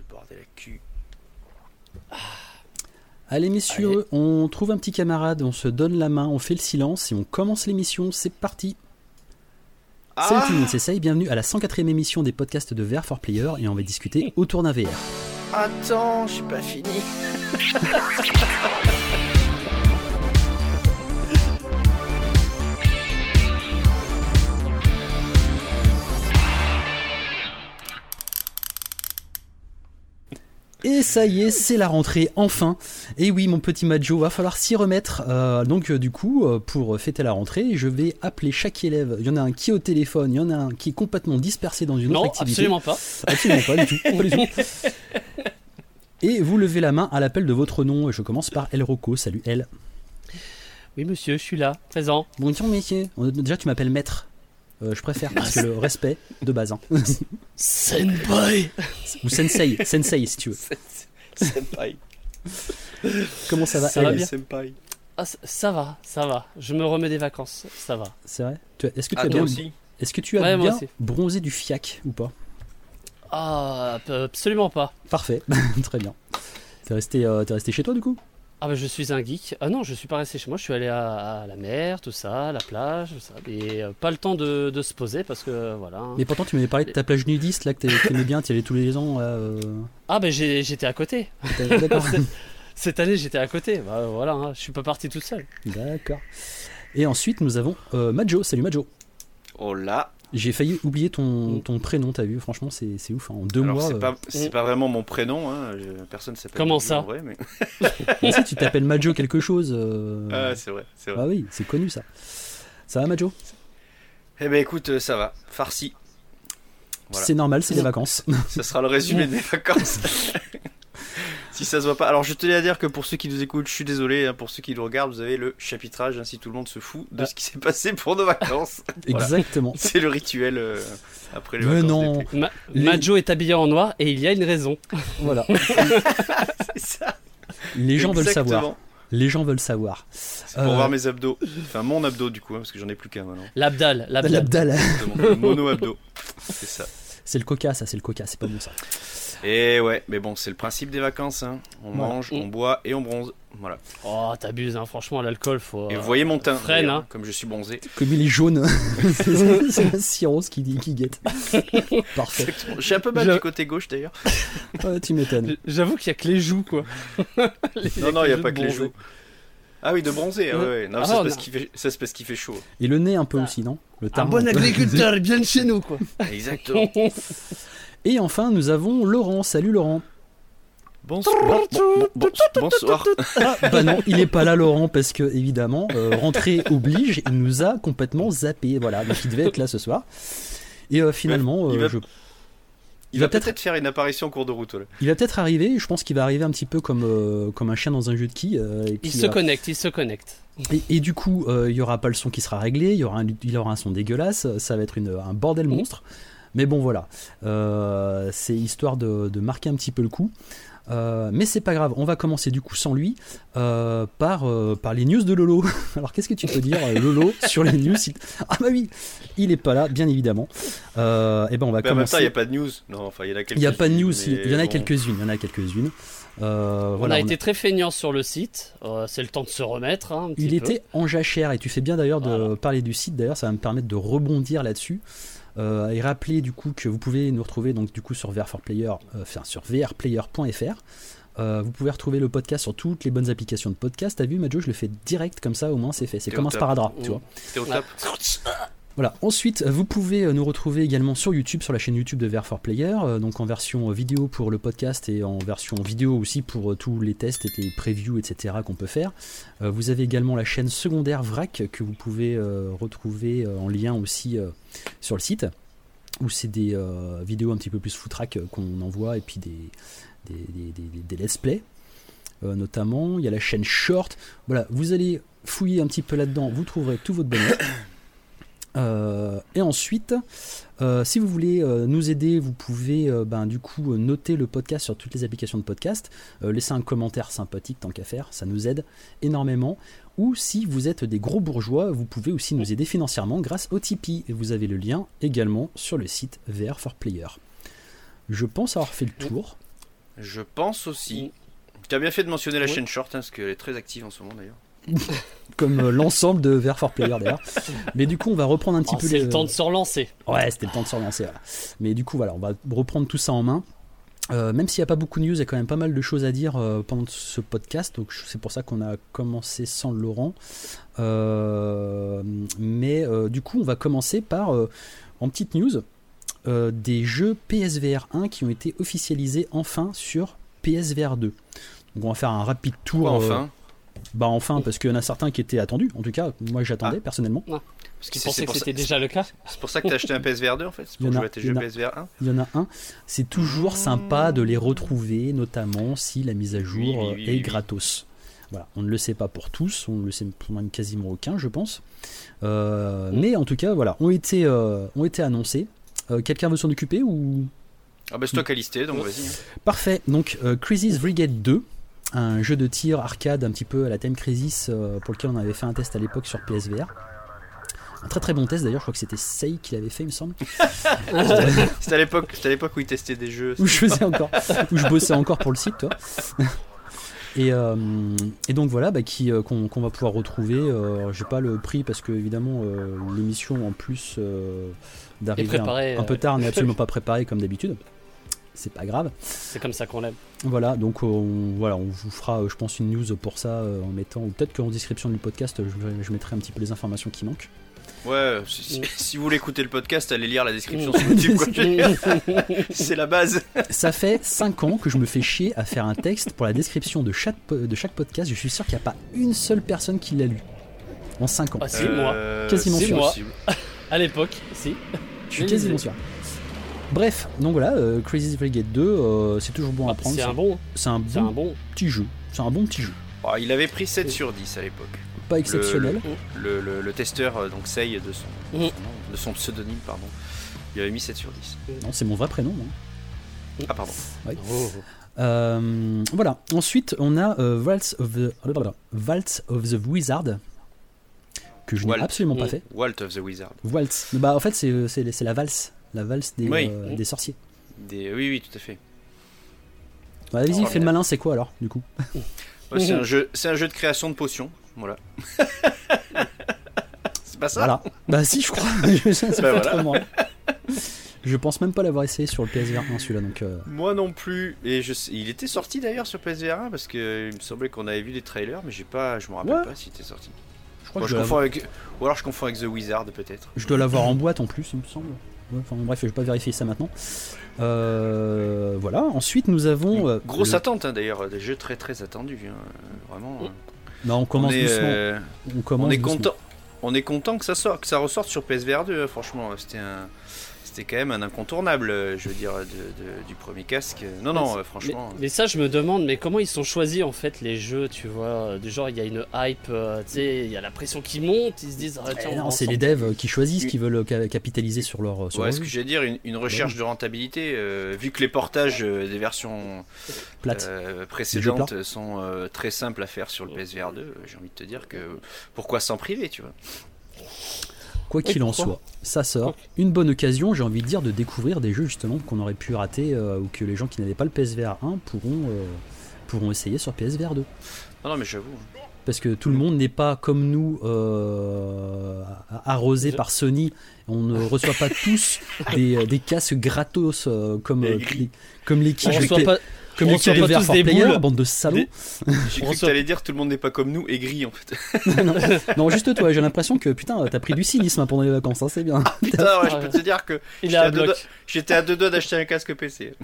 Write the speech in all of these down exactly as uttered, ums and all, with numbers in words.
bordel à cul. Ah. Allez messieurs, Allez. on trouve un petit camarade, on se donne la main, on fait le silence et on commence l'émission, c'est parti. Ah. Salut tout le monde, c'est Saï, bienvenue à la cent quatrième émission des podcasts de V R for Player et on va discuter autour d'un V R. Attends, j'ai pas fini. Et ça y est, c'est la rentrée, enfin. Et oui, mon petit Majo, va falloir s'y remettre. Euh, donc euh, du coup, euh, pour fêter la rentrée, je vais appeler chaque élève. Il y en a un qui est au téléphone, il y en a un qui est complètement dispersé dans une non, autre activité. Non, absolument pas. Absolument pas du tout. Pas du tout. Et vous levez la main à l'appel de votre nom. Je commence par El Rocco. Salut El. Oui monsieur, je suis là, présent. Bonjour messieurs. Déjà tu m'appelles maître. Euh, je préfère parce que le respect de base. Hein. Senpai ou sensei, sensei si tu veux. Senpai. Comment ça va? Ça va bien. Senpai. Ah, ça va, ça va. Je me remets des vacances, ça va. C'est vrai. Tu as, est-ce que tu ah, as bien, aussi. Est-ce que tu as ouais, bien bronzé du fiac ou pas? Ah, absolument pas. Parfait, très bien. T'es resté, euh, t'es resté chez toi du coup? Ah bah je suis un geek. Ah non, je suis pas resté chez moi, je suis allé à, à la mer, tout ça, à la plage, tout ça. Et euh, pas le temps de, de se poser parce que voilà. Mais pourtant tu m'avais parlé de ta plage nudiste là que t'aimais bien, tu y allais tous les ans. Euh... Ah bah j'ai, j'étais à côté. D'accord. Cette année j'étais à côté. Bah, voilà, hein, je suis pas parti tout seul. D'accord. Et ensuite nous avons euh, Majo. Salut Majo. Oh là. J'ai failli oublier ton, ton prénom, t'as vu, franchement c'est, c'est ouf, hein. En deux Alors, mois... c'est, euh... pas, c'est pas vraiment mon prénom, hein. Personne ne s'appelle Comment Majo, ça en vrai, mais... mais si, tu t'appelles Majo quelque chose... Euh... Ah c'est vrai, c'est vrai. Ah oui, c'est connu ça. Ça va Majo? Eh ben écoute, ça va, farci. Voilà. C'est normal, c'est les vacances. Ça sera le résumé des vacances. Si ça se voit pas. Alors je tenais à dire que pour ceux qui nous écoutent, je suis désolé, hein, pour ceux qui nous regardent, vous avez le chapitrage, hein, si tout le monde se fout de ce qui s'est passé pour nos vacances. Exactement. Voilà. C'est le rituel euh, après les Mais vacances non. d'été. Ma- Les... Majo est habillé en noir et il y a une raison. Voilà. C'est ça. Les gens Exactement. veulent savoir. Les gens veulent savoir. C'est pour euh... voir mes abdos. Enfin mon abdo du coup, hein, parce que j'en ai plus qu'un maintenant. L'abdal. L'abdal. L'abdal. Exactement. Le mono abdo. C'est ça. C'est le coca, ça, c'est le coca, c'est pas bon ça. Et ouais, mais bon, c'est le principe des vacances, hein. On ouais. mange, on boit et on bronze. Voilà. Oh, t'abuses, hein. Franchement, l'alcool, faut. Et vous voyez mon teint, freine, hein. Comme je suis bronzé. Comme il est jaune. c'est, c'est la cirrhose qui, qui guette. Parfait. Exactement. Je suis un peu mal je... du côté gauche d'ailleurs. Ouais, tu m'étonnes. J'avoue qu'il y a que les joues, quoi. les, non, non, il n'y a pas que les joues. Ah oui, de bronzer, ouais, ouais. Non, ah, ça, c'est parce qu'il fait, ça c'est parce qu'il fait chaud. Et le nez un peu ah. aussi, non? Le un bon agriculteur, il vient de chez nous, quoi. Exactement. Et enfin, nous avons Laurent. Salut Laurent. Bonsoir. Bon, bon, bon, bonsoir. Ah, bah non, il est pas là Laurent parce que évidemment, euh, rentrée oblige, il nous a complètement zappé. Voilà, donc il devait être là ce soir. Et euh, finalement, il va, euh, je... il, il va, va peut-être... peut-être faire une apparition en cours de route. Là. Il va peut-être arriver. Je pense qu'il va arriver un petit peu comme euh, comme un chien dans un jeu de quilles. Euh, il se va... connecte, il se connecte. Et, et du coup, euh, il y aura pas le son qui sera réglé. Il y aura un, il aura un son dégueulasse. Ça va être une, un bordel monstre. Mmh. Mais bon voilà, euh, c'est histoire de, de marquer un petit peu le coup. Euh, mais c'est pas grave, on va commencer du coup sans lui euh, par, euh, par les news de Lolo. Alors qu'est-ce que tu peux dire Lolo sur les news? Ah bah oui, il est pas là bien évidemment. Euh, et ben on va mais commencer. En même temps il n'y a pas de news. Non, enfin il y en a quelques-unes. Il n'y a pas de news, mais... il y en a bon. quelques-unes, il y en a quelques-unes. Euh, on voilà, a on été a... très feignant sur le site, euh, c'est le temps de se remettre. Hein, un petit il peu. était en jachère et tu fais bien d'ailleurs de voilà. parler du site. D'ailleurs ça va me permettre de rebondir là-dessus. Euh, et rappeler du coup que vous pouvez nous retrouver donc du coup sur V R for Player, euh, enfin sur v r player point f r. Euh, vous pouvez retrouver le podcast sur toutes les bonnes applications de podcast. T'as vu Majo, je le fais direct comme ça, au moins c'est fait. C'est T'es comme un sparadrap, mmh. tu vois. T'es au top. Voilà. Ensuite, vous pouvez nous retrouver également sur YouTube, sur la chaîne YouTube de V R for Player, euh, donc en version vidéo pour le podcast et en version vidéo aussi pour euh, tous les tests et les previews, et cetera qu'on peut faire. Euh, vous avez également la chaîne secondaire Vrac que vous pouvez euh, retrouver euh, en lien aussi euh, sur le site, où c'est des euh, vidéos un petit peu plus footrack euh, qu'on envoie et puis des, des, des, des, des let's play. Euh, notamment, il y a la chaîne Short. Voilà, vous allez fouiller un petit peu là-dedans, vous trouverez tout votre bonheur. Euh, et ensuite, euh, si vous voulez euh, nous aider, vous pouvez euh, ben, du coup noter le podcast sur toutes les applications de podcast, euh, laisser un commentaire sympathique tant qu'à faire, ça nous aide énormément. Ou si vous êtes des gros bourgeois, vous pouvez aussi nous aider financièrement grâce au Tipeee. Et vous avez le lien également sur le site V R for Player. Je pense avoir fait le tour. Je pense aussi. Tu as bien fait de mentionner la oui. chaîne Short, hein, parce qu'elle est très active en ce moment d'ailleurs. Comme euh, l'ensemble de V R for Player d'ailleurs. Mais du coup, on va reprendre un petit oh, peu. C'est les... le temps de se relancer. Ouais, c'était le temps de se relancer. Voilà. Mais du coup, voilà, on va reprendre tout ça en main. Euh, même s'il n'y a pas beaucoup de news, il y a quand même pas mal de choses à dire euh, pendant ce podcast. Donc c'est pour ça qu'on a commencé sans Laurent. Euh, mais euh, du coup, on va commencer par, euh, en petite news, euh, des jeux P S V R un qui ont été officialisés enfin sur P S V R deux. Donc on va faire un rapide tour. Quoi, enfin euh, Bah enfin, parce qu'il y en a certains qui étaient attendus. En tout cas, moi j'attendais ah. personnellement. Non. Parce qu'ils pensaient que c'était ça, déjà le cas. C'est pour ça que tu as acheté un P S V R deux en fait. C'est pour jouer à tes jeux P S V R un. Il y en a un. C'est toujours sympa de les retrouver, notamment si la mise à jour oui, oui, oui, est oui, gratos. Voilà, on ne le sait pas pour tous, on ne le sait pour même quasiment aucun, je pense. Euh, mmh. Mais en tout cas, voilà, ont été, euh, ont été annoncés. Euh, quelqu'un veut s'en occuper ou Ah bah c'est toi qui as listé, donc vas-y. Parfait. Donc euh, Crisis Brigade deux, un jeu de tir arcade un petit peu à la Time Crisis euh, pour lequel on avait fait un test à l'époque sur P S V R. Un très très bon test d'ailleurs, je crois que c'était Sei qui l'avait fait, il me semble. C'était à l'époque, c'était à l'époque où il testait des jeux. Où je faisais encore, où je bossais encore pour le site, toi. Et, euh, et donc voilà, bah, qui, euh, qu'on, qu'on va pouvoir retrouver. Euh, j'ai pas le prix parce que évidemment euh, l'émission en plus euh, d'arriver un, un peu tard n'est absolument pas préparée comme d'habitude. C'est pas grave. C'est comme ça qu'on l'aime. Voilà, donc on, voilà, on vous fera, je pense, une news pour ça euh, en mettant, ou peut-être qu'en description du podcast, je, je mettrai un petit peu les informations qui manquent. Ouais, si, si, si vous voulez écouter le podcast, allez lire la description sur YouTube. Quoi. C'est la base. Ça fait cinq ans que je me fais chier à faire un texte pour la description de chaque, de chaque podcast. Je suis sûr qu'il n'y a pas une seule personne qui l'a lu. En cinq ans. Ah, c'est euh, moi. Quasiment c'est sûr. Moi. À l'époque, si. Je suis quasiment sûr. Bref, donc voilà, euh, Crisis Brigade deux, euh, c'est toujours bon à prendre. C'est un bon, c'est un bon, c'est un bon petit jeu. C'est un bon petit jeu. Oh, il avait pris sept sur dix à l'époque. Pas exceptionnel. Le, le, le, le testeur, donc Sei, de son, mmh. son nom, de son pseudonyme, pardon, il avait mis sept sur dix. Non, c'est mon vrai prénom. Hein. Ah, pardon. Oui. Oh. Euh, voilà. Ensuite, on a euh, Waltz of the Waltz of the Wizard, que je Walt. n'ai absolument pas fait. Waltz of the Wizard. Waltz. Bah, en fait, c'est, c'est, c'est la valse. La valse des, oui. euh, des sorciers. Des... Oui, oui, tout à fait. Bah, vas-y, oh, fais le malin, c'est quoi alors, du coup? Ouais, c'est, un jeu, c'est un jeu de création de potions. Voilà. C'est pas ça? Voilà. Bah, si, je crois. c'est bah, pas voilà. Je pense même pas l'avoir essayé sur le P S V R un, celui-là. Donc, euh... Moi non plus. Et je sais... il était sorti d'ailleurs sur P S V R un parce qu'il me semblait qu'on avait vu les trailers, mais j'ai pas... je me rappelle ouais. pas s'il était sorti. Je crois Moi, que je, je confonds avec... Ou alors je confonds avec The Wizard peut-être. Je dois l'avoir en boîte en plus, il me semble. Ouais, enfin, bref, je vais pas vérifier ça maintenant. Euh, voilà. Ensuite, nous avons euh, grosse le... attente hein, d'ailleurs, des jeux très très attendus, hein. Vraiment. Oh. Bah, on commence on est, doucement. Euh, on, commence on est doucement. content. On est content que ça sorte, que ça ressorte sur P S V R deux. Franchement, c'était un, c'était quand même un incontournable, je veux dire, de, de, du premier casque. Non, mais non, franchement. Mais, mais ça, je me demande, mais comment ils sont choisis en fait les jeux, tu vois, du genre il y a une hype, euh, tu sais, il y a la pression qui monte, ils se disent. Ah, tiens, eh non, c'est les devs qui choisissent, qui veulent capitaliser sur leur. Sur ouais, leur ce que j'allais dire, une, une recherche ouais. de rentabilité, euh, vu que les portages euh, des versions plates euh, précédentes sont euh, très simples à faire sur le P S V R deux, j'ai envie de te dire que pourquoi s'en priver, tu vois. Quoi qu'il en soit, ça sort. Une bonne occasion, j'ai envie de dire, de découvrir des jeux justement qu'on aurait pu rater euh, ou que les gens qui n'avaient pas le P S V R un pourront, euh, pourront essayer sur P S V R deux. Non, non mais j'avoue. Parce que tout le monde n'est pas comme nous euh, arrosé par Sony. On ne reçoit pas tous des, des casques gratos euh, comme, euh, les, comme l'équipe de Comme l'équipe de V R for Player, bande de salauds. Des... J'ai cru que t'allais dire tout le monde n'est pas comme nous et gris en fait. non, non, juste toi, j'ai l'impression que putain, t'as pris du cynisme pendant les vacances, hein, c'est bien. Ah, putain, ouais, je peux te dire que j'étais à, doigts, j'étais à deux doigts d'acheter un casque P C.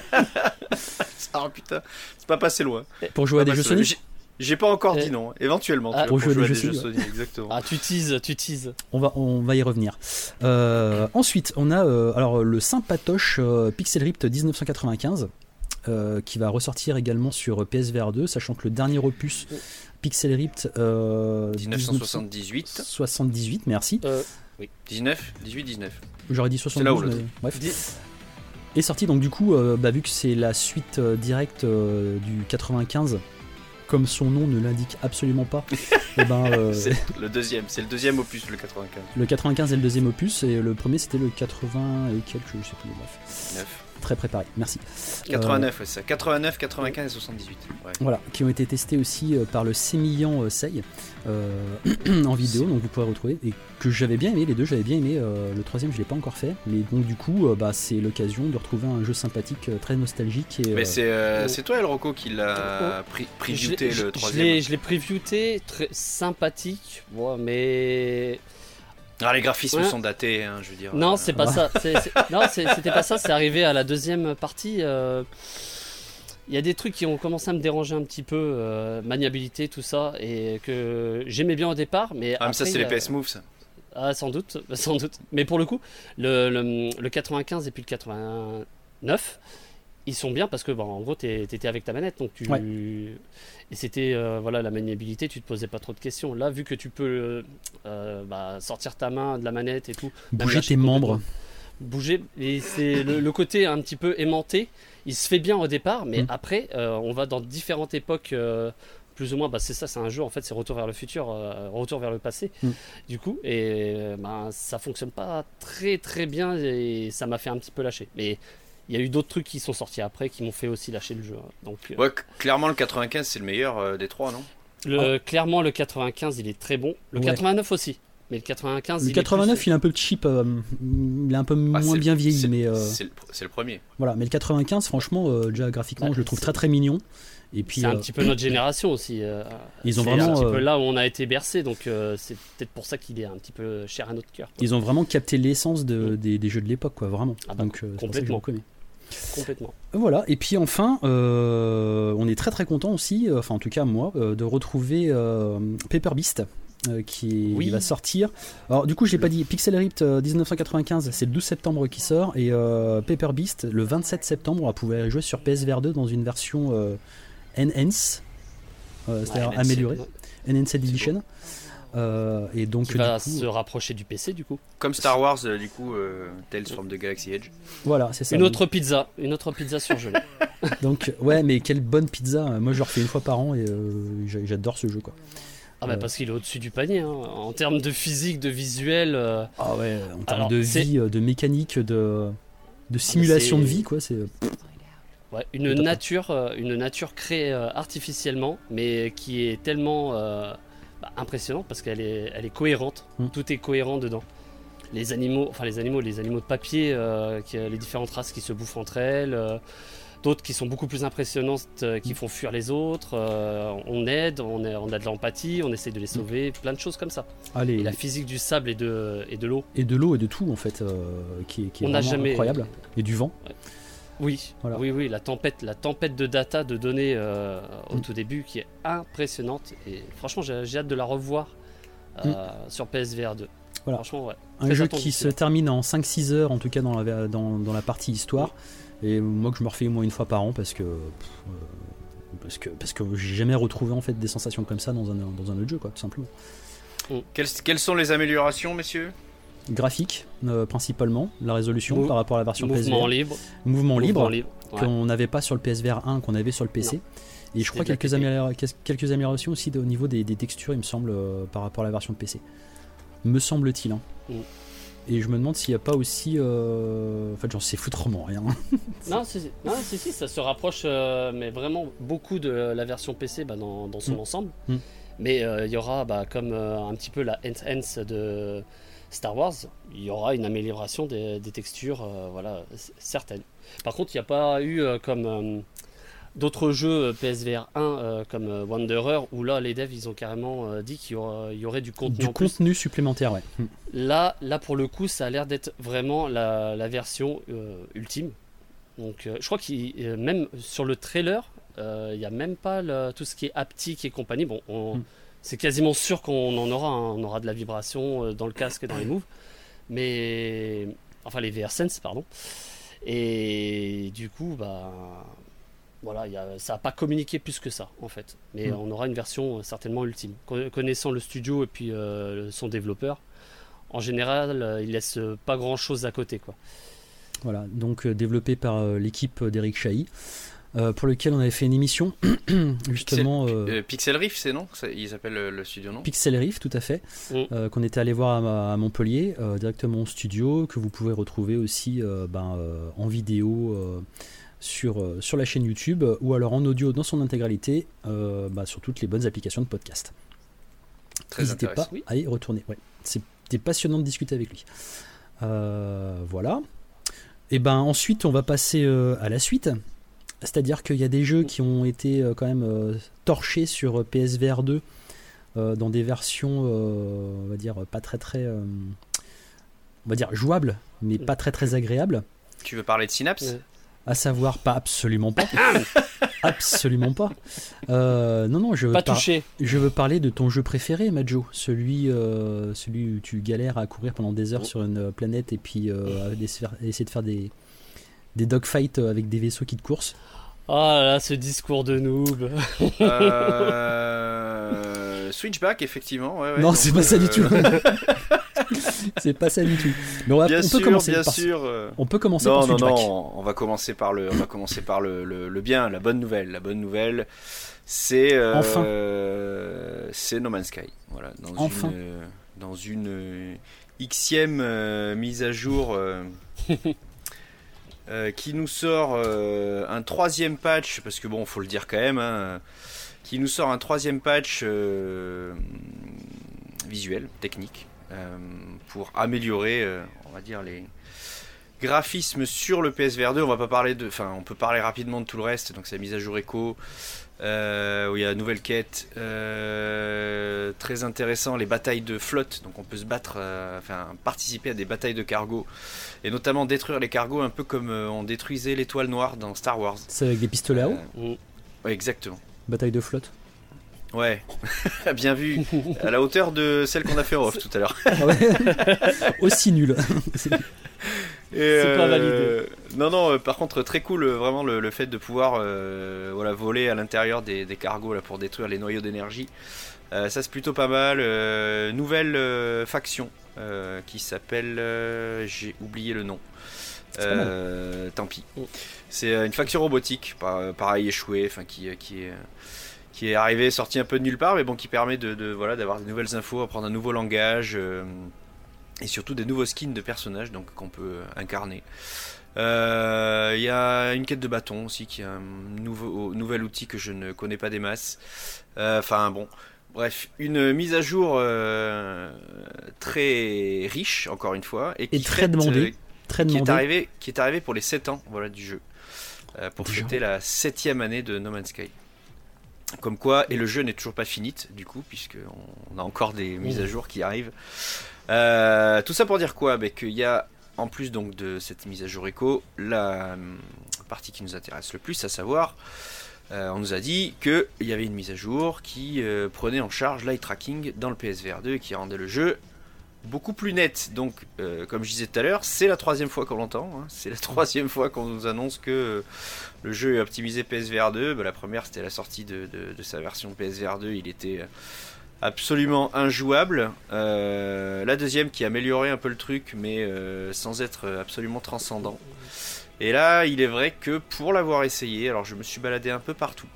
Ah putain, c'est pas passé loin. Pour jouer à des jeux Sony. J'ai, j'ai pas encore dit non, éventuellement. Ah, tu vois, pour, pour jouer, jouer à des jeux Sony, Sony, exactement. Ah, tu teases, tu teases. On va, on va y revenir. Euh, ensuite, on a euh, alors le sympatoche euh, Pixel Ripped dix-neuf cent quatre-vingt-quinze. Euh, qui va ressortir également sur P S V R deux, sachant que le dernier opus Pixel Ripped euh, dix-neuf cent soixante-dix-huit soixante-dix-huit, merci. Euh, oui, dix-neuf, dix-huit, dix-neuf. J'aurais dit soixante-douze, mais bref. dix Est sorti donc du coup, euh, bah, vu que c'est la suite euh, directe euh, du quatre-vingt-quinze, comme son nom ne l'indique absolument pas. Et ben, euh, c'est le deuxième, c'est le deuxième opus, le quatre-vingt-quinze. Le quatre-vingt-quinze est le deuxième opus et le premier c'était le quatre-vingts et quelques, je sais plus, bref. neuf très préparé, merci. quatre-vingt-neuf, euh, ouais, c'est ça. quatre-vingt-neuf, quatre-vingt-quinze et soixante-dix-huit. Ouais. Voilà, qui ont été testés aussi euh, par le Sémillant euh, Sei euh, en vidéo, donc vous pourrez retrouver. Et que j'avais bien aimé, les deux j'avais bien aimé. Euh, le troisième je l'ai pas encore fait, mais donc du coup, euh, bah, c'est l'occasion de retrouver un jeu sympathique, euh, très nostalgique. Et, mais euh, c'est, euh, oh. c'est toi, El Rocco, qui l'a Oh. pri- previewté Je l'ai- le je- troisième. Je l'ai, je l'ai previewté, très sympathique, ouais, mais Ah, les graphismes Ouais. sont datés, hein, je veux dire. non, euh, c'est pas ça. C'est, c'est- Non, c'est- c'était pas ça. C'est arrivé à la deuxième partie. euh, Il y a des trucs qui ont commencé à me déranger un petit peu, euh, maniabilité, tout ça, et que j'aimais bien au départ, mais Ah, mais ça, après, c'est les euh, P S Move, ça. Ah, sans doute, sans doute. Mais pour le coup, le, le, le quatre-vingt-quinze et puis le quatre-vingt-neuf, ils sont bien parce que, bon, en gros, t'es- t'étais avec ta manette, donc tu. Ouais. Et c'était, euh, voilà, la maniabilité, tu te posais pas trop de questions. Là, vu que tu peux euh, bah, sortir ta main de la manette et tout, même bouger lâcher tes membres. complètement. Bouger, et c'est le, le côté un petit peu aimanté, il se fait bien au départ, mais Mm. après, euh, on va dans différentes époques. euh, plus ou moins, bah c'est ça, c'est un jeu en fait, c'est Retour vers le futur, euh, Retour vers le passé, Mm. du coup, et euh, ben, ça fonctionne pas très très bien et ça m'a fait un petit peu lâcher. Mais il y a eu d'autres trucs qui sont sortis après qui m'ont fait aussi lâcher le jeu. hein. Donc, euh, Ouais, c- clairement, le quatre-vingt-quinze, c'est le meilleur euh, des trois, non? le, clairement, le quatre-vingt-quinze il est très bon, le Ouais. quatre-vingt-neuf aussi, mais le quatre-vingt-quinze, Le il quatre-vingt-neuf, est il est un peu cheap, euh, il est un peu Ah, moins c'est- bien vieilli, c'est- mais euh, C'est le, c'est le premier. voilà. Mais le quatre-vingt-quinze, franchement, euh, déjà graphiquement, Bah, je le trouve c'est- très très mignon. Et puis, c'est un euh, petit peu notre génération aussi. euh, Ils ont c'est vraiment, un petit euh, peu là où on a été bercé, donc euh, c'est peut-être pour ça qu'il est un petit peu cher à notre cœur. quoi. ils ont vraiment capté l'essence de, des, des jeux de l'époque, quoi, vraiment. Ah bah, Donc, euh, c'est pour ça que je le complètement. reconnais. Complètement. Voilà, et puis enfin, euh, on est très très content aussi, euh, enfin en tout cas moi, euh, de retrouver euh, Paper Beast. euh, qui, est- Oui. qui va sortir. Alors du coup je l'ai pas dit, Pixel Ripped euh, dix-neuf cent quatre-vingt-quinze, c'est le douze septembre qui sort, et euh, Paper Beast le vingt-sept septembre, on va pouvoir y jouer sur P S V R deux dans une version euh, Enhance, euh, c'est-à-dire Ouais, mais améliorée, c'est- Enhanced Edition. Euh, et donc Qui du va coup, se rapprocher du P C du coup. Comme Star Wars, euh, du coup, euh, Tales from the Galaxy Edge. voilà, c'est ça. Une autre pizza, une autre pizza surgelée. Donc ouais, mais quelle bonne pizza. Moi je le refais une fois par an et euh, j'a- j'adore ce jeu, quoi. Ah bah Euh. parce qu'il est au-dessus du panier. hein. En termes de physique, de visuel, euh, Ah ouais, en termes Alors, de c'est- vie, euh, de mécanique, de, de simulation c'est- de vie, quoi. C'est ouais, une Top. nature, euh, une nature créée euh, artificiellement, mais qui est tellement euh, bah, impressionnante parce qu'elle est, elle est cohérente. Mm. Tout est cohérent dedans. Les animaux, enfin les animaux, les animaux de papier, euh, qui, les différentes races qui se bouffent entre elles. euh, D'autres qui sont beaucoup plus impressionnantes, euh, qui font fuir les autres. euh, on aide, on, est- on a de l'empathie, on essaie de les sauver, plein de choses comme ça. Allez, Et la physique du sable et de, et de l'eau. et de l'eau et de tout en fait, euh, qui est, qui est On n'a vraiment jamais. incroyable. Et du vent. Oui, Voilà. oui, oui, la tempête, la tempête de data, de données euh, au Mm. tout début qui est impressionnante. Et franchement, j'ai j'ai hâte de la revoir euh, sur P S V R deux. Mm. Voilà. Franchement, ouais. Un Très jeu attendu, qui se celui-là. termine en cinq six heures, en tout cas dans la, dans, dans la partie histoire. Et moi que je me refais au moins une fois par an parce que. pff, euh, parce que, parce que j'ai jamais retrouvé en fait des sensations comme ça dans un, dans un autre jeu, quoi, tout simplement. Quelles, quelles sont les améliorations, messieurs? Graphique, euh, principalement, la résolution Mou- par rapport à la version P S V R. Mouvement libre. Mouvement libre. Mouvement libre. ouais. Qu'on n'avait pas sur le P S V R un, qu'on avait sur le P C. Et je crois C'était de la quelques, P P. améliora- quelques améliorations aussi de- au niveau des, des textures, il me semble, euh, par rapport à la version P C. Me semble-t-il. hein. Mm. Et je me demande s'il n'y a pas aussi. euh, En fait, j'en sais foutrement rien. Non, si, si, non, si, si, ça se rapproche, euh, mais vraiment beaucoup de la version P C bah, dans, dans son Mm. ensemble. Mm. Mais euh, il y aura, bah, comme euh, un petit peu la Enhance de Star Wars, il y aura une amélioration des, des textures, euh, voilà, c- certaines. Par contre, il n'y a pas eu euh, comme euh, d'autres jeux P S V R un euh, comme euh, Wanderer, où là, les devs, ils ont carrément euh, dit qu'il y, aura- il y aurait du contenu Du en plus. contenu supplémentaire, ouais. Mm. Là, là, pour le coup, ça a l'air d'être vraiment la, la version euh, ultime. Donc, euh, je crois qu'il euh, même sur le trailer, euh, il n'y a même pas le- tout ce qui est haptique et compagnie. Bon, on- Mm. c'est quasiment sûr qu'on en aura. hein. On aura de la vibration euh, dans le casque et dans les moves, mais enfin les V R Sense, pardon. Et du coup, bah voilà, il y a, ça n'a pas communiqué plus que ça en fait. Mais Mm. on aura une version euh, certainement ultime. Con- Connaissant le studio et puis euh, son développeur. En général, euh, il laisse euh, pas grand chose à côté, quoi. Voilà, donc euh, développé par euh, l'équipe d'Eric Chahi. euh, pour lequel on avait fait une émission, justement. Pixel, euh, euh, Pixel Riff, c'est non ça, ils appellent le, le studio, non Pixel Riff, tout à fait, Mm. euh, qu'on était allé voir à, à Montpellier, euh, directement au studio, que vous pouvez retrouver aussi euh, ben, euh, en vidéo euh, sur, euh, sur la chaîne YouTube, ou alors en audio dans son intégralité, euh, bah, sur toutes les bonnes applications de podcast. Très N'hésitez pas intéressant. Oui. à y retourner. Ouais. C'était passionnant de discuter avec lui. Euh, voilà. Et ben ensuite, on va passer euh, à la suite. C'est-à-dire qu'il y a des jeux qui ont été euh, quand même euh, torchés sur P S V R deux euh, dans des versions, euh, on va dire, pas très très, euh, on va dire jouables, mais pas très très agréables. Tu veux parler de Synapse Ouais. À savoir, pas absolument pas. Absolument pas. Euh, non, non, je veux, Pas par- touché. je veux parler de ton jeu préféré, Majo. Celui, euh, celui où tu galères à courir pendant des heures sur une planète et puis euh, à essayer essayer de faire des, des dogfights avec des vaisseaux qui te coursent. Oh là là, ce discours de noob. Euh, Switchback, effectivement. Ouais, ouais, non, donc, c'est pas ça du euh, tout. C'est pas ça du tout. Mais on, va, Bien on sûr, peut commencer bien par, sûr. euh, on peut commencer Non, par non, Switchback. non, on va commencer par le, on va commencer par le, le, le bien, la bonne nouvelle. La bonne nouvelle, c'est euh, Enfin. c'est No Man's Sky. Voilà, dans Enfin. une, euh, dans une euh, xème euh, mise à jour euh, euh, qui nous sort euh, un troisième patch, parce que bon, faut le dire quand même, hein, qui nous sort un troisième patch euh, visuel, technique. Euh, pour améliorer, euh, on va dire, les graphismes sur le P S V R deux. On va pas parler de, enfin, on peut parler rapidement de tout le reste. Donc c'est la mise à jour Echo, euh, où il y a une nouvelle quête, euh, très intéressant, les batailles de flotte. Donc on peut se battre, euh, enfin participer à des batailles de cargo, et notamment détruire les cargos un peu comme euh, on détruisait l'étoile noire dans Star Wars. C'est avec des pistolets à eau, Euh, ouais, exactement. bataille de flotte. Ouais, bien vu, à la hauteur de celle qu'on a fait off tout à l'heure. Ah ouais. Aussi nul. Et, C'est pas euh, non, non, euh, par contre, très cool, euh, vraiment, le, le fait de pouvoir euh, voilà, voler à l'intérieur des, des cargos là, pour détruire les noyaux d'énergie. Euh, ça, c'est plutôt pas mal. Euh, nouvelle euh, faction euh, qui s'appelle. euh, J'ai oublié le nom. C'est pas mal. Euh, tant pis. Mm. C'est euh, une faction robotique, par- pareil, échouée, enfin, qui, qui est. qui est arrivé, sorti un peu de nulle part, mais bon, qui permet de, de voilà, d'avoir des nouvelles infos, apprendre un nouveau langage, euh, et surtout des nouveaux skins de personnages, donc qu'on peut incarner. Il euh, y a une quête de bâton aussi, qui est un nouveau, nouvel outil que je ne connais pas des masses. Enfin euh, bon, bref, une mise à jour euh, très riche, encore une fois, et, qui Et très fête, demandée. euh, Très qui est demandé. arrivé, qui est arrivé pour les sept ans, voilà, du jeu, euh, pour Déjà. fêter la septième année de No Man's Sky. Comme quoi, et le jeu n'est toujours pas fini, du coup, puisqu'on a encore des mises à jour qui arrivent. Euh, tout ça pour dire quoi? Bah, qu'il y a, en plus donc de cette mise à jour Echo, la hum, partie qui nous intéresse le plus, à savoir, euh, on nous a dit qu'il y avait une mise à jour qui euh, prenait en charge l'eye tracking dans le P S V R deux et qui rendait le jeu beaucoup plus net. Donc, euh, comme je disais tout à l'heure, c'est la troisième fois qu'on l'entend. Hein. C'est la troisième fois qu'on nous annonce que euh, le jeu est optimisé P S V R deux. Bah, la première, c'était la sortie de, de, de sa version P S V R deux. Il était absolument injouable. Euh, la deuxième, qui améliorait un peu le truc, mais euh, sans être absolument transcendant. Et là, il est vrai que pour l'avoir essayé, alors je me suis baladé un peu partout.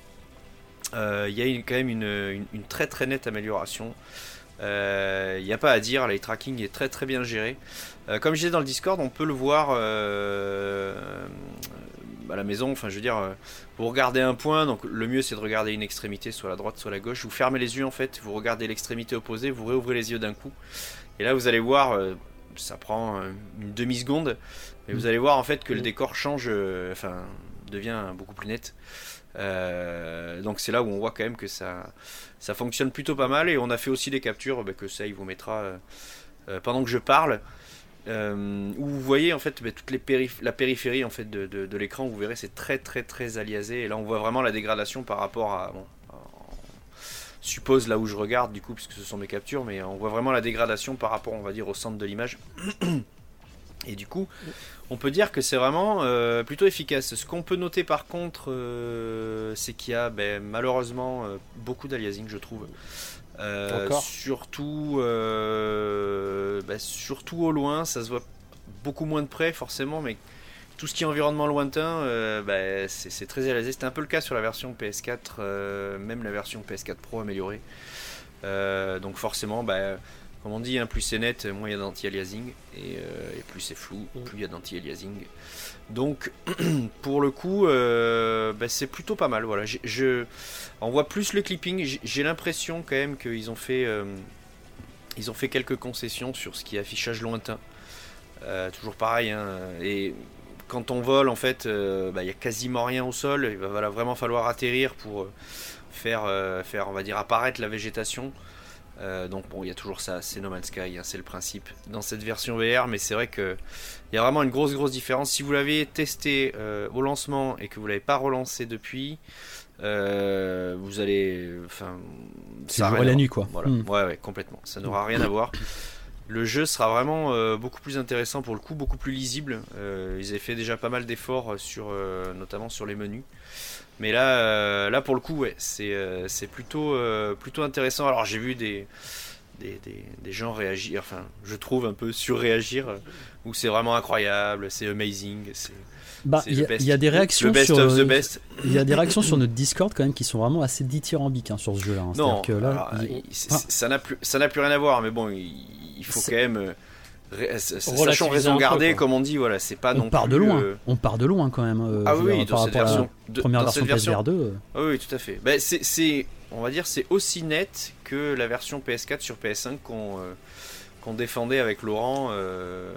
Euh, Il y a une, quand même une, une, une très très nette amélioration. Il euh, n'y a pas à dire, l'eye tracking est très très bien géré. Euh, comme je disais dans le Discord, on peut le voir euh, à la maison. Enfin, je veux dire, vous regardez un point, donc le mieux c'est de regarder une extrémité, soit la droite, soit la gauche. Vous fermez les yeux en fait, vous regardez l'extrémité opposée, vous réouvrez les yeux d'un coup. Et là, vous allez voir, euh, ça prend une demi-seconde, mais vous allez voir en fait que le décor change, euh, enfin, devient beaucoup plus net. Euh, donc c'est là où on voit quand même que ça, ça fonctionne plutôt pas mal, et on a fait aussi des captures bah, que ça il vous mettra euh, euh, pendant que je parle, euh, où vous voyez en fait bah, toute les périph- la périphérie en fait de, de, de l'écran. Vous verrez, c'est très très très aliasé, et là on voit vraiment la dégradation par rapport à, bon, on suppose là où je regarde du coup puisque ce sont mes captures, mais on voit vraiment la dégradation par rapport, on va dire, au centre de l'image. Et du coup, on peut dire que c'est vraiment euh, plutôt efficace. Ce qu'on peut noter par contre, euh, c'est qu'il y a ben, malheureusement euh, beaucoup d'aliasing, je trouve. Euh, Encore surtout, euh, ben, surtout au loin, ça se voit beaucoup moins de près forcément, mais tout ce qui est environnement lointain, euh, bah, c'est, c'est très à l'aise. C'était un peu le cas sur la version P S quatre, euh, même la version P S quatre Pro améliorée. Euh, donc forcément, bah, comme on dit, hein, plus c'est net, moins il y a d'anti-aliasing, et, euh, et plus c'est flou, plus il y a d'anti-aliasing. Donc pour le coup, euh, bah, c'est plutôt pas mal. Voilà, je, je, on voit plus le clipping. J'ai, j'ai l'impression quand même qu'ils ont fait, euh, ils ont fait quelques concessions sur ce qui est affichage lointain. Euh, toujours pareil, hein, et quand on vole, en fait, il euh, bah, y a quasiment rien au sol. Il va voilà, vraiment falloir atterrir pour faire, euh, faire, on va dire, apparaître la végétation. Euh, donc bon, il y a toujours ça, c'est No Man's Sky, hein, c'est le principe dans cette version V R, mais c'est vrai que il y a vraiment une grosse grosse différence. Si vous l'avez testé euh, au lancement et que vous l'avez pas relancé depuis, euh, vous allez, enfin, c'est le jour et la nuit, quoi. Voilà. Mm. Ouais, ouais, complètement. Ça n'aura rien à voir. Le jeu sera vraiment euh, beaucoup plus intéressant pour le coup, beaucoup plus lisible. Euh, ils avaient fait déjà pas mal d'efforts sur, euh, notamment sur les menus. Mais là, euh, là pour le coup, ouais, c'est, euh, c'est plutôt, euh, plutôt intéressant. Alors j'ai vu des, des, des, des gens réagir, enfin je trouve un peu surréagir, euh, où c'est vraiment incroyable, c'est amazing, c'est... Bah, il y, y a des réactions le best sur, of the best. Il y a des réactions sur notre Discord quand même qui sont vraiment assez dithyrambiques, hein, sur ce jeu-là. Hein. Non, que là, alors, il... ah. ça n'a plus, ça n'a plus rien à voir, mais bon, il, il faut c'est... quand même... Euh, sachant raison garder, comme on dit, voilà, c'est pas on non part plus, de loin. Euh... On part de loin quand même. Euh, ah oui, par dans cette version, de, première version P S V R deux. Euh... Ah oui, tout à fait. Bah, c'est, c'est, on va dire, c'est aussi net que la version P S quatre sur P S cinq qu'on, euh, qu'on défendait avec Laurent euh,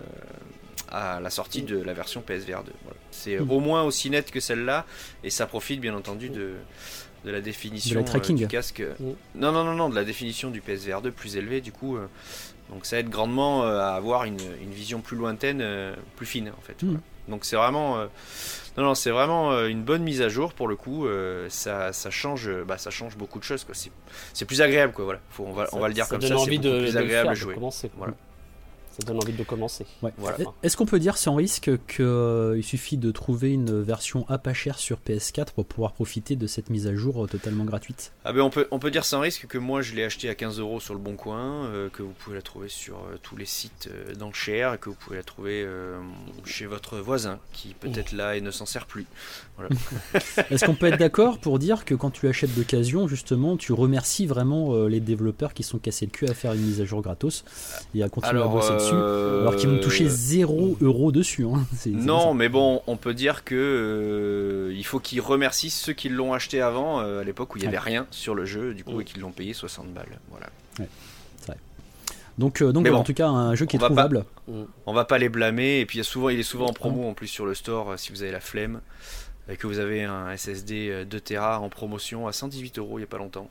à la sortie de la version P S V R deux. Voilà. C'est mmh. au moins aussi net que celle-là, et ça profite bien entendu de. de la définition de la tracking. Euh, du casque. Mmh. Non, non, non, non, de la définition du P S V R deux plus élevée, du coup. Euh, donc ça aide grandement euh, à avoir une, une vision plus lointaine, euh, plus fine, en fait. Mmh. Voilà. Donc c'est vraiment, euh, non, non, c'est vraiment euh, une bonne mise à jour pour le coup. Euh, ça, ça change, bah, ça change beaucoup de choses, quoi. C'est, c'est plus agréable, quoi. Voilà. Faut, on va, ça, on va le dire ça comme ça. C'est envie beaucoup de, plus de agréable faire, à jouer. De commencer, voilà. Ça donne envie de commencer. Ouais. Voilà. Est-ce qu'on peut dire sans risque qu'il euh, suffit de trouver une version à pas cher sur P S quatre pour pouvoir profiter de cette mise à jour euh, totalement gratuite? Ah ben on peut, on peut dire sans risque que moi je l'ai acheté à quinze euros sur le Bon Coin, euh, que vous pouvez la trouver sur euh, tous les sites euh, d'enchères, et que vous pouvez la trouver euh, chez votre voisin qui peut-être là et ne s'en sert plus. Voilà. Est-ce qu'on peut être d'accord pour dire que quand tu achètes d'occasion, justement, tu remercies vraiment euh, les développeurs qui sont cassés le cul à faire une mise à jour gratos et à continuer alors, à bosser euh... dessus, alors qu'ils vont toucher zéro euro dessus, hein. c'est, c'est non, mais bon, on peut dire que euh, il faut qu'ils remercient ceux qui l'ont acheté avant, euh, à l'époque où il n'y avait ouais. rien sur le jeu, du coup, mmh. et qui l'ont payé soixante balles. Voilà. Ouais, c'est vrai. Donc, euh, donc bon, en tout cas, un jeu qui est trouvable. Pas, on va pas les blâmer, et puis il, y a souvent, il est souvent en promo en plus sur le store, si vous avez la flemme, et que vous avez un S S D deux téra en promotion à cent dix-huit euros il n'y a pas longtemps.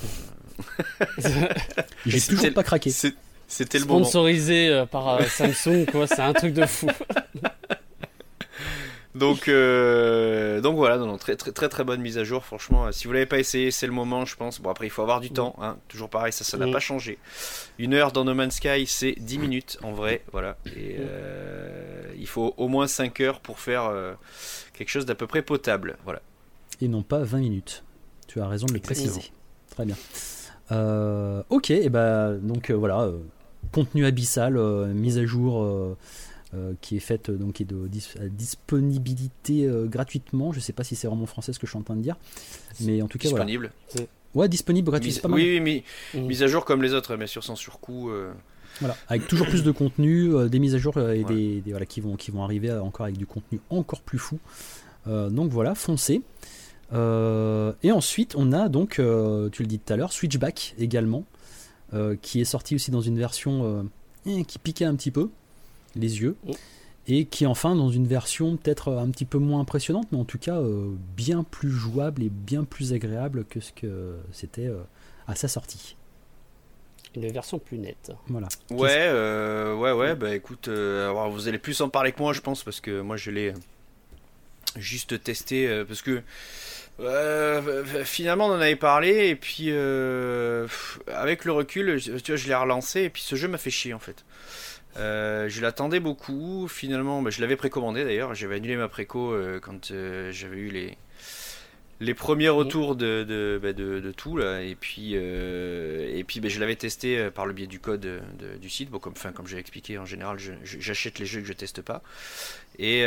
J'ai toujours pas craqué. C'est... C'était le sponsorisé moment. par euh, Samsung, quoi, c'est un truc de fou. donc, euh, donc voilà, non, non, très, très très très bonne mise à jour. Franchement, si vous l'avez pas essayé, c'est le moment, je pense. Bon, après il faut avoir du mmh. temps, hein. Toujours pareil, ça, ça n'a mmh. pas changé. Une heure dans No Man's Sky, c'est dix minutes en vrai, voilà. Et euh, il faut au moins cinq heures pour faire euh, quelque chose d'à peu près potable, voilà. Et non pas vingt minutes. Tu as raison de le préciser. Très bien. Euh, ok, et bah donc euh, voilà, euh, contenu abyssal, euh, mise à jour euh, euh, qui est faite donc est de dis- disponibilité euh, gratuitement. Je sais pas si c'est vraiment français ce que je suis en train de dire, mais en tout cas disponible. Voilà. Ouais, disponible gratuit. Mise, pas mal. Oui, oui, mais mmh. mise à jour comme les autres, bien sûr sans surcoût. Euh... Voilà, avec toujours plus de contenu, euh, des mises à jour euh, et ouais. des, des voilà qui vont qui vont arriver encore avec du contenu encore plus fou. Euh, donc voilà, foncez. Euh, et ensuite on a donc euh, tu le dis tout à l'heure Switchback également euh, qui est sorti aussi dans une version euh, qui piquait un petit peu les yeux mmh. et qui enfin dans une version peut-être un petit peu moins impressionnante mais en tout cas euh, bien plus jouable et bien plus agréable que ce que c'était euh, à sa sortie. Une version plus nette. Voilà. Ouais, euh, ouais, ouais. Bah écoute, euh, alors vous allez plus en parler que moi, je pense, parce que moi je l'ai juste testé, euh, parce que euh, finalement on en avait parlé et puis euh, avec le recul, tu vois, je l'ai relancé et puis ce jeu m'a fait chier en fait. Euh, je l'attendais beaucoup. Finalement, bah, je l'avais précommandé d'ailleurs. J'avais annulé ma préco euh, quand euh, j'avais eu les les premiers retours de, de, bah, de, de tout là, et puis, euh, et puis bah, je l'avais testé par le biais du code de, du site. Bon, comme, enfin, comme j'ai expliqué, en général je, je, j'achète les jeux que je teste pas, Et,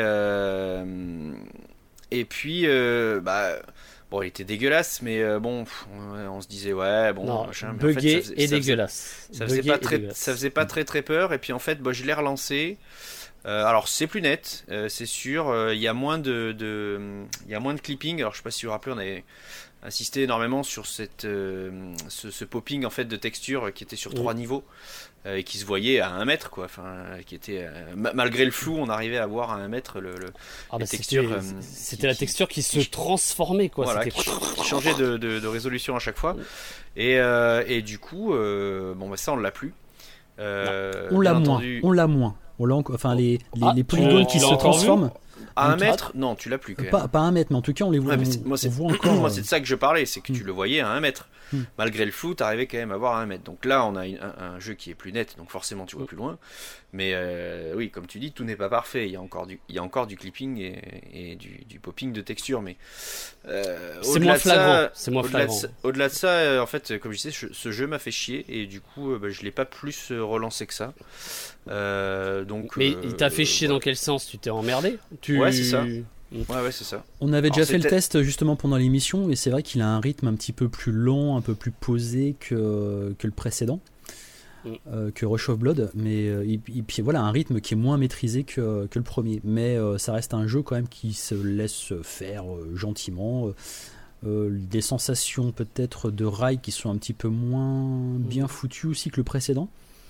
euh, et puis, euh, bah, bon, il était dégueulasse, mais euh, bon, on, on se disait, ouais, bon, non, machin. Mais bugué en fait, ça faisait, et ça dégueulasse. Faisait, ça, faisait pas très, ça faisait pas très très peur. Et puis en fait, bah, je l'ai relancé. Euh, alors c'est plus net, euh, c'est sûr. Il euh, y a moins de, de, il y a moins de clipping. Alors je sais pas si vous vous rappelez, on avait insisté énormément sur cette, euh, ce, ce popping en fait de texture qui était sur trois mmh. niveaux euh, et qui se voyait à un mètre quoi. Enfin, qui était euh, malgré le flou, on arrivait à voir à un mètre le, le ah bah les textures. C'était, euh, c'était qui, la texture qui, qui se transformait quoi. Voilà, c'était... qui, qui changeait de, de, de résolution à chaque fois. Mmh. Et, euh, et du coup, euh, bon bah ça on l'a plus. Euh, on l'a entendu... moins. On l'a moins. On l'a encore, enfin les les, ah, les polygones qui se transforment. À un mètre ? Non, tu l'as plus quand même. Pas, pas à un mètre, mais en tout cas, on les voit, ouais, on, moi, on voit encore. Moi, c'est de ça que je parlais, c'est que mm. tu le voyais à un mètre. Mm. Malgré le flou, tu arrivais quand même à voir à un mètre. Donc là, on a une, un, un jeu qui est plus net, donc forcément, tu vois mm. plus loin. Mais euh, oui, comme tu dis, tout n'est pas parfait. Il y a encore du, il y a encore du clipping et, et du, du popping de texture. Mais euh, c'est, moins ça, c'est moins au-delà flagrant. De ça, au-delà de ça, euh, en fait, comme je disais, je, ce jeu m'a fait chier et du coup, euh, bah, je l'ai pas plus relancé que ça. Euh, donc, mais euh, il t'a fait chier euh, dans quel sens ? Tu t'es emmerdé ? tu... Ouais, c'est ça. Ouais, ouais, c'est ça. On avait déjà Alors, fait c'était... le test justement pendant l'émission et c'est vrai qu'il a un rythme un petit peu plus lent, un peu plus posé que, que le précédent, mm. euh, que Rush of Blood, mais euh, et, et puis voilà, un rythme qui est moins maîtrisé que, que le premier. Mais euh, ça reste un jeu quand même qui se laisse faire euh, gentiment. Euh, des sensations peut-être de rail qui sont un petit peu moins bien foutues aussi que le précédent.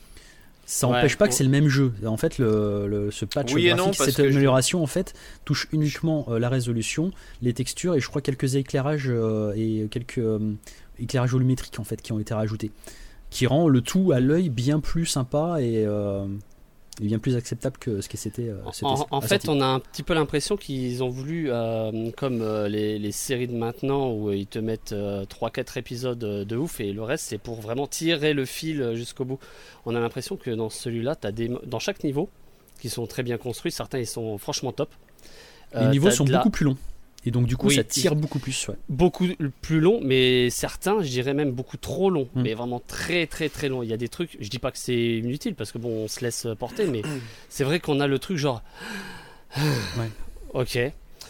Ça n'empêche ouais, pas ouais. que c'est le même jeu. En fait, le, le, ce patch oui graphique, non, cette amélioration, je... en fait, touche uniquement euh, la résolution, les textures et je crois quelques éclairages euh, et quelques euh, éclairages volumétriques en fait qui ont été rajoutés, qui rend le tout à l'œil bien plus sympa et, euh, et bien plus acceptable que ce que c'était. Euh, en en fait, on a un petit peu l'impression qu'ils ont voulu, euh, comme euh, les, les séries de maintenant où ils te mettent euh, trois quatre épisodes de ouf et le reste c'est pour vraiment tirer le fil jusqu'au bout. On a l'impression que dans celui-là, t'as des, dans chaque niveau, qui sont très bien construits, certains ils sont franchement top. Les euh, niveaux sont beaucoup la... plus longs. Et donc du coup oui, ça tire beaucoup plus. Ouais. Beaucoup plus long, mais certains, je dirais même beaucoup trop long. Mmh. Mais vraiment très très très long. Il y a des trucs, je dis pas que c'est inutile, parce que bon, on se laisse porter, mais c'est vrai qu'on a le truc genre... ouais. Ok.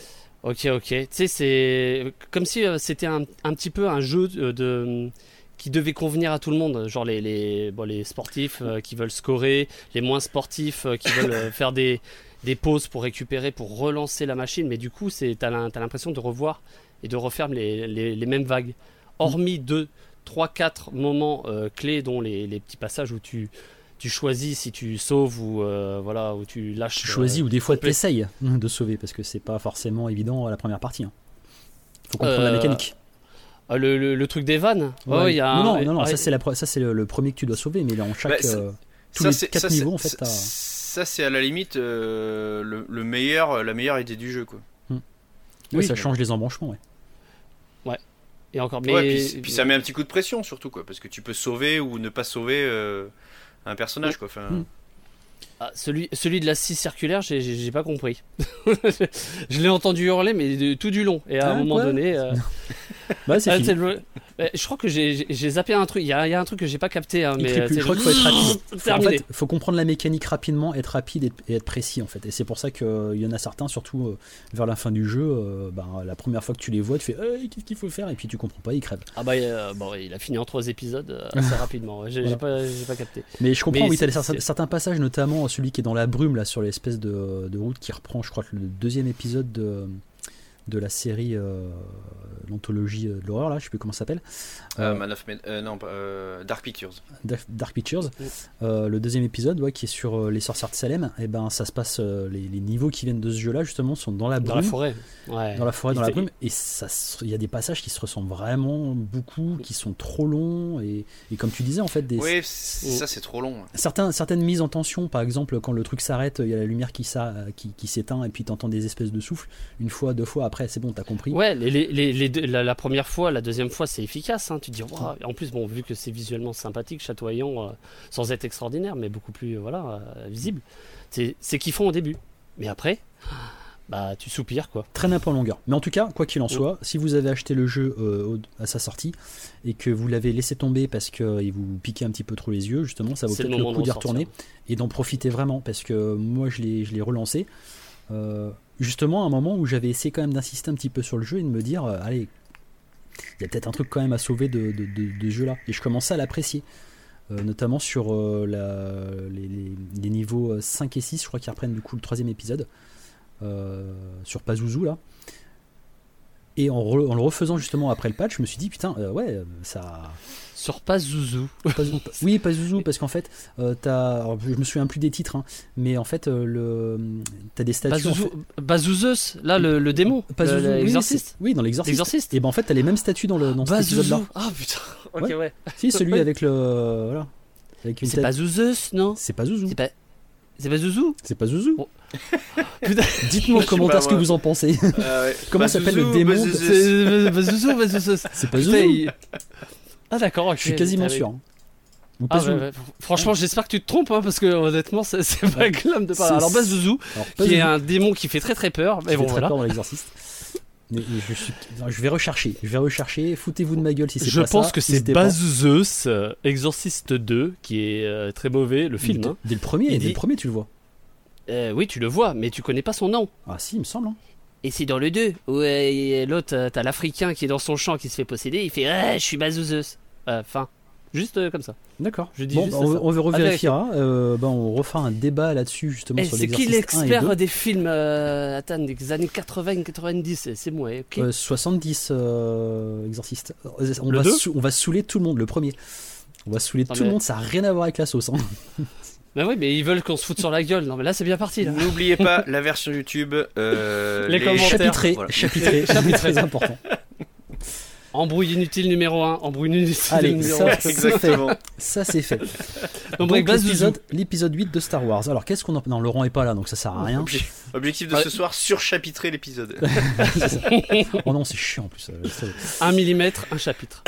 Ok, ok. Tu sais, c'est comme si c'était un, un petit peu un jeu de... de... qui devait convenir à tout le monde, genre les, les, bon, les sportifs euh, qui veulent scorer, les moins sportifs euh, qui veulent euh, faire des, des pauses pour récupérer, pour relancer la machine, mais du coup c'est, t'as, t'as l'impression de revoir et de refaire les, les, les mêmes vagues, hormis deux, trois, quatre moments euh, clés, dont les, les petits passages où tu, tu choisis si tu sauves ou euh, voilà, où tu lâches. Tu choisis euh, ou des fois tu essayes de sauver, parce que c'est pas forcément évident à la première partie. Hein. Faut comprendre euh, la mécanique. Le, le, le truc des vannes ouais. oh, y a non, un... non, non, ouais. ça c'est, la, ça c'est le, le premier que tu dois sauver, mais dans chaque. Bah, euh, tous ça, les c'est, quatre ça, niveaux, c'est, en fait. T'as... Ça, c'est à la limite euh, le, le meilleur, la meilleure idée du jeu, quoi. Hmm. Oui, oui, ça change les embranchements, ouais. Ouais. Et encore, mais. Ouais, puis, puis ça met un petit coup de pression, surtout, quoi, parce que tu peux sauver ou ne pas sauver euh, un personnage, quoi. Enfin. Hmm. Ah, celui, celui de la scie circulaire, j'ai, j'ai, j'ai pas compris. Je l'ai entendu hurler, mais de, tout du long. Et à ah, un moment quoi donné. Euh... bah, c'est ah, fini. c'est le... Je crois que j'ai, j'ai zappé un truc. Il y a, il y a un truc que j'ai pas capté. Hein, mais plus, je crois qu'il faut être rapide. Faut, en fait, faut comprendre la mécanique rapidement, être rapide et, et être précis en fait. Et c'est pour ça qu'il euh, y en a certains, surtout euh, vers la fin du jeu, euh, bah, la première fois que tu les vois, tu fais hey, qu'est-ce qu'il faut faire et puis tu comprends pas, ils crèvent. Ah bah euh, bon, il a fini en trois épisodes euh, assez rapidement. J'ai, voilà. j'ai, pas, j'ai pas capté. Mais je comprends. Mais oui, t'as certains, certains passages, notamment celui qui est dans la brume là sur l'espèce de, de route qui reprend, je crois, le deuxième épisode de. de la série euh, l'anthologie de l'horreur là, je sais plus comment ça s'appelle. Euh, Man of Med- euh, non, euh, Dark Pictures. Dark Pictures. Mm. Euh, le deuxième épisode, ouais, qui est sur euh, les sorcières de Salem. Et ben, ça se passe. Euh, les, les niveaux qui viennent de ce jeu-là, justement, sont dans la brume. Dans la forêt. Ouais. Dans la forêt, il dans fait... la brume. Et ça, il y a des passages qui se ressemblent vraiment beaucoup, qui sont trop longs. Et, et comme tu disais, en fait, des. Oui, ça c'est trop long. Certains, certaines mises en tension, par exemple, quand le truc s'arrête, il y a la lumière qui, ça, qui, qui s'éteint, et puis t'entends des espèces de souffles. Une fois, deux fois, après, c'est bon, t'as compris. Ouais, les, les, les, les deux, la, la première fois, la deuxième fois, c'est efficace. Hein, tu te dis, wow. En plus, bon, vu que c'est visuellement sympathique, chatoyant, euh, sans être extraordinaire, mais beaucoup plus euh, voilà, euh, visible, c'est, c'est kiffant au début. Mais après, bah, tu soupires, quoi. Traîne un peu en longueur. Mais en tout cas, quoi qu'il en soit, mmh. si vous avez acheté le jeu euh, à sa sortie et que vous l'avez laissé tomber parce qu'il euh, vous piquait un petit peu trop les yeux, justement, ça vaut c'est peut-être le, le coup d'y retourner et d'en profiter vraiment, parce que moi, je l'ai, je l'ai relancé. euh, justement à un moment où j'avais essayé quand même d'insister un petit peu sur le jeu et de me dire, euh, allez, il y a peut-être un truc quand même à sauver de, de, de, de ce jeu-là. Et je commençais à l'apprécier, euh, notamment sur euh, la, les, les, les niveaux cinq et six, je crois qu'ils reprennent du coup le troisième épisode, euh, sur Pazuzu là. Et en, re, en le refaisant justement après le patch, je me suis dit putain, euh, ouais, ça. Sur Pazuzu. Pazuzu. Oui, Pazuzu, parce qu'en fait, euh, t'as. Alors, je me souviens plus des titres, hein, mais en fait, euh, le... t'as des statues. Pazuzu, en fait... Pazuzeus, là, le, le démon. Pazuzu, le, oui, l'exorciste. Oui, dans l'exorciste. L'exorciste. Et ben en fait, t'as les mêmes statues dans, le, dans cet épisode-là. Ah putain, ok, ouais. ouais. Si, celui ouais. avec le. Voilà. Avec une c'est tête... Pazuzeus, non? C'est Pazuzu. C'est pas. C'est Pazuzu? C'est Pazuzu. Bon. Dites-moi en commentaire ce que vous en pensez. Ah ouais. Comment Pazuzu, s'appelle le démon? C'est Pazuzu, Pazuzu. C'est Pazuzu. Ah d'accord, ok. Je suis quasiment sûr. Hein. Ou ah, ouais, ouais. Franchement, j'espère que tu te trompes, hein, parce que honnêtement, c'est, c'est pas ouais. glam de parler. Alors Pazuzu, qui est un démon qui fait très très peur, mais qui bon fait très voilà. peur dans l'exorciste. Mais je, suis... je vais rechercher, je vais rechercher. Foutez-vous de ma gueule si c'est je pas ça. Je pense que c'est Pazuzeus, euh, Exorciste deux, qui est euh, très mauvais, le film. Dès, hein. dès le premier, dès dit... le premier, tu le vois. Euh, oui, tu le vois, mais tu connais pas son nom. Ah si, il me semble. Hein. Et c'est dans le deux, où euh, l'autre, t'as l'Africain qui est dans son champ, qui se fait posséder, il fait ah, je suis Pazuzeus. Enfin, euh, juste euh, comme ça. D'accord. Je dis bon, juste bah, on, ça. on revérifiera. Euh, bah, on refera un débat là-dessus justement et sur c'est l'exercice qui l'expert un et deux. Des films euh, attends, des années quatre-vingts quatre-vingt-dix? C'est moi, ok. Euh, soixante-dix euh, exorcistes. On le va, deux sou- on va saouler tout le monde, le premier. On va saouler non, tout mais... le monde, ça n'a rien à voir avec la sauce. Hein. Ben oui, mais ils veulent qu'on se foute sur la gueule. Non, mais là, c'est bien parti. Là. N'oubliez pas la version YouTube. Euh, les, les commentaires. Chapitrés, voilà. chapitrés, chapitrés, très important. Embrouille inutile numéro un. Embrouille inutile Allez, numéro ça, un. Exactement. Ça, c'est fait. Donc, donc l'épisode, l'épisode huit de Star Wars. Alors, qu'est-ce qu'on en... Non, Laurent est pas là, donc ça sert à rien. Obje- Objectif de ouais. ce soir, surchapitrer l'épisode. Oh non, c'est chiant en plus. Un millimètre, un chapitre.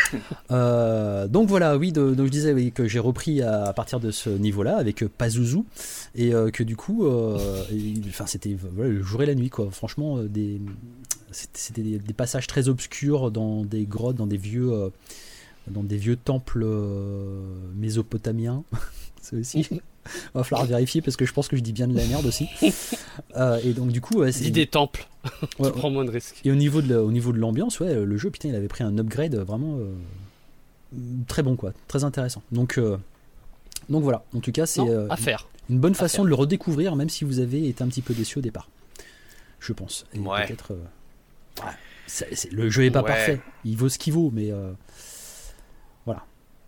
euh, donc voilà, oui, de, donc je disais oui, que j'ai repris à, à partir de ce niveau-là avec euh, Pazuzu et euh, que du coup, euh, enfin c'était voilà, le jour et la nuit quoi. Franchement, euh, des, c'était, c'était des, des passages très obscurs dans des grottes, dans des vieux, euh, dans des vieux temples euh, mésopotamiens. C'est aussi. Va falloir vérifier parce que je pense que je dis bien de la merde aussi. Euh, et donc du coup, ouais, c'est... dis des temples. Ouais, tu prends moins de risques. Et au niveau de, la, au niveau de l'ambiance, ouais, le jeu, putain, il avait pris un upgrade vraiment euh, très bon, quoi, très intéressant. Donc, euh, donc voilà. En tout cas, c'est non, euh, à faire. une bonne à façon faire. de le redécouvrir, même si vous avez été un petit peu déçu au départ. Je pense. Et ouais. peut-être. Euh, ouais, c'est, c'est, le jeu est pas ouais. parfait. Il vaut ce qu'il vaut, mais euh, voilà.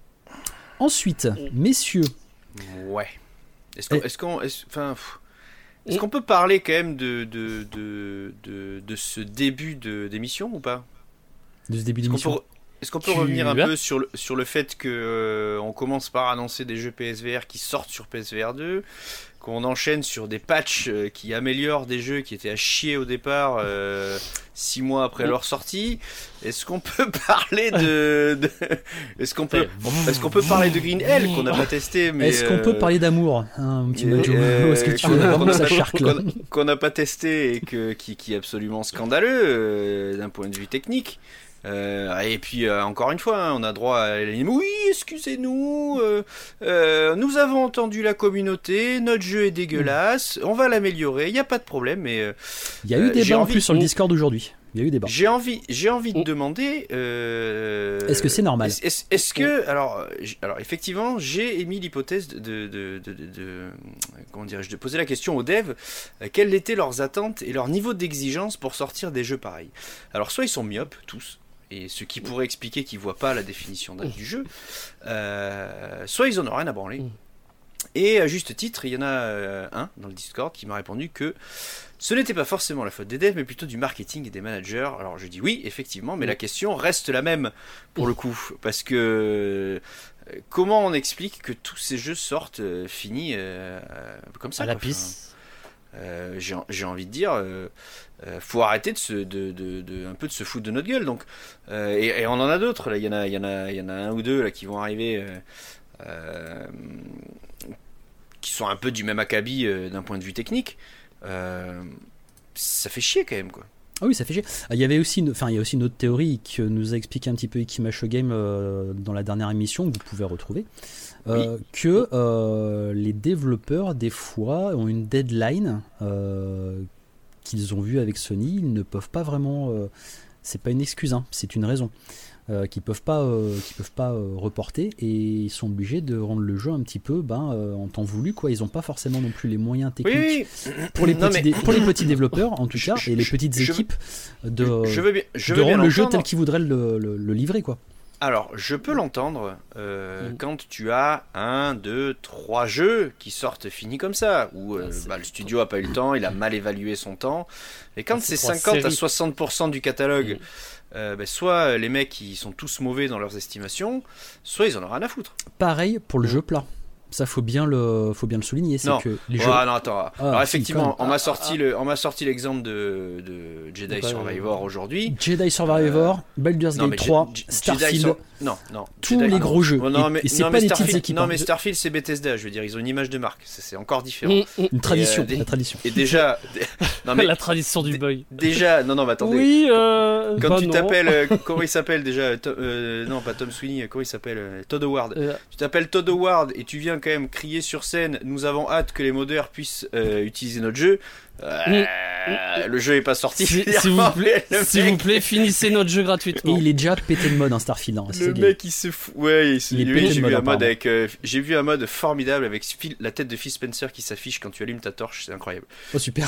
Ensuite, messieurs. Ouais. Est-ce qu'on, est-ce qu'on, est-ce, enfin, est-ce qu'on peut parler quand même de de, de, de, de ce début de, d'émission ou pas? De ce début est-ce d'émission. Qu'on peut, est-ce qu'on peut tu revenir un as... peu sur le, sur le fait que euh, on commence par annoncer des jeux P S V R qui sortent sur P S V R deux, qu'on enchaîne sur des patchs euh, qui améliorent des jeux qui étaient à chier au départ euh, six mois après leur sortie. Est-ce qu'on peut parler de, de est-ce qu'on peut est-ce qu'on peut parler de Green Hell qu'on n'a pas testé mais est-ce qu'on euh, peut parler d'amour hein, un petit euh, Majo euh, est-ce que tu qu'on, veux qu'on, ça a, qu'on, qu'on n'a pas testé et que qui, qui est absolument scandaleux euh, d'un point de vue technique. Euh, et puis euh, encore une fois, hein, on a droit à oui, excusez-nous, euh, euh, nous avons entendu la communauté, notre jeu est dégueulasse, mmh. on va l'améliorer, il n'y a pas de problème. Mais euh, il y a eu débat en envie, plus sur le Discord aujourd'hui. Il y a eu débat. J'ai envie, j'ai envie de demander. Euh, est-ce que c'est normal? Est-ce, est-ce, est-ce que alors, alors effectivement, j'ai émis l'hypothèse de, de, de, de, de comment dirais-je, de poser la question aux devs, euh, quelles étaient leurs attentes et leur niveau d'exigence pour sortir des jeux pareils. Alors soit ils sont myopes tous. Et ce qui pourrait expliquer qu'ils ne voient pas la définition du jeu, euh, soit ils en ont rien à branler. Et à juste titre, il y en a euh, un dans le Discord qui m'a répondu que ce n'était pas forcément la faute des devs, mais plutôt du marketing et des managers. Alors je dis oui, effectivement, mais la question reste la même pour le coup. Parce que euh, comment on explique que tous ces jeux sortent euh, finis euh, comme ça à la quoi, pisse Euh, j'ai, j'ai envie de dire euh, euh, faut arrêter de se de, de, de un peu de se foutre de notre gueule donc euh, et, et on en a d'autres là, il y en a il y en a il y en a un ou deux là qui vont arriver euh, euh, qui sont un peu du même acabit euh, d'un point de vue technique. Euh, ça fait chier quand même quoi. Ah oui, ça fait chier. Il y avait aussi, enfin, il y a aussi une autre théorie que nous a expliqué un petit peu Ikimasho Game euh, dans la dernière émission que vous pouvez retrouver. euh, Oui. que euh, les développeurs, des fois, ont une deadline euh, qu'ils ont vue avec Sony. Ils ne peuvent pas vraiment... Euh, c'est pas une excuse, hein, c'est une raison. Euh, qu'ils peuvent pas, euh, qu'ils peuvent pas euh, reporter, et ils sont obligés de rendre le jeu un petit peu ben, euh, en temps voulu, quoi. Ils n'ont pas forcément non plus les moyens techniques Oui, oui. pour les Non, petits, mais- dé- pour les petits développeurs en tout Je- cas, je- et les je- petites je veux- équipes de, je veux bien, je de veux bien rendre le jeu l'entendre. tel qu'ils voudraient le, le, le livrer, quoi. Alors, je peux l'entendre euh, Mm. quand tu as un, deux, trois jeux qui sortent finis comme ça, où euh, Ah, c'est- bah, le studio a pas eu le temps, il a mal évalué son temps. Et quand Ah, c'est c'est trois cinquante à séries. soixante pour cent du catalogue, Mm. euh, bah, soit les mecs ils sont tous mauvais dans leurs estimations, soit ils en ont rien à foutre. Pareil pour le Mm. jeu plat. Ça, faut bien le, faut bien le souligner, c'est Non. que les Oh, jeux. ah, non, attends. Ah, Alors si, effectivement, quand on m'a Ah, sorti ah, le, on m'a sorti l'exemple de, de Jedi Ouais, Survivor ouais. aujourd'hui. Jedi Survivor, Baldur's Non, Gate mais Je- trois, Je- Jedi Starfield, Sur- Non, non. tous Jedi- les non. gros jeux. Oh, non, Et- mais, et c'est non, pas mais des petites Starfield, équipes, non, hein. mais Starfield, c'est Bethesda. Je veux dire, ils ont une image de marque. C'est c'est encore différent. Mm, mm. Une tradition, Et, euh, des- la tradition. Et déjà, non mais La tradition du dé- boy. déjà, non non, mais attendez. Oui, euh, Quand bah tu non. t'appelles, euh, comment il s'appelle déjà To- euh, Non, pas Tom Sweeney. Comment il s'appelle euh, Todd Howard. Euh, Tu t'appelles Todd Howard et tu viens quand même crier sur scène. Nous avons hâte que les modeurs puissent euh, utiliser notre jeu. Euh, le jeu est pas sorti. S'il s'il vous plaît, Le s'il mec- vous plaît, finissez notre jeu Et gratuitement. il est déjà pété de mode, un Starfield. Hein, c'est Le gay. mec il se fout. Ouais, il se- Il est oui, pété de j'ai mode, vu un mode apparemment. avec. euh, j'ai vu un mode formidable avec Phil- la tête de Phil Spencer qui s'affiche quand tu allumes ta torche. C'est incroyable. Oh, super.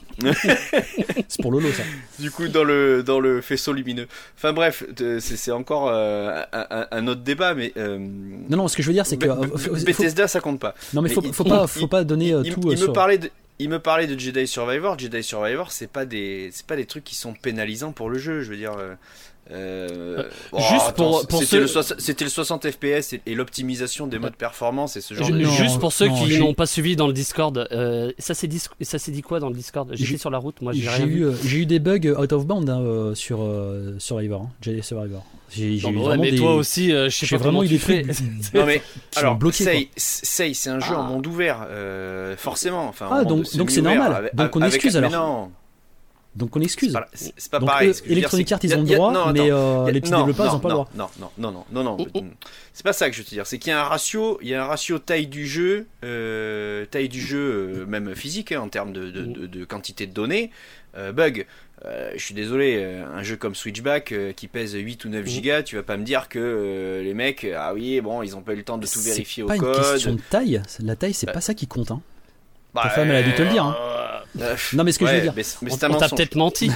C'est pour Lolo, ça. Du coup, dans le dans le faisceau lumineux. Enfin bref, de- c'est c'est encore euh, un, un- un autre débat, mais. euh, Non, non, ce que je veux dire, c'est que. Be- euh, Be- faut- faut- Bethesda, ça compte pas. Non, mais faut, Mais faut il- pas, il- faut pas donner euh, il, tout. il euh, me sur- parlait de, il me parlait de Jedi Survivor. Jedi Survivor, c'est pas des, c'est pas des trucs qui sont pénalisants pour le jeu. Je veux dire. euh, euh, oh, juste attends, pour- pour c'était ceux- le, soix- c'était le soixante F P S et, et l'optimisation des modes performance et ce genre Je- de Non, Juste pour ceux non, qui j'ai- n'ont pas suivi dans le Discord, euh, ça s'est dit, ça s'est dit quoi dans le Discord? J'étais J'ai- sur la route, moi j'ai J'ai rien eu, vu. euh, j'ai eu des bugs out of bound hein, euh, sur euh, Survivor, hein, Jedi Survivor. J'ai j'ai Non, eu mais ouais, vraiment mais des. toi aussi, euh, je sais J'ai pas vraiment comment eu tu des fais. trucs Non mais qui alors, m'ont bloqué, quoi. Sei, Sei, c'est un jeu Ah. en monde ouvert, euh, forcément. Enfin, Ah, en monde donc- donc c'est semi-ouvert, normal. avec- Donc on avec- excuse, mais alors. non, Donc on excuse. c'est pas, c'est- c'est pas Donc pareil. eux, Ce que je veux dire, Electronic c'est Arts, qu'il ils y a- ont il le y a- droit, non, mais attends. euh, Il y a- les petits non, développeurs, ils non, ont pas le non, droit. Non, non, non, non, non, non. Oh, oh. C'est pas ça que je veux te dire. C'est qu'il y a un ratio, il y a un ratio taille du jeu, euh, taille du jeu, euh, même physique, hein, en termes de, de, de- de quantité de données. Euh, bug. Euh, je suis désolé, euh, un jeu comme Switchback euh, qui pèse huit ou neuf gigas, tu vas pas me dire que euh, les mecs, ah oui, bon, ils ont pas eu le temps de tout C'est vérifier au pas une code. question de taille. La taille, c'est Bah, pas ça qui compte. Hein. Bah, ta femme, elle a dû te le dire, hein. euh, Non, mais ce que je veux ouais, dire. Mais, mais On, c'est un on t'a mensonge. peut-être menti.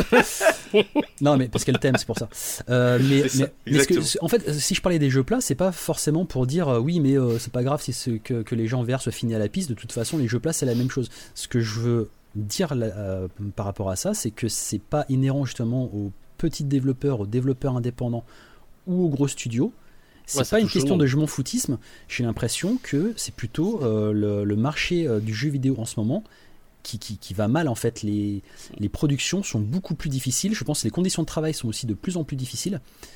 Non, mais parce qu'elle t'aime, c'est pour ça. Euh, mais, C'est ça, mais, mais ce que- exactement. en fait, si je parlais des jeux plats, c'est pas forcément pour dire euh, oui, mais euh, c'est pas grave si ce que, que les gens verts se finissent à la piste. De toute façon, les jeux plats, c'est la même chose. Ce que je veux dire là, euh, par rapport à ça, c'est que c'est pas inhérent justement aux petits développeurs, aux développeurs indépendants ou aux gros studios. C'est Ouais, ça pas une touche tout le question monde. de je m'en foutisme. J'ai l'impression que c'est plutôt euh, le, le marché euh, du jeu vidéo en ce moment qui, qui, qui va mal en fait. Les, les productions sont beaucoup plus difficiles. Je pense que les conditions de travail sont aussi de plus en plus difficiles.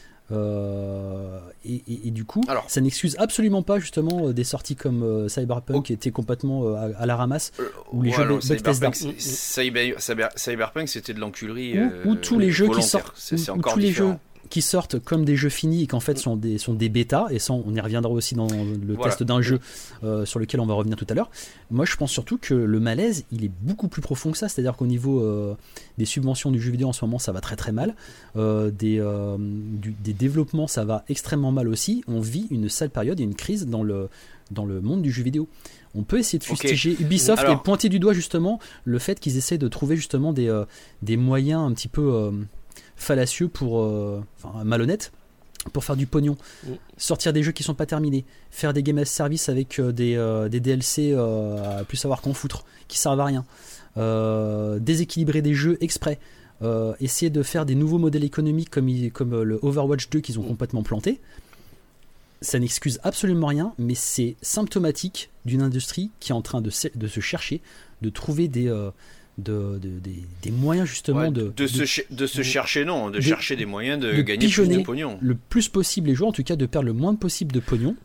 Euh, et, et- et du coup, Alors. ça n'excuse absolument pas justement euh, des sorties comme euh, Cyberpunk Oh. qui étaient complètement euh, à, à la ramasse. Euh, Ou les ouais, jeux non, Bethesda. Cyberpunk, c'est- Cyber- Cyber- Cyberpunk, c'était de l'enculerie. Ou, euh, ou tous les jeux qui volontaire. sortent, C'est ou- c'est ou encore tous les différent. jeux qui sortent comme des jeux finis et qu'en fait sont des, sont des bêtas, et ça on y reviendra aussi dans le Voilà. test d'un jeu euh, sur lequel on va revenir tout à l'heure. Moi je pense surtout que le malaise il est beaucoup plus profond que ça, c'est-à-dire qu'au niveau euh, des subventions du jeu vidéo en ce moment ça va très très mal, euh, des, euh, du- des développements ça va extrêmement mal aussi, on vit une sale période et une crise dans le, dans le monde du jeu vidéo. On peut essayer de Ok. fustiger Ubisoft Alors- et pointer du doigt justement le fait qu'ils essaient de trouver justement des, euh, des moyens un petit peu euh, fallacieux pour euh, enfin malhonnêtes pour faire du pognon, Mm. sortir des jeux qui sont pas terminés, faire des game as service avec euh, des, euh, des D L C euh, à plus savoir qu'en foutre qui servent à rien, euh, déséquilibrer des jeux exprès, euh, essayer de faire des nouveaux modèles économiques comme, il- comme euh, le Overwatch deux qu'ils ont Mm. complètement planté. Ça n'excuse absolument rien, mais c'est symptomatique d'une industrie qui est en train de se, de se chercher, de trouver des, euh, de, de- des, des moyens justement Ouais, de, de, se, ch- de se chercher, non, de, de- chercher des moyens de, de gagner plus pigeonner de pognon. le plus possible les joueurs, en tout cas de perdre le moins possible de pognon,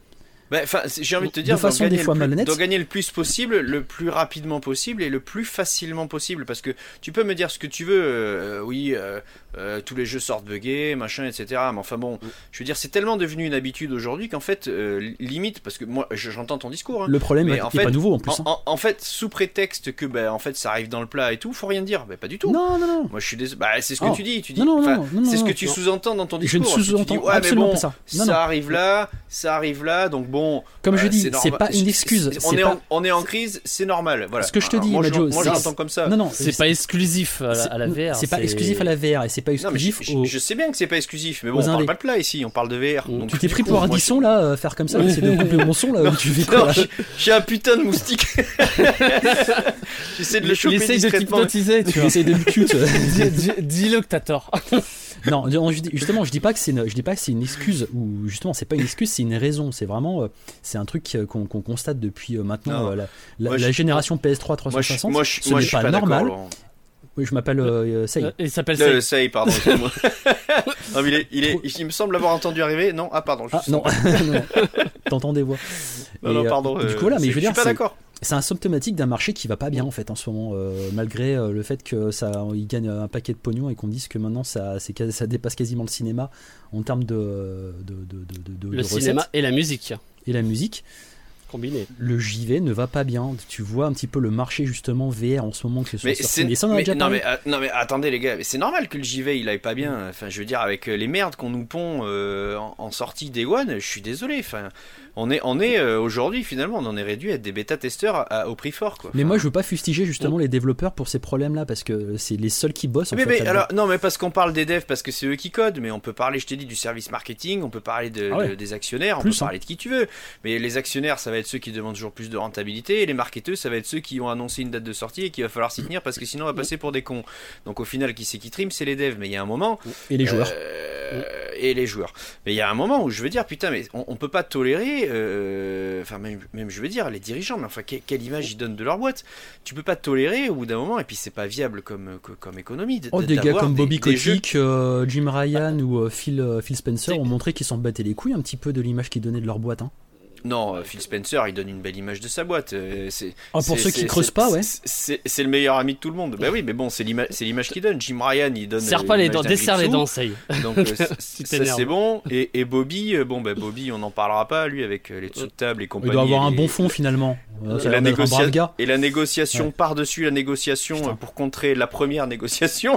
Bah, j'ai envie de te dire, de façon des fois malhonnête, doit gagner le plus possible, le plus rapidement possible et le plus facilement possible, parce que tu peux me dire ce que tu veux, euh, oui, euh, euh, tous les jeux sortent buggés, machin, et cetera. Mais enfin bon, mm. je veux dire, c'est tellement devenu une habitude aujourd'hui qu'en fait, euh, limite, parce que moi, j'entends ton discours. Hein, le problème n'est pas nouveau en plus. En, en, en fait, sous prétexte que, bah, en fait, ça arrive dans le plat et tout, faut rien dire. Bah, pas du tout. Non, non, non. Moi, je suis désolé. Bah, c'est ce que oh. tu dis. Tu dis. Non, non, non, non, c'est non, ce que non, tu non. sous-entends dans ton discours. Je ne sous-entends dis, ouais, absolument bon, pas ça. Non, ça non. arrive là, ça arrive là, donc bon. Comme je euh, dis, c'est pas une excuse. On est, pas... en, on est en crise, c'est normal. Voilà. Ce que je te dis, moi, Majo, moi je l'entends comme ça. Non, non, c'est pas exclusif à la, à la V R. C'est pas exclusif à la V R et c'est pas exclusif. Non, mais je, je sais bien que c'est pas exclusif, mais bon, on parle pas de plat ici, on parle de V R. Donc, tu t'es pris pour Ardisson là, faire comme ça, essayer de couper mon son là, tu fais quoi là? J'ai un putain de moustique. J'essaie de le choper discrètement. Il essaye de t'hypnotiser, tu vois. Essaye de me cute. Dis-le que t'as tort. Non, justement, je dis pas que c'est une, je dis pas que c'est une excuse ou justement c'est pas une excuse, c'est une raison. C'est vraiment, euh, c'est un truc qu'on qu'on constate depuis euh, maintenant euh, la, la, la génération P S trois trois cent soixante. Moi, je, ce moi, n'est je pas, pas normal. Oui, je m'appelle euh, Sei. Euh, il s'appelle Sei. Euh, Sei, pardon. Excuse-moi. non, mais il, est, il, est, il me semble l'avoir entendu arriver. Non, ah pardon. Je ah, non, non. T'entends des voix. Non, et, non, pardon. Euh, du coup, voilà, mais je veux dire, je suis pas d'accord. C'est un symptomatique d'un marché qui va pas bien en fait en ce moment, euh, malgré euh, le fait que ça, il gagne un paquet de pognon et qu'on dise que maintenant ça, c'est, ça dépasse quasiment le cinéma en termes de, de, de, de, de le de cinéma et la musique. Et la musique. Combiné. Le J V ne va pas bien. Tu vois un petit peu le marché justement V R en ce moment que ce soit mais sur c'est, mais ça on a mais, déjà non, parlé. mais, euh, non mais attendez les gars, mais c'est normal que le J V il aille pas bien. Enfin je veux dire avec les merdes qu'on nous pond euh, en, en sortie Day One, je suis désolé. Enfin on est on est euh, aujourd'hui finalement on en est réduit à être des bêta-testeurs à, au prix fort quoi. Enfin, mais moi je veux pas fustiger justement on... les développeurs pour ces problèmes là parce que c'est les seuls qui bossent. En mais, fait, mais alors non mais parce qu'on parle des devs parce que c'est eux qui codent, mais on peut parler je t'ai dit du service marketing, on peut parler de, ah ouais. de, des actionnaires, on Plus, peut parler hein. de qui tu veux. Mais les actionnaires ça va être ceux qui demandent toujours plus de rentabilité. Et les marketeurs, ça va être ceux qui ont annoncé une date de sortie et qu'il va falloir s'y tenir parce que sinon on va passer pour des cons. Donc au final, qui c'est qui trime, c'est les devs. Mais il y a un moment. Et les joueurs. Euh, et les joueurs. Mais il y a un moment où je veux dire, putain, mais on, on peut pas tolérer. Euh, enfin, même, même je veux dire, les dirigeants, mais enfin, quelle, quelle image ils donnent de leur boîte. Tu peux pas tolérer au bout d'un moment, et puis c'est pas viable comme, comme, comme économie. Oh, des gars comme Bobby Kotick, euh, Jim Ryan ou euh, Phil, euh, Phil Spencer ont montré qu'ils s'en battaient les couilles un petit peu de l'image qu'ils donnaient de leur boîte. Hein. Non, euh, Phil Spencer, il donne une belle image de sa boîte. Euh, c'est, ah, pour c'est, ceux c'est, qui creusent c'est, pas, ouais. C'est, c'est, c'est le meilleur ami de tout le monde. Bah oui, mais bon, c'est l'image, c'est l'image qu'il donne. Jim Ryan, il donne. Serre pas les dents, desserre les dents, ça y est. Donc, euh, ça, c'est bon. Et, et Bobby, euh, bon, bah Bobby, on n'en parlera pas, lui, avec euh, les dessous de table et compagnie. Il doit avoir un les... bon fond finalement. Euh, et, la négocia... et la négociation ouais. par-dessus la négociation Putain. pour contrer la première négociation.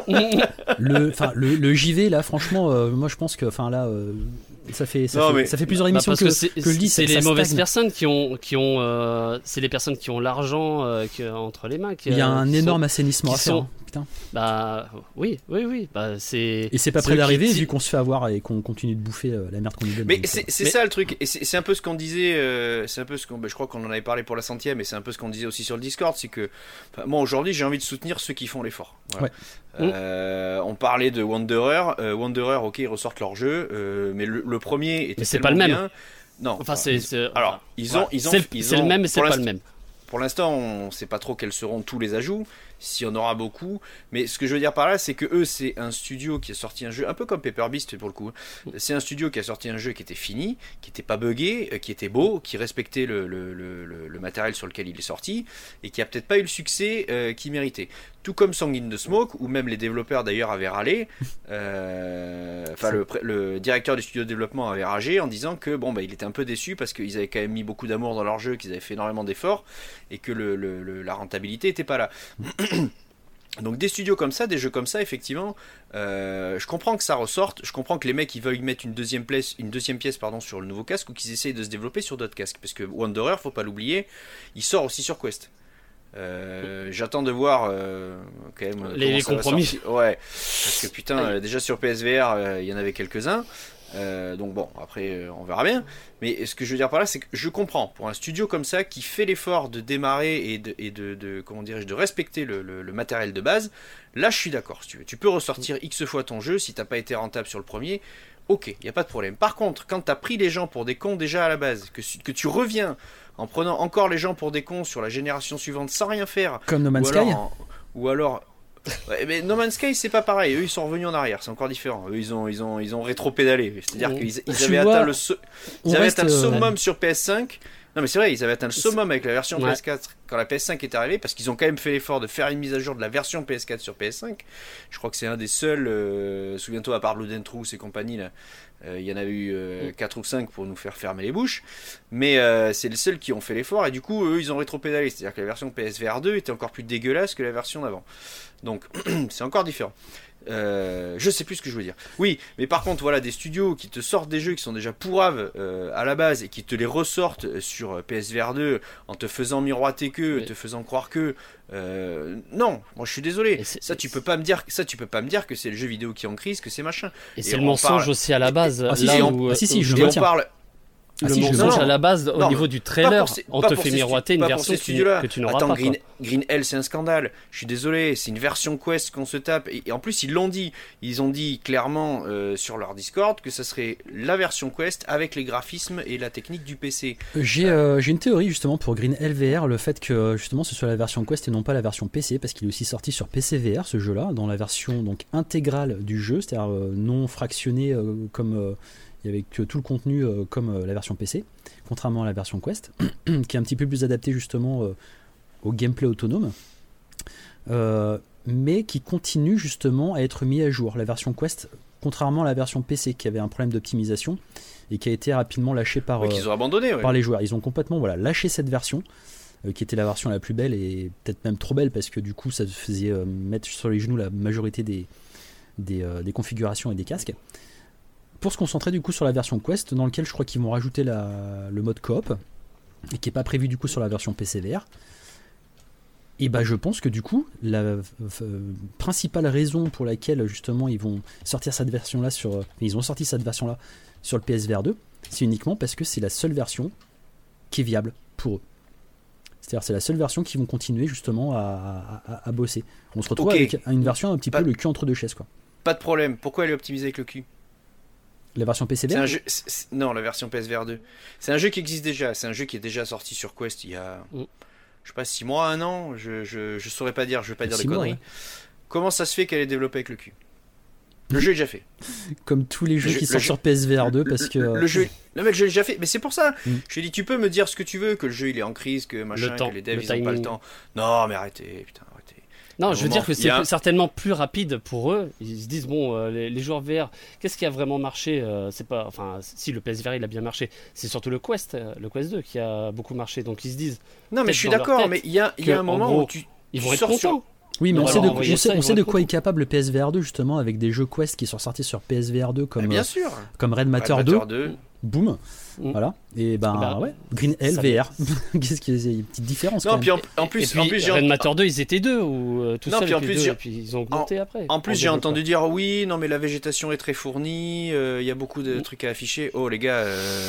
le, enfin, le, le J V, là, franchement, euh, moi je pense que, enfin là. Euh... Ça fait, ça, non, fait, mais... ça fait plusieurs émissions bah que, que, c'est, que je dis c'est ça, les ça mauvaises stagne. personnes qui ont, qui ont euh, c'est les personnes qui ont l'argent euh, qui, entre les mains. Qui, Il y a un qui énorme sont, assainissement à faire. Sont, hein, putain. Bah oui, oui, oui. Bah, c'est, et c'est pas près d'arriver qui... vu qu'on se fait avoir et qu'on continue de bouffer euh, la merde qu'on nous donne. Mais donc, c'est, c'est mais... ça le truc. Et c'est, c'est un peu ce qu'on disait. Euh, c'est un peu ce qu'on. Bah, je crois qu'on en avait parlé pour la centième. Et c'est un peu ce qu'on disait aussi sur le Discord, c'est que enfin, moi aujourd'hui j'ai envie de soutenir ceux qui font l'effort. Voilà. Ouais. Euh, mmh. On parlait de Wanderer. Euh, Wanderer, ok, ils ressortent leur jeu, euh, mais le, le premier était mais c'est tellement pas le même. Bien. Non. Enfin, c'est, c'est... Alors, ils ont, ouais. ils ont, c'est, le, ils c'est ont, le même, mais c'est pas le même. Pour l'instant, on ne sait pas trop quels seront tous les ajouts, s'il y en aura beaucoup. Mais ce que je veux dire par là, c'est que eux, c'est un studio qui a sorti un jeu, un peu comme Paper Beast pour le coup. C'est un studio qui a sorti un jeu qui était fini, qui n'était pas buggé, qui était beau, qui respectait le, le, le, le, le matériel sur lequel il est sorti, et qui a peut-être pas eu le succès euh, qu'il méritait. Tout comme Song in the Smoke, où même les développeurs d'ailleurs avaient râlé. Euh, enfin, le, le directeur du studio de développement avait ragé en disant que bon, bah, il était un peu déçu parce qu'ils avaient quand même mis beaucoup d'amour dans leur jeu, qu'ils avaient fait énormément d'efforts et que le, le, le, la rentabilité n'était pas là. Donc des studios comme ça, des jeux comme ça, effectivement, euh, je comprends que ça ressorte, je comprends que les mecs ils veuillent mettre une deuxième pièce, une deuxième pièce pardon, sur le nouveau casque ou qu'ils essayent de se développer sur d'autres casques, parce que Wanderer, faut pas l'oublier, il sort aussi sur Quest. Euh, j'attends de voir euh, quand même les, les compromis. Ouais, parce que putain, euh, déjà sur P S V R, il euh, y en avait quelques-uns. Euh, donc bon, après euh, on verra bien. Mais ce que je veux dire par là, c'est que je comprends pour un studio comme ça qui fait l'effort de démarrer et de, et de, de comment dirais-je, de respecter le, le, le matériel de base. Là, je suis d'accord. Si tu veux, tu peux ressortir X fois ton jeu si t'as pas été rentable sur le premier. Ok, y a pas de problème. Par contre, quand t'as pris les gens pour des cons déjà à la base, que, que tu reviens en prenant encore les gens pour des cons sur la génération suivante sans rien faire, comme No Man's ou Sky, alors, en, ou alors Ouais, mais No Man's Sky c'est pas pareil. Eux ils sont revenus en arrière, c'est encore différent. Eux ils ont ils ont ils ont rétro-pédalé. C'est-à-dire Mmh. qu'ils ils Tu avaient vois, atteint le so- on ils avaient reste, atteint le euh, summum sur P S cinq. Non mais c'est vrai, ils avaient atteint le summum avec la version Ouais. P S quatre quand la P S cinq est arrivée, parce qu'ils ont quand même fait l'effort de faire une mise à jour de la version P S quatre sur P S cinq. Je crois que c'est un des seuls, euh, souviens-toi, à part Blood and Truth et compagnie, là, euh, il y en a eu euh, quatre ou cinq pour nous faire fermer les bouches, mais euh, c'est les seuls qui ont fait l'effort, et du coup eux ils ont rétro-pédalé, c'est-à-dire que la version P S V R deux était encore plus dégueulasse que la version d'avant. Donc c'est encore différent. Euh, je sais plus ce que je veux dire. Oui, mais par contre, voilà, des studios qui te sortent des jeux qui sont déjà pourraves euh, à la base et qui te les ressortent sur P S V R deux en te faisant miroiter que, Oui. te faisant croire que. Euh, non, moi je suis désolé. Et c'est- Ça, tu peux pas me dire, ça, tu peux pas me dire que c'est le jeu vidéo qui est en crise, que c'est machin. Et Et c'est le on mensonge parle- aussi à la base. Ah, si, là si, où, ah, si, si, où- je Et le on maintiens. parle. Ah, le si, je le mensonge maintiens. à la base au Non, niveau du Pas trailer, pour ces- on pas te pour fait ces stu- miroiter une pas pour version ces que tu, studios-là. que tu n'auras Attends, pas. Green, quoi. Green Hell, c'est un scandale. Je suis désolé, c'est une version Quest qu'on se tape. Et, et en plus, ils l'ont dit. Ils ont dit clairement euh, sur leur Discord que ça serait la version Quest avec les graphismes et la technique du P C. J'ai euh, j'ai une théorie justement pour Green Hell V R, le fait que justement ce soit la version Quest et non pas la version P C, parce qu'il est aussi sorti sur P C V R ce jeu-là, dans la version donc intégrale du jeu, c'est-à-dire euh, non fractionné euh, comme euh, avec tout le contenu euh, comme euh, la version P C, contrairement à la version Quest, qui est un petit peu plus adaptée justement euh, au gameplay autonome, euh, mais qui continue justement à être mis à jour. La version Quest, contrairement à la version P C qui avait un problème d'optimisation et qui a été rapidement lâché par, Oui, euh, qu'ils ont abandonné. Ouais. par les joueurs. Ils ont complètement voilà, lâché cette version, euh, qui était la version la plus belle et peut-être même trop belle parce que du coup ça faisait euh, mettre sur les genoux la majorité des, des, euh, des configurations et des casques. Pour se concentrer du coup sur la version Quest, dans lequel je crois qu'ils vont rajouter la, le mode coop, et qui n'est pas prévu du coup sur la version P C V R. Et bah je pense que du coup la euh, principale raison pour laquelle justement ils vont sortir cette version là sur, euh, ils ont sorti cette version là sur le P S V R deux, c'est uniquement parce que c'est la seule version qui est viable pour eux. C'est-à-dire c'est la seule version qui vont continuer justement à, à, à bosser. On se retrouve Ok. avec une version un petit Pas- peu le cul entre deux chaises quoi. Pas de problème. Pourquoi elle est optimisée avec le cul? La version P C V C'est R un jeu. c'est- c'est- Non, la version P S V R deux. C'est un jeu qui existe déjà. C'est un jeu qui est déjà sorti sur Quest il y a. Mm. Je sais pas, six mois, un an. Je, je, je saurais pas dire. Je vais pas dire Six des mois, conneries. ouais. Comment ça se fait qu'elle est développée avec le cul? Le jeu est déjà fait. Comme tous les jeux Le jeu- qui le sortent jeu- sur P S V R deux Le- parce que le, le jeu. Non mais le jeu est déjà fait. Mais c'est pour ça. Mm. Je lui ai dit, tu peux me dire ce que tu veux, que le jeu il est en crise, que machin, temps, que les devs le ils ont pas le timing. temps. Non mais arrêtez, putain, arrêtez. Non, un je veux moment, dire que il y a c'est un- certainement plus rapide pour eux. Ils se disent bon, euh, les, les joueurs V R, qu'est-ce qui a vraiment marché euh, C'est pas, enfin, si le P S V R il a bien marché, c'est surtout le Quest, euh, le Quest deux qui a beaucoup marché. Donc ils se disent, Non mais Peut-être je suis dans leur d'accord, tête mais il y a, il y a que, un en moment gros, où tu. ils tu vont être sors sur- contents. oui, mais On on va sait, de, leur on envoyer sait, ça, on ils sait vont de être quoi est contents. capable le P S V R deux justement avec des jeux Quest qui sont sortis sur P S V R deux comme, Ah, bien euh, sûr. comme Red Matter Red deux, Matter deux. boum, Mm. voilà. Et ben Bah, ouais, Green Hell ça V R. Qu'est-ce qu'il y a une petite différence Non, quand puis même. en, en plus, et puis en plus, j'ai Red ent- Matter deux, ils étaient deux ou euh, tout Non, seul puis en les plus, deux, j'ai- et puis ils ont augmenté après. En plus, en j'ai développeur. entendu dire oui, non, mais la végétation est très fournie, euh, il y a beaucoup de Mm. trucs à afficher. Oh, les gars,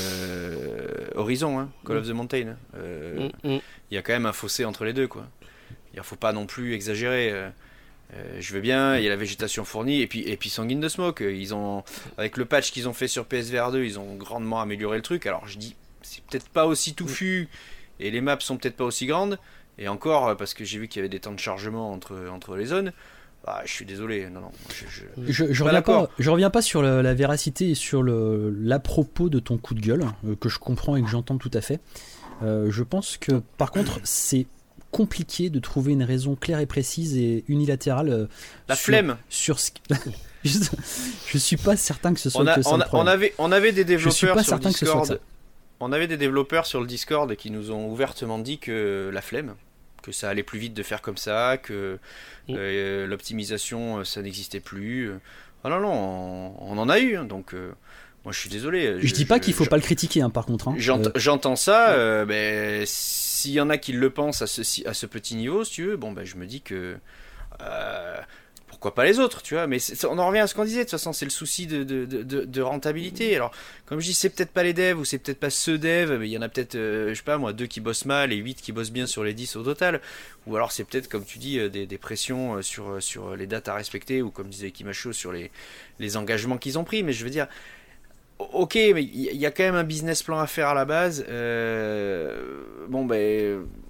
euh, Horizon, hein, Call Mm. of the Mountain, hein, euh, il Mm, mm. y a quand même un fossé entre les deux, quoi. Il faut pas non plus exagérer. euh, euh, je veux bien, il y a la végétation fournie, et puis, et puis Sanguine de Smoke, euh, ils ont, avec le patch qu'ils ont fait sur P S V R deux, ils ont grandement amélioré le truc. Alors je dis, c'est peut-être pas aussi touffu, et les maps sont peut-être pas aussi grandes, et encore, euh, parce que j'ai vu qu'il y avait des temps de chargement entre, entre les zones. Ah, je suis désolé, non, non. Je, je- Je, je Pas reviens d'accord. pas, je reviens pas sur la, la véracité et sur le, l'à-propos de ton coup de gueule, euh, que je comprends et que j'entends tout à fait. Euh, je pense que, par contre, c'est compliqué de trouver une raison claire et précise et unilatérale euh, La sur, flemme. sur ce je, je suis pas certain que ce soit On, a- que ça on, le a- on problème. avait, on avait des Je suis développeurs pas sur certain que ce soit Discord. ça. On avait des développeurs sur le Discord qui nous ont ouvertement dit que la flemme, que ça allait plus vite de faire comme ça, que Mm. euh, l'optimisation euh, ça n'existait plus. Ah non non, on, on en a eu. hein, donc euh, moi je suis désolé. Je, dis pas qu'il faut pas le critiquer, hein, par contre. Hein. J'ent- Euh, J'entends ça, euh, ben, s'il y en a qui le pensent à ce, à ce petit niveau, si tu veux, bon, ben, je me dis que euh, pourquoi pas les autres, tu vois, mais c'est- on en revient à ce qu'on disait, de toute façon, c'est le souci de, de, de, de rentabilité. Alors, comme je dis, c'est peut-être pas les devs ou c'est peut-être pas ce dev, mais il y en a peut-être, euh, je sais pas moi, deux qui bossent mal et huit qui bossent bien sur les dix au total, ou alors c'est peut-être, comme tu dis, euh, des, des pressions euh, sur, sur les dates à respecter, ou comme disait Kimacho, sur les, les engagements qu'ils ont pris, mais je veux dire. Ok, mais il y a quand même un business plan à faire à la base. Euh, bon, ben.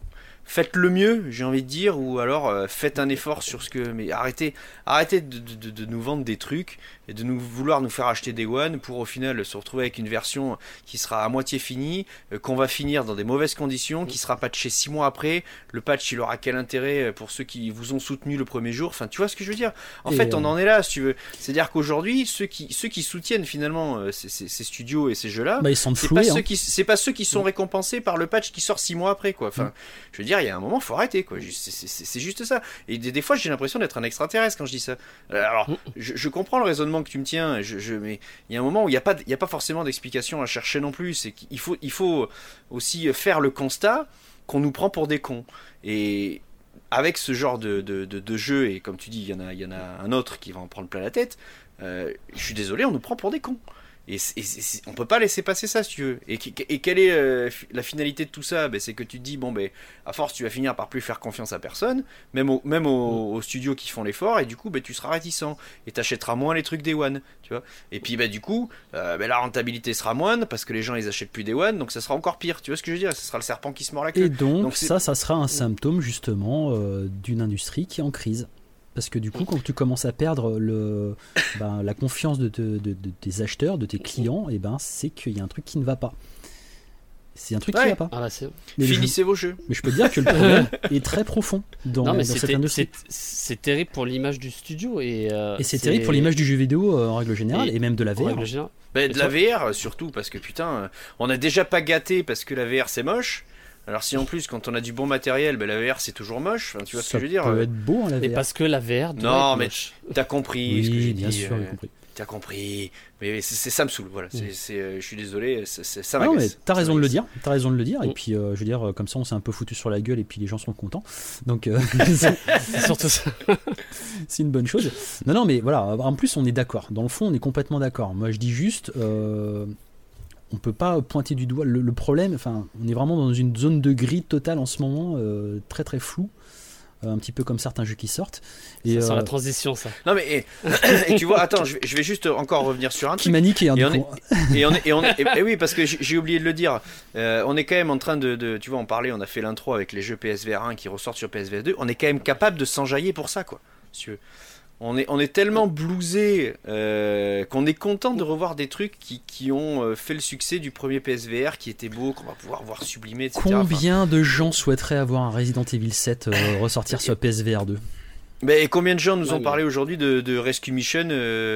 faites le mieux, j'ai envie de dire, ou alors euh, faites un effort sur ce que. Mais arrêtez, arrêtez de, de, de nous vendre des trucs et de nous vouloir nous faire acheter des One pour au final se retrouver avec une version qui sera à moitié finie, euh, qu'on va finir dans des mauvaises conditions, qui sera patché six mois après. Le patch, il aura quel intérêt pour ceux qui vous ont soutenu le premier jour? Enfin, tu vois ce que je veux dire? En et fait, euh... on en est là, si tu veux. C'est-à-dire qu'aujourd'hui, ceux qui, ceux qui soutiennent finalement euh, ces, ces, ces studios et ces jeux-là, bah, ils sont c'est, floués, pas hein. ceux qui, c'est pas ceux qui sont récompensés par le patch qui sort six mois après, quoi. Enfin, mm. je veux dire, il y a un moment, faut arrêter, quoi. C'est, c'est, c'est juste ça. Et des, des fois, j'ai l'impression d'être un extraterrestre quand je dis ça. Alors, je, je comprends le raisonnement que tu me tiens, je, je, mais il y a un moment où il n'y a pas, il y a pas forcément d'explication à chercher non plus. C'est qu'il faut, il faut aussi faire le constat qu'on nous prend pour des cons. Et avec ce genre de, de, de, de jeu, et comme tu dis, il y en a, il y en a un autre qui va en prendre plein la tête. Euh, je suis désolé, on nous prend pour des cons. Et, et, et on peut pas laisser passer ça, si tu veux. Et, et quelle est euh, la finalité de tout ça? Ben, c'est que tu te dis, bon, ben, à force, tu vas finir par plus faire confiance à personne, même, au, même au, aux studios qui font l'effort, et du coup, ben, tu seras réticent. Et t'achèteras moins les trucs Day One, tu vois. Et puis, ben, du coup, euh, ben, la rentabilité sera moindre, parce que les gens, ils achètent plus Day One, donc ça sera encore pire. Tu vois ce que je veux dire? Ce sera le serpent qui se mord la queue. Et donc, donc ça, ça sera un symptôme, justement, euh, d'une industrie qui est en crise. Parce que du coup, quand tu commences à perdre le, ben, la confiance de, de, de, de tes acheteurs, de tes clients, et ben, c'est qu'il y a un truc qui ne va pas. C'est un truc ouais. qui ne va pas. Ah bah c'est... Finissez je, vos jeux. Mais je peux te dire que le problème est très profond dans, non, mais dans cette industrie. C'est, c'est terrible pour l'image du studio. Et, euh, et c'est, c'est terrible pour l'image du jeu vidéo euh, en règle générale, et, et même de la V R. Ben, de la V R surtout, parce que putain, on n'a déjà pas gâté parce que la V R c'est moche. Alors si en plus quand on a du bon matériel, ben la V R c'est toujours moche, enfin, tu vois ça ce que je veux dire? Ça peut être beau hein, la V R. Et parce que la V R doit non être mais moche. T'as compris oui, ce que j'ai bien dit. sûr, euh, j'ai compris. T'as compris. Mais c'est, c'est ça me saoule, voilà. C'est, c'est, euh, je suis désolé, c'est, c'est, ça m'agace. Non, mais t'as ça raison m'agace. de le dire. T'as raison de le dire. Mm. Et puis, euh, je veux dire, comme ça, on s'est un peu foutu sur la gueule et puis les gens sont contents. Donc, euh, c'est surtout ça. C'est une bonne chose. Non, non, mais voilà. En plus, on est d'accord. Dans le fond, on est complètement d'accord. Moi, je dis juste. Euh, on peut pas pointer du doigt le, le problème. Enfin, on est vraiment dans une zone de gris totale en ce moment, euh, très très flou, euh, un petit peu comme certains jeux qui sortent. Et ça euh, sent la transition, ça. Non mais et, et tu vois, attends, je vais, je vais juste encore revenir sur un qui truc. m'a niqué, hein, et, du on coup. est, et on est, et on est, et, et oui, parce que j'ai, j'ai oublié de le dire. Euh, on est quand même en train de, de, tu vois, on parlait, on a fait l'intro avec les jeux P S V R un qui ressortent sur P S V R deux. On est quand même capable de s'enjailler pour ça, quoi. Si tu veux. On est, on est tellement blousé euh, qu'on est content de revoir des trucs qui, qui ont euh, fait le succès du premier P S V R qui était beau, qu'on va pouvoir voir sublimer, et cetera. Combien enfin, de gens souhaiteraient avoir un Resident Evil sept euh, ressortir sur P S V R deux? Mais combien de gens nous ouais, ont mais... parlé aujourd'hui de, de Rescue Mission,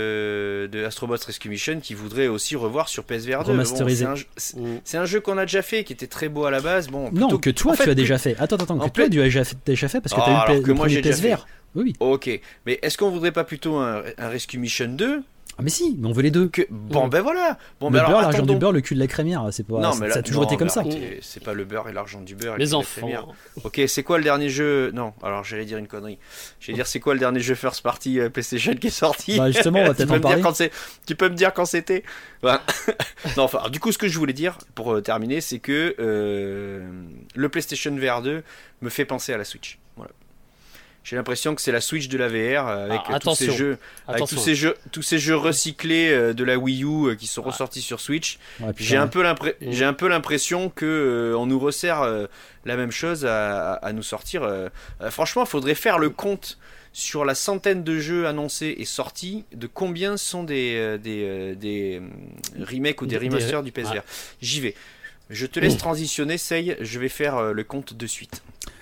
euh, de Astro Bot Rescue Mission, qui voudraient aussi revoir sur P S V R deux. Remasterisé. Bon, c'est, un, c'est, c'est un jeu qu'on a déjà fait, qui était très beau à la base. Bon, non, que toi en tu fait, as déjà fait. Attends, attends, que en toi fait... tu as déjà fait, déjà fait parce que oh, tu as eu le, que le moi, premier P S V R. Oui, oui. Ok, mais est-ce qu'on voudrait pas plutôt un, un Rescue Mission deux? Ah mais si, mais on veut les deux. Que... Bon mmh. ben voilà. Bon, le ben beurre, alors, l'argent attendons. du beurre, le cul de la crémière, c'est pas. Non, ça, mais là, ça a toujours non, été comme ça. Arrêtez, c'est pas le beurre et l'argent du beurre. Les enfants. Ok, c'est quoi le dernier jeu? Non, alors j'allais dire une connerie. J'allais dire c'est quoi le dernier jeu first party euh, PlayStation qui est sorti? Bah justement, on va peut-être en parler. Quand c'est... Tu peux me dire quand c'était? Voilà. Non, enfin, alors, du coup, ce que je voulais dire pour euh, terminer, c'est que euh, le PlayStation V R deux me fait penser à la Switch. Voilà. J'ai l'impression que c'est la Switch de la V R avec ah, tous ces jeux, avec tous ces jeux, tous ces jeux recyclés euh, de la Wii U euh, qui sont ah. ressortis sur Switch. Ouais, j'ai un peu l'impression, mmh. j'ai un peu l'impression que euh, on nous resserre euh, la même chose à, à, à nous sortir. Euh, euh, franchement, il faudrait faire le compte sur la centaine de jeux annoncés et sortis de combien sont des euh, des, euh, des euh, remakes ou des remasters du P S V R. Ouais. J'y vais. Je te laisse mmh. transitionner, Sey. Je vais faire euh, le compte de suite.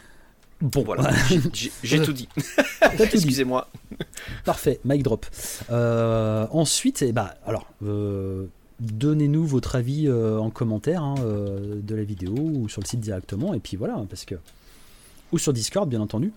Bon, voilà, j'ai, j'ai, j'ai tout dit. Excusez-moi. Parfait, mic drop. Euh, ensuite, eh bah, alors, euh, donnez-nous votre avis euh, en commentaire hein, euh, de la vidéo ou sur le site directement, et puis voilà, parce que ou sur Discord, bien entendu,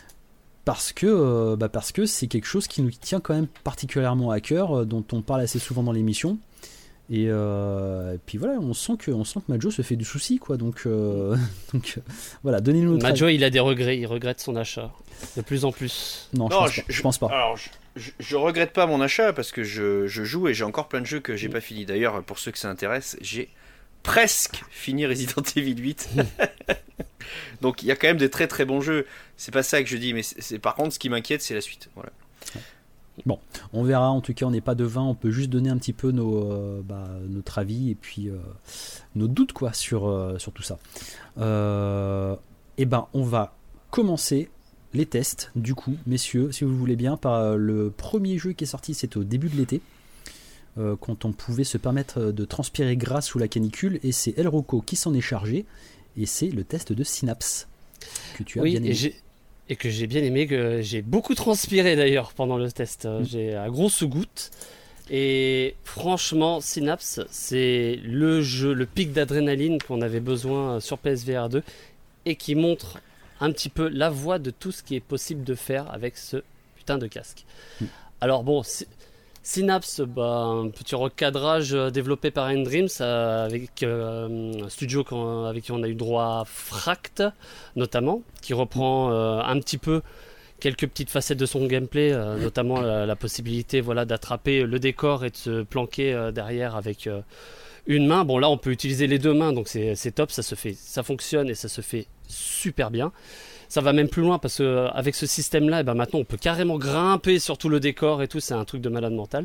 parce que euh, bah, parce que c'est quelque chose qui nous tient quand même particulièrement à cœur, euh, dont on parle assez souvent dans l'émission. Et, euh, et puis voilà, on sent que on sent que Majo se fait du souci, quoi. Donc, euh, donc euh, voilà, donnez-nous notre Majo, il a des regrets, il regrette son achat de plus en plus. Non, non je, pense je, pas, je pense pas. Alors, je, je, je regrette pas mon achat parce que je, je joue et j'ai encore plein de jeux que j'ai mmh. pas fini. D'ailleurs, pour ceux que ça intéresse, j'ai presque fini Resident Evil huit. Donc, il y a quand même des très très bons jeux. C'est pas ça que je dis, mais c'est, c'est par contre ce qui m'inquiète, c'est la suite. Voilà. Bon, on verra, en tout cas on n'est pas devin, on peut juste donner un petit peu nos, euh, bah, notre avis et puis euh, nos doutes quoi, sur, euh, sur tout ça. Euh, eh ben, on va commencer les tests, du coup, messieurs, si vous voulez bien, par le premier jeu qui est sorti, c'était au début de l'été, euh, quand on pouvait se permettre de transpirer gras sous la canicule, et c'est El Rocco qui s'en est chargé, et c'est le test de Synapse, que tu as oui, bien aimé. Et, j'ai... et que j'ai bien aimé, que j'ai beaucoup transpiré d'ailleurs pendant le test. Mmh. J'ai un gros sous-goutte. Et franchement, Synapse, c'est le jeu, le pic d'adrénaline qu'on avait besoin sur P S V R deux et qui montre un petit peu la voie de tout ce qui est possible de faire avec ce putain de casque. Mmh. Alors bon, Synapse, bah, un petit recadrage développé par N-Dreams avec euh, un studio avec qui on a eu droit à Fract notamment, qui reprend euh, un petit peu quelques petites facettes de son gameplay, euh, notamment la, la possibilité voilà, d'attraper le décor et de se planquer euh, derrière avec euh, une main. Bon là on peut utiliser les deux mains, donc c'est, c'est top, ça, se fait, ça fonctionne et ça se fait super bien. Ça va même plus loin parce qu'avec ce système-là, eh ben maintenant on peut carrément grimper sur tout le décor et tout, c'est un truc de malade mental.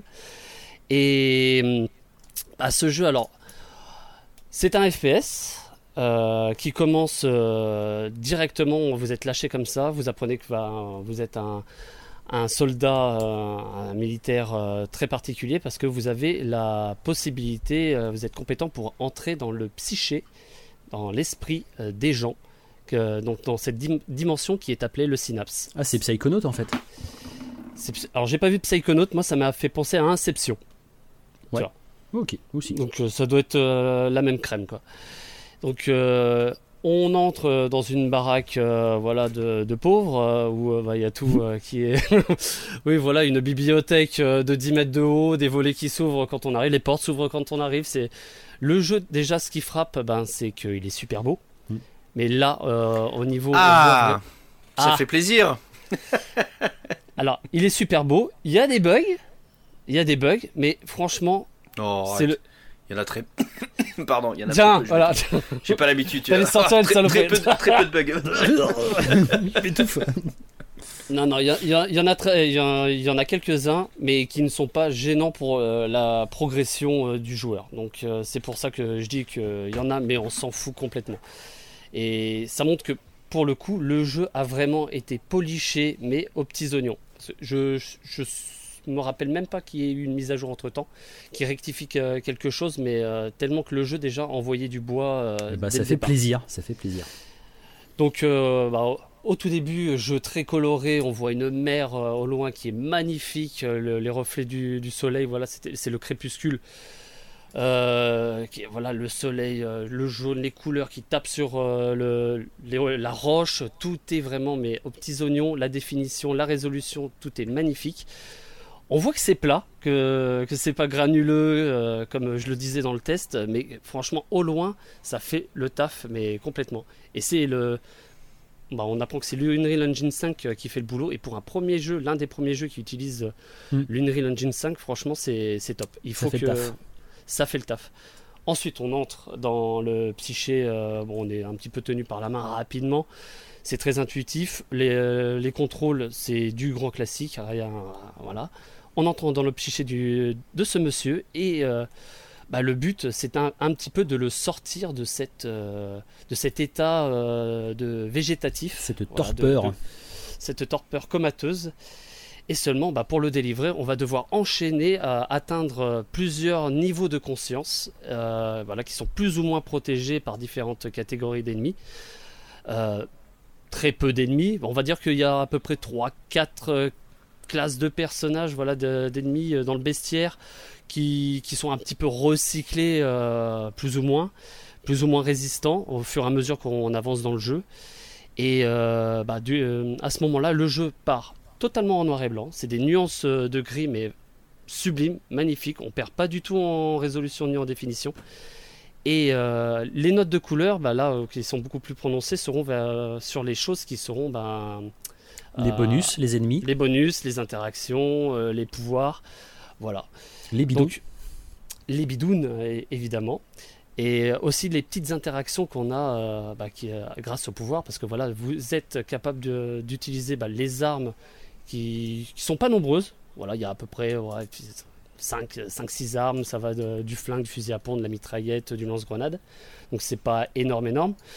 Et à ce jeu, alors, c'est un F P S euh, qui commence euh, directement, vous êtes lâché comme ça, vous apprenez que bah, vous êtes un, un soldat, euh, un militaire euh, très particulier parce que vous avez la possibilité, euh, vous êtes compétent pour entrer dans le psyché, dans l'esprit euh, des gens. Que, donc dans cette dim- dimension qui est appelée le synapse. Ah, c'est Psychonaut en fait. C'est, alors j'ai pas vu Psychonaut, moi ça m'a fait penser à Inception. Ouais. Ok, aussi. Donc euh, ça doit être euh, la même crème quoi. Donc euh, on entre dans une baraque euh, voilà de, de pauvres euh, où il bah, y a tout euh, qui est. Oui voilà, une bibliothèque euh, de dix mètres de haut, des volets qui s'ouvrent quand on arrive, les portes s'ouvrent quand on arrive. C'est le jeu déjà ce qui frappe, ben c'est qu'il est super beau. Mm. Mais là, euh, au niveau... Ah, ça ah. fait plaisir. Alors, il est super beau. Il y a des bugs. Il y a des bugs, mais franchement, oh, c'est le... Il y en a très... Pardon, il y en a Tiens, très peu. voilà. J'ai pas l'habitude. Tu T'allais sortir une très, saloperie. Très peu, très peu de bugs. M'étouffe. Non, non, il y, y, y en a très, il y, y, y en a quelques-uns, mais qui ne sont pas gênants pour euh, la progression euh, du joueur. Donc, euh, c'est pour ça que je dis qu'il y en a, mais on s'en fout complètement. Et ça montre que pour le coup, le jeu a vraiment été poliché, mais aux petits oignons. Je, je, je me rappelle même pas qu'il y ait eu une mise à jour entre temps qui rectifie quelque chose, mais euh, tellement que le jeu déjà envoyait du bois. Euh, bah, ça fait départ. plaisir, ça fait plaisir. Donc, euh, bah, au, au tout début, jeu très coloré, on voit une mer euh, au loin qui est magnifique, le, les reflets du, du soleil, voilà, c'est le crépuscule. Euh, qui, voilà, le soleil, euh, le jaune, les couleurs qui tapent sur euh, le, les, la roche, tout est vraiment mais aux petits oignons, la définition, la résolution, tout est magnifique. On voit que c'est plat, que, que c'est pas granuleux euh, comme je le disais dans le test, mais franchement au loin ça fait le taf mais complètement. Et c'est le, bah, on apprend que c'est l'Unreal Engine cinq qui fait le boulot, et pour un premier jeu, l'un des premiers jeux qui utilise mm. l'Unreal Engine cinq, franchement c'est, c'est top. Il faut ça fait que le taf. Ça fait le taf. Ensuite, on entre dans le psyché. Euh, bon, on est un petit peu tenu par la main rapidement. C'est très intuitif. Les, euh, les contrôles, c'est du grand classique. Rien, voilà. On entre dans le psyché du, de ce monsieur et euh, bah, le but, c'est un, un petit peu de le sortir de, cette, euh, de cet état euh, de végétatif. Cette voilà, torpeur. De, de, cette torpeur comateuse. Et seulement, bah, pour le délivrer, on va devoir enchaîner à atteindre plusieurs niveaux de conscience, euh, voilà, qui sont plus ou moins protégés par différentes catégories d'ennemis. Euh, très peu d'ennemis. On va dire qu'il y a à peu près trois quatre euh, classes de personnages, voilà, de, d'ennemis dans le bestiaire qui, qui sont un petit peu recyclés, euh, plus ou moins, plus ou moins résistants au fur et à mesure qu'on avance dans le jeu. Et euh, bah, du, euh, à ce moment-là, le jeu part totalement en noir et blanc, c'est des nuances de gris mais sublimes, magnifiques, on perd pas du tout en résolution ni en définition, et euh, les notes de couleur bah là euh, qui sont beaucoup plus prononcées seront vers, sur les choses qui seront bah, les euh, bonus, les ennemis, les bonus, les interactions, euh, les pouvoirs, voilà, les bidounes. Donc, les bidounes évidemment. Et aussi les petites interactions qu'on a euh, bah, qui, euh, grâce au pouvoir, parce que voilà, vous êtes capable de, d'utiliser bah, les armes qui ne sont pas nombreuses. Voilà, il y a à peu près ouais, cinq six armes, ça va de, du flingue, du fusil à pompe, de la mitraillette, du lance-grenade. Donc c'est pas énorme, énorme.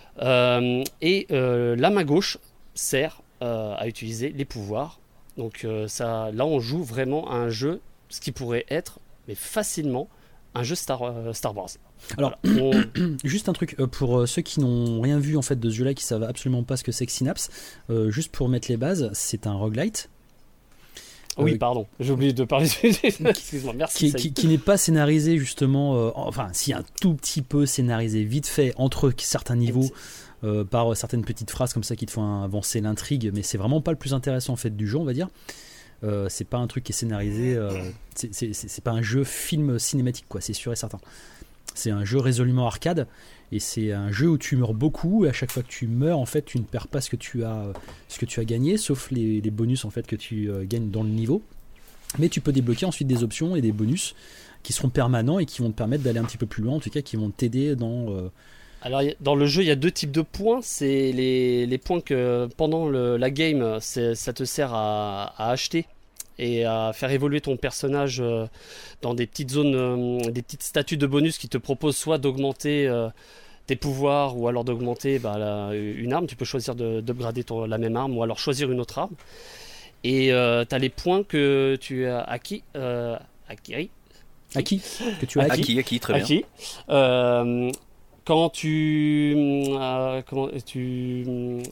Euh, et euh, la main gauche sert euh, à utiliser les pouvoirs. Donc euh, ça, là, on joue vraiment à un jeu, ce qui pourrait être, mais facilement, un jeu Star, euh, Star Wars. Alors, voilà, on... juste un truc, euh, pour ceux qui n'ont rien vu en fait de ce jeu-là, qui savent absolument pas ce que c'est que Synapse, euh, juste pour mettre les bases, c'est un roguelite. Oui, euh, pardon, j'ai oublié de parler. Excuse-moi, merci. Qui, qui, qui n'est pas scénarisé justement, euh, enfin, si un tout petit peu scénarisé, vite fait, entre certains niveaux, euh, par certaines petites phrases comme ça qui te font avancer l'intrigue, mais c'est vraiment pas le plus intéressant en fait du jeu, on va dire. Euh, c'est pas un truc qui est scénarisé, euh, c'est, c'est, c'est, c'est pas un jeu film cinématique, quoi, c'est sûr et certain. C'est un jeu résolument arcade, et c'est un jeu où tu meurs beaucoup, et à chaque fois que tu meurs, en fait, tu ne perds pas ce que tu as, ce que tu as gagné, sauf les, les bonus en fait que tu euh, gagnes dans le niveau. Mais tu peux débloquer ensuite des options et des bonus qui seront permanents et qui vont te permettre d'aller un petit peu plus loin, en tout cas qui vont t'aider dans... Euh... Alors dans le jeu il y a deux types de points, c'est les, les points que pendant le, la game c'est, ça te sert à, à acheter et à faire évoluer ton personnage euh, dans des petites zones, euh, des petites statues de bonus qui te proposent soit d'augmenter euh, tes pouvoirs ou alors d'augmenter bah, la, une arme, tu peux choisir de, d'upgrader ton, la même arme ou alors choisir une autre arme. Et euh, tu as les points que tu as acquis, euh, acquis, acquis, que tu as acquis, acquis, acquis très bien. Acquis. Euh, quand tu, euh, comment, tu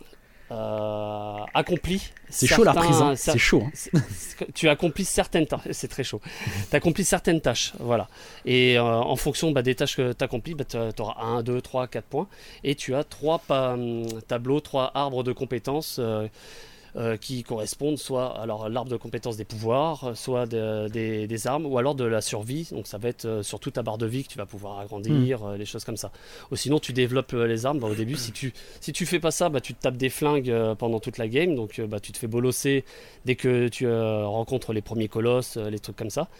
euh, accomplis. C'est certains, chaud la prise, hein. cer- c'est chaud. Hein. c'est, c'est, tu accomplis certaines tâches, c'est très chaud. Tu accomplis certaines tâches, voilà. Et euh, en fonction bah, des tâches que tu accomplis, bah, tu auras un, deux, trois, quatre points. Et tu as trois pa- tableaux, trois arbres de compétences. Euh, Euh, qui correspondent soit alors l'arbre de compétences des pouvoirs, soit de, des, des armes, ou alors de la survie. Donc ça va être euh, surtout ta barre de vie que tu vas pouvoir agrandir, mmh. euh, les choses comme ça. Ou sinon tu développes euh, les armes. Bah, au début, si tu si tu fais pas ça, bah, tu te tapes des flingues euh, pendant toute la game. Donc euh, bah, tu te fais bolosser dès que tu euh, rencontres les premiers colosses, euh, les trucs comme ça.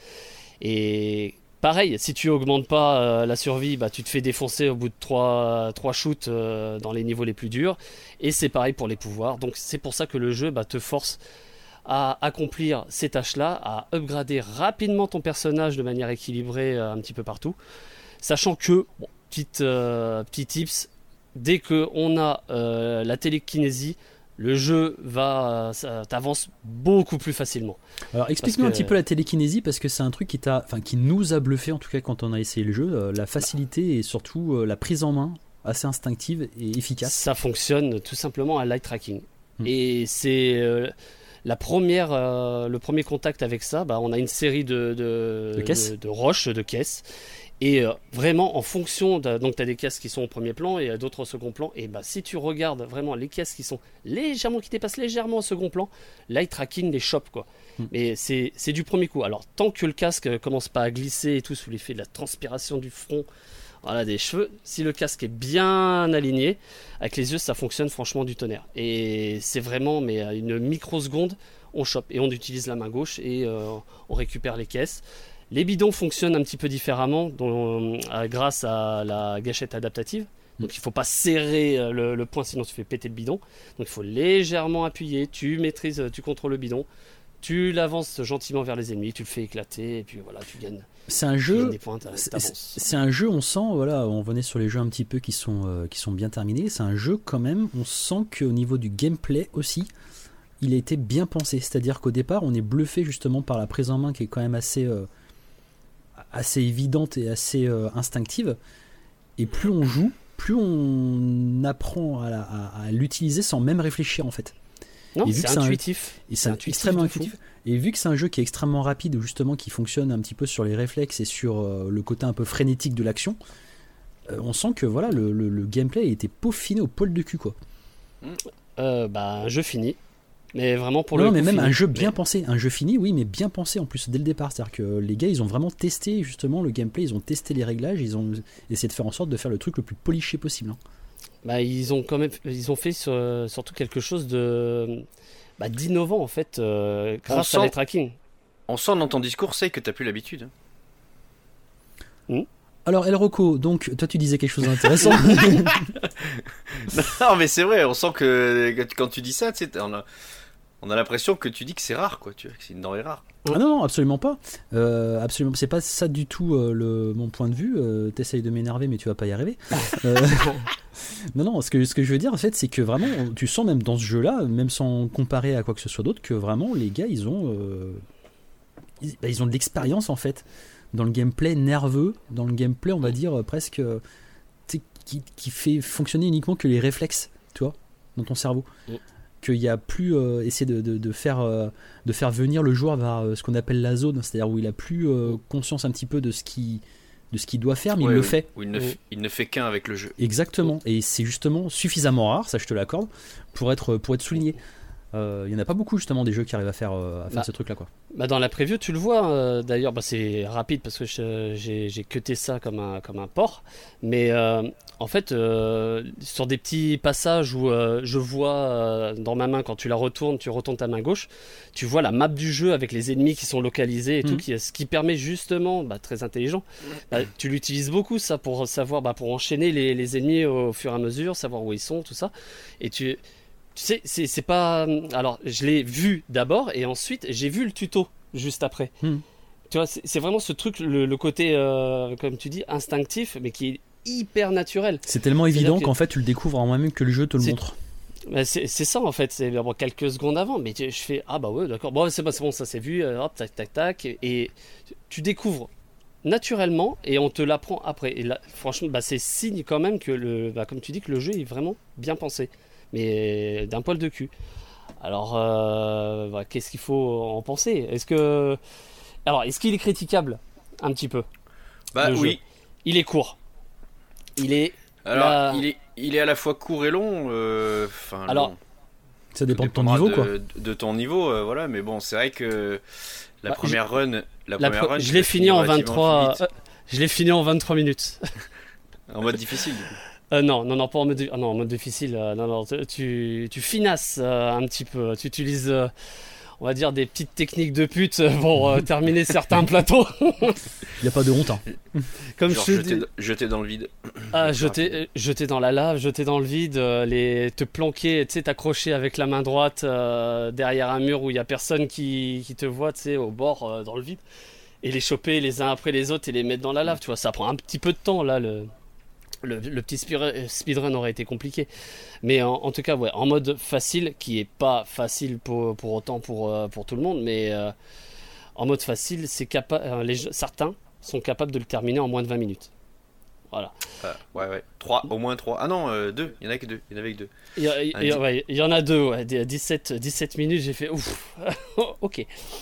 Et pareil, si tu augmentes pas euh, la survie, bah, tu te fais défoncer au bout de trois shoots euh, dans les niveaux les plus durs. Et c'est pareil pour les pouvoirs. Donc c'est pour ça que le jeu bah, te force à accomplir ces tâches-là, à upgrader rapidement ton personnage de manière équilibrée euh, un petit peu partout. Sachant que, bon, petite, euh, petit tips, dès qu'on a euh, la télékinésie, le jeu va, ça t'avance beaucoup plus facilement. Alors explique-nous que... un petit peu la télékinésie, parce que c'est un truc qui t'a, enfin qui nous a bluffé en tout cas quand on a essayé le jeu, euh, la facilité et surtout euh, la prise en main assez instinctive et efficace. Ça fonctionne tout simplement à light tracking. Hmm. Et c'est euh, la première, euh, le premier contact avec ça. Bah, on a une série de, de, de, caisses. de, de roches, de caisses. Et euh, vraiment, en fonction, de, donc tu as des caisses qui sont au premier plan et d'autres au second plan. Et bah, si tu regardes vraiment les caisses qui sont légèrement, qui dépassent légèrement au second plan, light tracking les chope, quoi. Mm. Mais c'est, c'est du premier coup. Alors, tant que le casque commence pas à glisser et tout sous l'effet de la transpiration du front, voilà, des cheveux, si le casque est bien aligné, avec les yeux, ça fonctionne franchement du tonnerre. Et c'est vraiment, mais à une microseconde, on chope et on utilise la main gauche et euh, on récupère les caisses. Les bidons fonctionnent un petit peu différemment dont, euh, grâce à la gâchette adaptative. Donc il ne faut pas serrer euh, le, le poing, sinon tu fais péter le bidon. Donc il faut légèrement appuyer, tu maîtrises, tu contrôles le bidon, tu l'avances gentiment vers les ennemis, tu le fais éclater et puis voilà, tu gagnes. C'est un jeu, des points, c'est, c'est un jeu, on sent, voilà, on venait sur les jeux un petit peu qui sont, euh, qui sont bien terminés. C'est un jeu quand même, on sent qu'au niveau du gameplay aussi, il a été bien pensé. C'est-à-dire qu'au départ, on est bluffé justement par la prise en main qui est quand même assez... Euh, assez évidente et assez euh, instinctive, et plus on joue, plus on apprend à, à, à l'utiliser sans même réfléchir en fait. Non, et vu c'est, que c'est intuitif. Un, et c'est, c'est intuitif extrêmement intuitif. Et vu que c'est un jeu qui est extrêmement rapide, justement, qui fonctionne un petit peu sur les réflexes et sur euh, le côté un peu frénétique de l'action, euh, on sent que voilà, le, le, le gameplay a été peaufiné au poil de cul, quoi. Euh, bah, un jeu fini. Mais vraiment pour non, le mais même fini. un jeu bien mais... pensé, un jeu fini, oui, mais bien pensé en plus dès le départ. C'est-à-dire que les gars, ils ont vraiment testé justement le gameplay, ils ont testé les réglages, ils ont essayé de faire en sorte de faire le truc le plus poliché possible. Hein. Bah, ils ont quand même, ils ont fait sur, surtout quelque chose de, bah, d'innovant en fait, euh, grâce sent, à les tracking. On sent dans ton discours, c'est que t'as plus l'habitude. Mmh. Alors El Rocco, donc toi tu disais quelque chose d'intéressant. Non, mais c'est vrai, on sent que quand tu dis ça, tu sais, on a. On on a l'impression que tu dis que c'est rare, quoi. Tu vois, que c'est une denrée rare. Ah non, non, absolument pas. Euh, absolument, c'est pas ça du tout euh, le, mon point de vue. Euh, T'essayes de m'énerver, mais tu vas pas y arriver. euh, non, non, ce que, ce que je veux dire, en fait, c'est que vraiment, tu sens même dans ce jeu-là, même sans comparer à quoi que ce soit d'autre, que vraiment, les gars, ils ont, euh, ils, bah, ils ont de l'expérience, en fait, dans le gameplay nerveux, dans le gameplay, on va dire, presque, qui, qui fait fonctionner uniquement que les réflexes, tu vois, dans ton cerveau. Mm. Qu'il n'y a plus euh, essayer de, de, de, faire, euh, de faire venir le joueur vers euh, ce qu'on appelle la zone, c'est-à-dire où il a plus euh, conscience un petit peu de ce qu'il de ce qu'il doit faire, mais ouais, il le fait. Où il ne, f- il ne fait qu'un avec le jeu. Exactement, et c'est justement suffisamment rare, ça je te l'accorde, pour être, pour être souligné. Il euh, n'y en a pas beaucoup justement des jeux qui arrivent à faire, euh, à faire bah, ce truc là quoi. Bah dans la preview tu le vois euh, d'ailleurs, bah c'est rapide parce que je, j'ai, j'ai cuté ça comme un, comme un porc, mais euh, en fait euh, sur des petits passages où euh, je vois euh, dans ma main, quand tu la retournes, tu retournes ta main gauche, tu vois la map du jeu avec les ennemis qui sont localisés et mmh. tout, qui, ce qui permet justement, bah, très intelligent, bah, tu l'utilises beaucoup ça pour savoir, bah, pour enchaîner les, les ennemis au, au fur et à mesure, savoir où ils sont, tout ça, et tu... Tu sais, c'est, c'est pas... Alors, je l'ai vu d'abord et ensuite, j'ai vu le tuto juste après. Mm. Tu vois, c'est, c'est vraiment ce truc, le, le côté, euh, comme tu dis, instinctif, mais qui est hyper naturel. C'est tellement C'est évident qu'en fait, tu le découvres en moi-même que le jeu te le c'est, montre. C'est, c'est ça, en fait. C'est bon, quelques secondes avant, mais je fais, ah bah ouais, d'accord. Bon, c'est bon, c'est bon, ça c'est vu, hop, tac, tac, tac. Et, et tu découvres naturellement et on te l'apprend après. Et là, franchement, bah, c'est signe quand même que, le, bah, comme tu dis, que le jeu est vraiment bien pensé. Mais d'un poil de cul. Alors, euh, bah, qu'est-ce qu'il faut en penser ? Est-ce que, alors, est-ce qu'il est critiquable un petit peu ? Bah oui. Il est court. Il est. Alors, là... il est, il est à la fois court et long. Euh, alors, long. Ça dépend de ton niveau, de, quoi. De ton niveau, euh, voilà. Mais bon, c'est vrai que la bah, première run, la, la première pre- run, je l'ai fini en vingt-trois. Euh, je l'ai fini en vingt-trois minutes. En mode difficile. Du coup. Euh, non, non, non, pas en mode, ah non, en mode difficile. Euh, non, non, tu, tu finasses euh, un petit peu. Tu utilises, euh, on va dire, des petites techniques de pute pour euh, terminer certains plateaux. Il n'y a pas de honte. Hein. Comme Genre je jeter, dis... jeter dans le vide. Ah, jeter, jeter dans la lave, jeter dans le vide, euh, les, te planquer, tu sais, t'accrocher avec la main droite euh, derrière un mur où il n'y a personne qui, qui te voit, tu sais, au bord, euh, dans le vide, et les choper les uns après les autres et les mettre dans la lave. Tu vois, ça prend un petit peu de temps là. Le... Le, le petit speedrun aurait été compliqué, mais en, en tout cas ouais, en mode facile, qui est pas facile pour, pour autant pour, pour tout le monde, mais euh, en mode facile, c'est capa- euh, les, certains sont capables de le terminer en moins de vingt minutes. Voilà. Euh, ouais ouais, trois, au moins trois. Ah non, euh, deux, il y en a que deux, il y en avait que deux. Il y, a, il y, ouais, il y en a deux, ouais, dix-sept, dix-sept minutes, j'ai fait ouf. OK.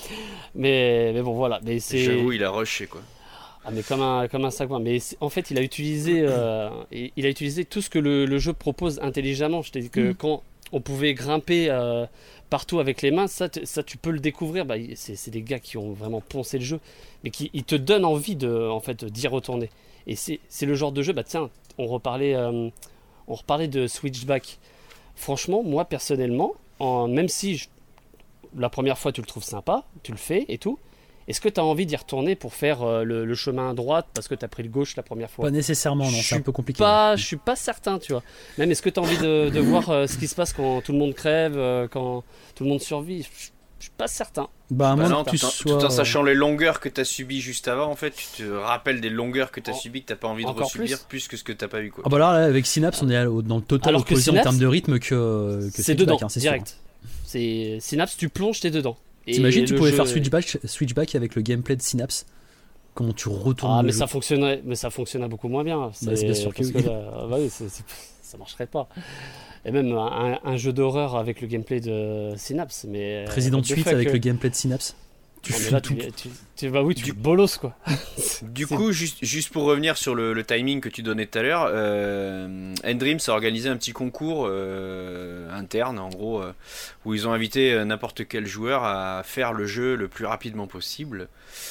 Mais mais bon voilà, mais c'est J'avoue, il a rushé quoi. Ah mais comme un comme un sagouin, mais en fait il a utilisé euh, il a utilisé tout ce que le, le jeu propose intelligemment. Je t'ai dit que mmh. quand on pouvait grimper euh, partout avec les mains, ça, ça tu peux le découvrir. Bah, c'est, c'est des gars qui ont vraiment poncé le jeu, mais qui ils te donnent envie de en fait d'y retourner. Et c'est c'est le genre de jeu. Bah tiens, on reparlait euh, on reparlait de Switchback. Franchement, moi personnellement, en, même si je, la première fois tu le trouves sympa, tu le fais et tout. Est-ce que tu as envie d'y retourner pour faire euh, le, le chemin à droite parce que tu as pris le gauche la première fois ? Pas nécessairement, non, c'est un peu compliqué. Pas, je suis pas certain, tu vois. Même est-ce que tu as envie de, de voir euh, ce qui se passe quand tout le monde crève, euh, quand tout le monde survit ? Je suis pas certain. Bah, à bah moins non, que tu tout, sois... tout en sachant les longueurs que tu as subies juste avant, en fait, tu te rappelles des longueurs que tu as oh, subies que tu pas envie de resubir plus. plus que ce que tu pas eu. Quoi. Ah bah là, là, avec Synapse, on est dans le total opposé Synapse, en termes de rythme que, que c'est dedans, hein, c'est direct. Sûr. C'est Synapse, tu plonges, t'es dedans. T'imagines, tu pouvais faire switchback, switchback avec le gameplay de Synapse. Comment tu retournes Ah, le mais jeu. ça fonctionnerait, mais ça fonctionnerait beaucoup moins bien. C'est, bah, c'est bien sûr que, que oui. là, bah oui, c'est, c'est, ça marcherait pas. Et même un, un jeu d'horreur avec le gameplay de Synapse, mais Resident huit avec que... le gameplay de Synapse. Tu non, fais là, tout. Tu, tu, tu, bah oui, tu du... bolos quoi. Du coup, juste, juste pour revenir sur le, le timing que tu donnais tout à l'heure, euh, N-Dreams a organisé un petit concours euh, interne, en gros, euh, où ils ont invité n'importe quel joueur à faire le jeu le plus rapidement possible.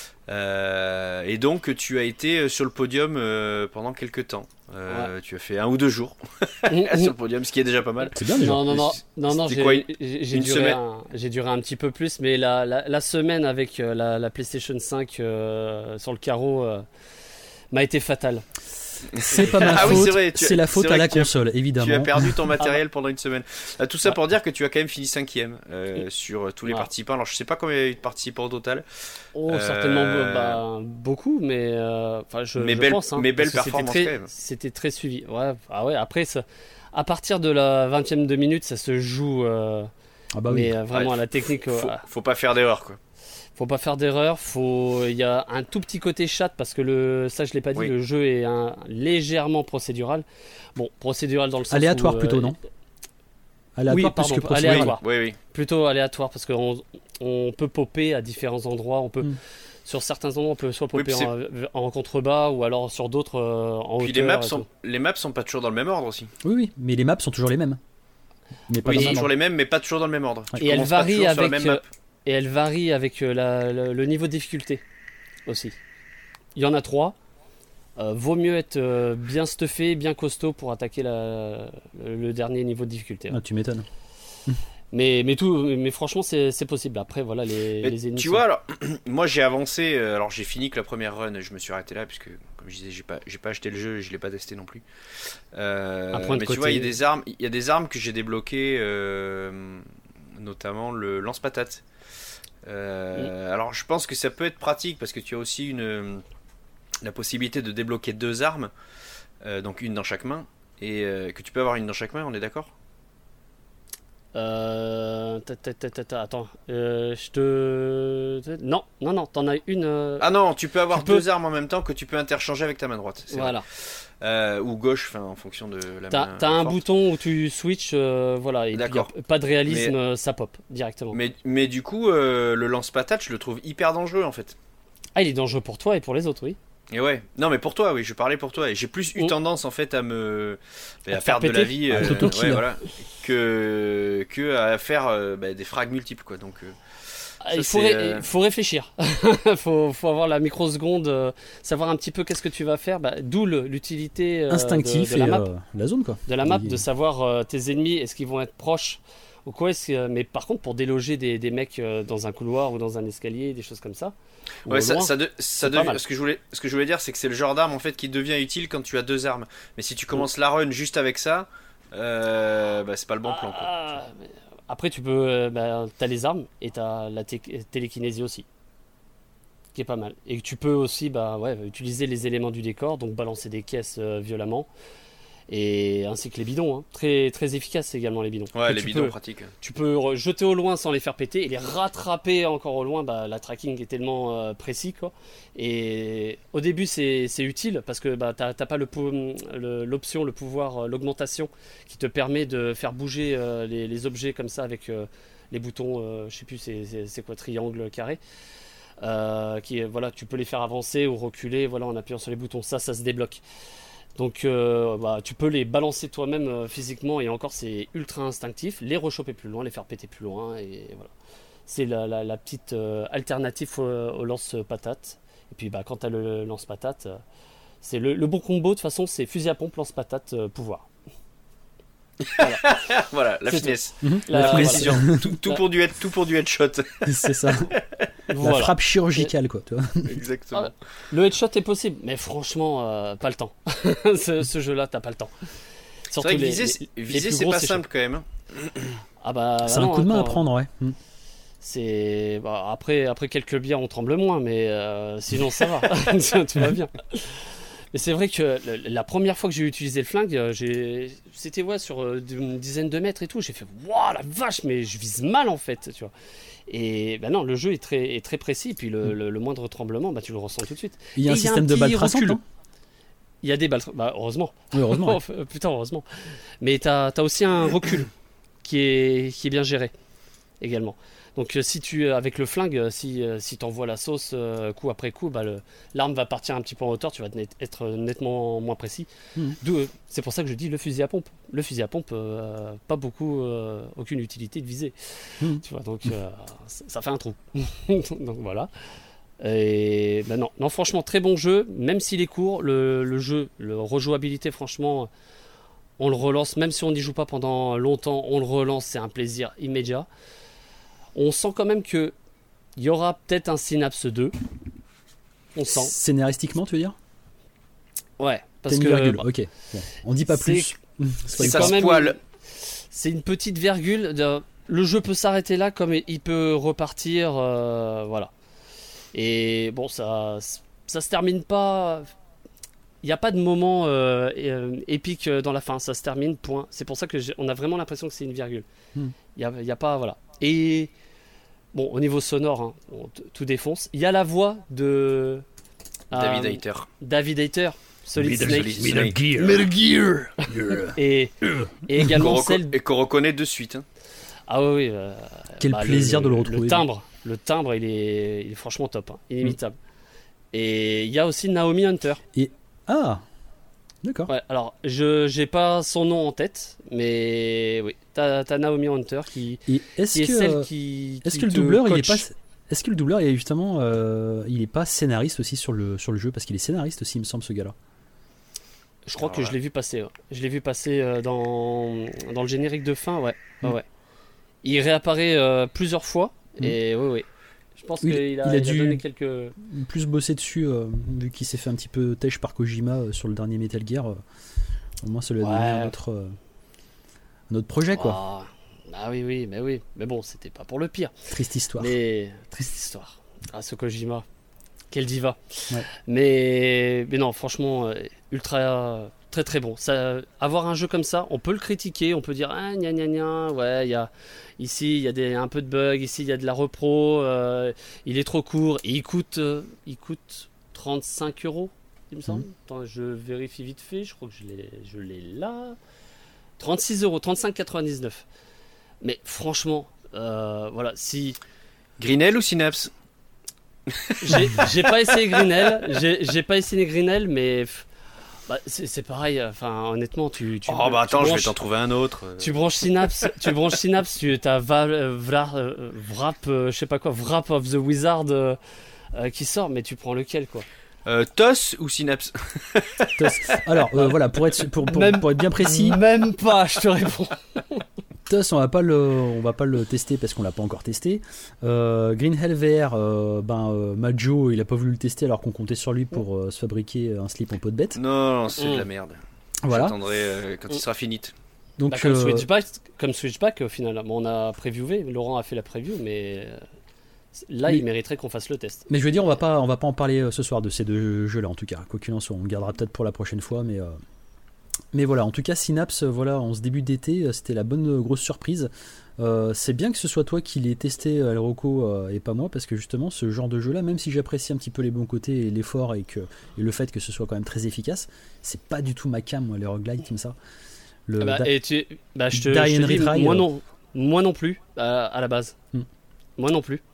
Euh, et donc, tu as été sur le podium euh, pendant quelques temps. Euh, ouais. Tu as fait un ou deux jours sur le podium, ce qui est déjà pas mal. C'est bien déjà. Non, non, non, non, non j'ai, quoi, une, j'ai, une duré un, j'ai duré un petit peu plus, mais la, la, la semaine avec la, la PlayStation cinq euh, sur le carreau euh, m'a été fatale. C'est pas ma Ah oui, faute, c'est vrai, tu as- c'est la c'est faute vrai à la que tu as- console, évidemment. Tu as perdu ton matériel pendant une semaine. Ah, tout ça Ah. pour dire que tu as quand même fini cinquième euh, sur tous les Ah. participants. Alors je sais pas combien il y a eu de participants au total. Oh, Euh, certainement bah, beaucoup, mais euh, enfin je, Mais je belle- pense. Hein, mais belle parce que c'était performance très- quand même. C'était très suivi. Ouais, ah ouais. Après, ça, à partir de la vingtième de minute, ça se joue. euh, Ah bah oui. mais euh, vraiment Ouais, à la technique. Faut, euh, faut pas faire d'erreur quoi. Faut pas faire d'erreur. Faut, il y a un tout petit côté chat parce que le, ça je l'ai pas dit. Oui. Le jeu est un, légèrement procédural. Bon, procédural dans le sens Aléatoire où, euh, plutôt, non Aléatoire oui, plus pardon, que procédural. aléatoire. Oui, oui. Plutôt aléatoire parce qu'on on peut popper à différents endroits. On peut Mm. sur certains endroits on peut soit Oui, popper puis en, en contrebas ou alors sur d'autres euh, en Puis hauteur. les maps et sont tout. les maps sont pas toujours dans le même ordre aussi. Oui, oui, mais les maps sont toujours les mêmes. Mais pas Oui, dans c'est le toujours même les mêmes, mais pas toujours dans le même ordre. Tu Et elle commences pas varie toujours sur la avec même map. et elle varie avec euh, la- le, le niveau de difficulté aussi. Il y en a trois. Euh, vaut mieux être euh, bien stuffé, bien costaud pour attaquer la- le, le dernier niveau de difficulté. Ah, tu m'étonnes. Mais, mais, tout, mais franchement, c'est c'est possible. Après, voilà, les, Mais les ennemis. tu sont- vois, alors, moi j'ai avancé, euh, alors j'ai fini que la première run, je me suis arrêté là, puisque comme je disais, j'ai pas, j'ai pas acheté le jeu et je l'ai pas testé non plus. Euh, Un point de mais côté. tu vois, il y a des armes, il y a des armes que j'ai débloquées, euh, notamment le lance-patate. Euh, Alors je pense que ça peut être pratique parce que tu as aussi une, la possibilité de débloquer deux armes, euh, donc une dans chaque main, et euh, que tu peux avoir une dans chaque main, on est d'accord? Euh, ta, ta, ta, ta, ta, attends, euh, je te. Non, non, non, t'en as une. euh, Ah non, tu peux avoir Tu deux peux- armes en même temps que tu peux interchanger avec ta main droite. c'est vrai. voilà. Euh, ou gauche, enfin en fonction de la T'as main. t'as un forte. bouton où tu switches, euh, voilà, et puis y a D'accord. pas de réalisme, euh, ça pop directement. Mais, mais du coup, euh, le lance-patate, je le trouve hyper dangereux en fait. Ah, il est dangereux pour toi et pour les autres, oui. Et ouais, non mais pour toi, oui, je parlais pour toi. Et j'ai plus eu Mm. tendance en fait à me à, À te faire faire de la péter. vie, À euh, t'auto-kill. ouais, voilà, que que à faire euh, bah, des frags multiples quoi. Donc euh, Ah, Ça, il faut, c'est, ré- euh, il faut réfléchir. faut, faut avoir la microseconde, euh, savoir un petit peu qu'est-ce que tu vas faire. Bah, D'où le- l'utilité euh, Instinctif de, de la et map. euh, la zone quoi. de la map, Il- de savoir euh, tes ennemis, est-ce qu'ils vont être proches ou quoi. Est-ce que- mais par contre, pour déloger des, des mecs euh, dans un couloir ou dans un escalier, des choses comme ça. ou ouais, au ça, loin, ça, de- ça c'est pas devient- mal. ce que je voulais ce que je voulais dire, c'est que c'est le genre d'arme en fait qui devient utile quand tu as deux armes. Mais si tu commences la run juste avec ça, euh, bah, c'est pas le bon plan quoi. Ah, mais après, tu peux. Euh, bah, t'as les armes et t'as la té- télékinésie aussi. Qui est pas mal. Et tu peux aussi bah, ouais, utiliser les éléments du décor, donc balancer des caisses euh, violemment. Et ainsi que les bidons. Hein. Très, très efficaces également les bidons. Ouais, Que les tu bidons peux- pratiques. Tu peux re- jeter au loin sans les faire péter et les rattraper encore au loin. Bah, la tracking est tellement euh, précis. Quoi. Et au début, c'est c'est utile parce que bah, t'as t'as pas le pou- le- l'option, le, pouvoir, euh, l'augmentation qui te permet de faire bouger euh, les, les objets comme ça avec euh, les boutons. Euh, je sais plus, c'est- c'est c'est quoi, triangle, carré. Euh, qui, voilà, tu peux les faire avancer ou reculer voilà, en appuyant sur les boutons. Ça, ça se débloque. Donc euh, bah, tu peux les balancer toi-même euh, physiquement et encore c'est ultra instinctif, les rechoper plus loin, les faire péter plus loin et voilà. C'est la, la- la petite euh, alternative au, au lance-patate. Et puis bah, quand tu as le lance-patate, euh, c'est le, le bon combo de toute façon, c'est fusil à pompe, lance-patate, euh, pouvoir. Voilà, la C'est finesse, Mhm. La- la voilà. précision, tout, tout pour du head, tout pour du headshot. C'est ça. La Voilà. frappe chirurgicale quoi. Tu vois. Exactement. Le headshot est possible, mais franchement, euh, pas le temps. ce ce jeu-là, t'as pas le temps. C'est Surtout vrai que les- viser, les- c'est- les viser, plus c'est gros, pas c'est simple quand même. hein. Ah bah, C'est bah un non, coup de main à attends, prendre ouais. Mm. C'est bah, après après quelques bières on tremble moins, mais euh, sinon ça va, tout va bien. Mais c'est vrai que le- la première fois que j'ai utilisé le flingue, euh, j'ai c'était ouais sur euh, une dizaine de mètres et tout, j'ai fait waouh la vache, mais je vise mal en fait, tu vois. Et ben non, le jeu est très est très précis, et puis le, le- le moindre tremblement, bah tu le ressens tout de suite. Il y a un Et il y a système un de balles petit traçantes. recul. non Il y a des balles, bah heureusement. Oui, heureusement. ouais. Oh, putain, heureusement. Mais t'as as aussi un recul qui est, qui est bien géré également. Donc euh, si tu avec le flingue, euh, si, euh, si t'envoies la sauce euh, coup après coup, bah, le- l'arme va partir un petit peu en hauteur, tu vas net- être nettement moins précis. Mhm. D'où, euh, c'est pour ça que je dis le fusil à pompe. Le fusil à pompe, euh, pas beaucoup, euh, aucune utilité de viser. Mhm. Tu vois, donc euh, ça, ça fait un trou. Donc voilà. Et ben non, non, franchement, très bon jeu, même s'il est court, le, le jeu, le rejouabilité, franchement, on le relance, même si on n'y joue pas pendant longtemps, on le relance, c'est un plaisir immédiat. On sent quand même que il y aura peut-être un Synapse deux. On sent. Scénaristiquement tu veux dire Ouais. Parce une que virgule, bah, ok. Bon, on dit pas c'est- plus. c'est Ça quand se même poile. une- c'est une petite virgule. De, le jeu peut s'arrêter là, comme il peut repartir, euh, voilà. Et bon, ça, ça se termine pas. Il n'y a pas de moment euh, euh, épique dans la fin. Ça se termine, point. C'est pour ça que j'ai- on a vraiment l'impression que c'est une virgule. Il Hmm. y a, il y a pas, voilà. Et bon, au niveau sonore, hein, on t- tout défonce. Il y a la voix de David euh, Hayter. David Hayter, Solid Snake, Solid Snake. Metal Gear. et, et également Qu'on reco- celle. Et qu'on reconnaît de suite. hein. Ah oui, oui. euh, Quel bah, plaisir de le retrouver. Le timbre, le timbre, il est, il est franchement top, hein, inimitable. Et il y a aussi Naomi Hunter. Ah, d'accord. Ouais, alors, je j'ai pas son nom en tête, mais oui, t'as t'as Naomi Hunter qui, Et est-ce qui est que, celle qui. est-ce qui que le te doubleur, il est coach. pas, est-ce que le doubleur, il est justement, euh, il est pas scénariste aussi sur le sur le jeu, parce qu'il est scénariste aussi, il me semble, ce gars-là. Je crois Alors que là. je l'ai vu passer. Ouais. Je l'ai vu passer euh, dans, dans le générique de fin, ouais. ouais, Mm. ouais. Il réapparaît euh, plusieurs fois, Mm. et oui, oui. Je pense Oui, qu'il a, il a il a dû- donné quelques. Plus bossé dessus, euh, vu qu'il s'est fait un petit peu têche par Kojima euh, sur le dernier Metal Gear. euh, au moins, ça lui a donné Ouais. un autre, euh, un autre projet, quoi. Ah, ah oui, oui, mais oui. Mais bon, c'était pas pour le pire. Triste histoire. Mais triste histoire. Ah, ce Kojima. Quelle diva. Ouais. Mais, mais non, franchement, euh, ultra. Très très bon. Ça, avoir un jeu comme ça, on peut le critiquer, on peut dire ah gna gna gna, ouais, il y a ici il y a des, un peu de bugs, ici il y a de la repro, euh, il est trop court, et il coûte, euh, il coûte trente-cinq euros, il me semble. Mhm. Attends, je vérifie vite fait, je crois que je l'ai, je l'ai là. trente-six euros, trente-cinq quatre-vingt-dix-neuf. Mais franchement, euh, voilà, si Grinel ou Synapse? j'ai, j'ai pas essayé Grinel, j'ai, j'ai pas essayé Grinel, mais pff, bah, c'est, c'est pareil. Enfin, honnêtement, tu, tu Oh bah tu attends, je vais branches- t'en trouver un autre. Tu branches Synapse, tu branches Synapse, tu as Va- euh, Vra- euh, Vrap, euh, je sais pas quoi, Vrap of the Wizard euh, euh, qui sort, mais tu prends lequel quoi? Euh, Toss ou Synapse? Alors, euh, voilà, pour être, pour, pour, Même- pour être bien précis, Même pas, je te réponds. TOS, on va pas le, on va pas le tester parce qu'on l'a pas encore testé. Euh, Green Hell V R, euh, ben euh, Majo, il a pas voulu le tester alors qu'on comptait sur lui pour euh, se fabriquer un slip en peau de bête. Non, non, c'est Mm. de la merde. Voilà. J'attendrai euh, quand il sera fini. Donc Bah, comme, euh, Switchback, comme Switchback au final, bon, on a previewé, Laurent a fait la preview, mais euh, là Mais- il mériterait qu'on fasse le test. mais je veux dire, on va pas, on va pas en parler euh, ce soir de ces deux jeux-là en tout cas. Quoi qu'il en soit, on le gardera peut-être pour la prochaine fois, mais. euh, Mais voilà, en tout cas, Synapse, euh, voilà, en ce début d'été, euh, c'était la bonne euh, grosse surprise. Euh, c'est bien que ce soit toi qui l'aies testé, euh, Alroco, euh, et pas moi, parce que justement, ce genre de jeu-là, même si j'apprécie un petit peu les bons côtés et l'effort et, que, et le fait que ce soit quand même très efficace, c'est pas du tout ma cam, moi, les roguelites comme ça. Le, Ah bah, da- et tu, bah, je te, Die je te and dis, Retry, moi euh. non, moi non plus à, à la base. Hmm. Moi non plus.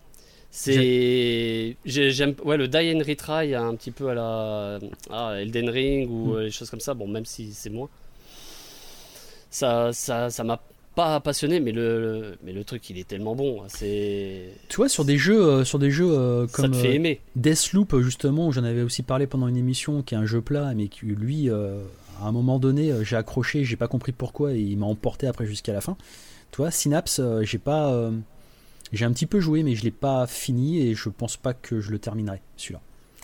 C'est, j'ai- j'aime, ouais, le Die and Retry un petit peu à la ah, Elden Ring ou Hmm. euh, les choses comme ça. Bon, même si c'est moins. Ça, ça, ça m'a pas passionné, mais le, mais le truc, il est tellement bon. C'est, Tu vois, sur des jeux, euh, sur des jeux euh, ça comme te fait euh, aimer. Deathloop, justement, où j'en avais aussi parlé pendant une émission, qui est un jeu plat, mais qui, lui, euh, à un moment donné, euh, j'ai accroché, j'ai pas compris pourquoi, et il m'a emporté après jusqu'à la fin. Tu vois, Synapse, euh, j'ai pas. euh, j'ai un petit peu joué, mais je l'ai pas fini, et je pense pas que je le terminerai, celui-là.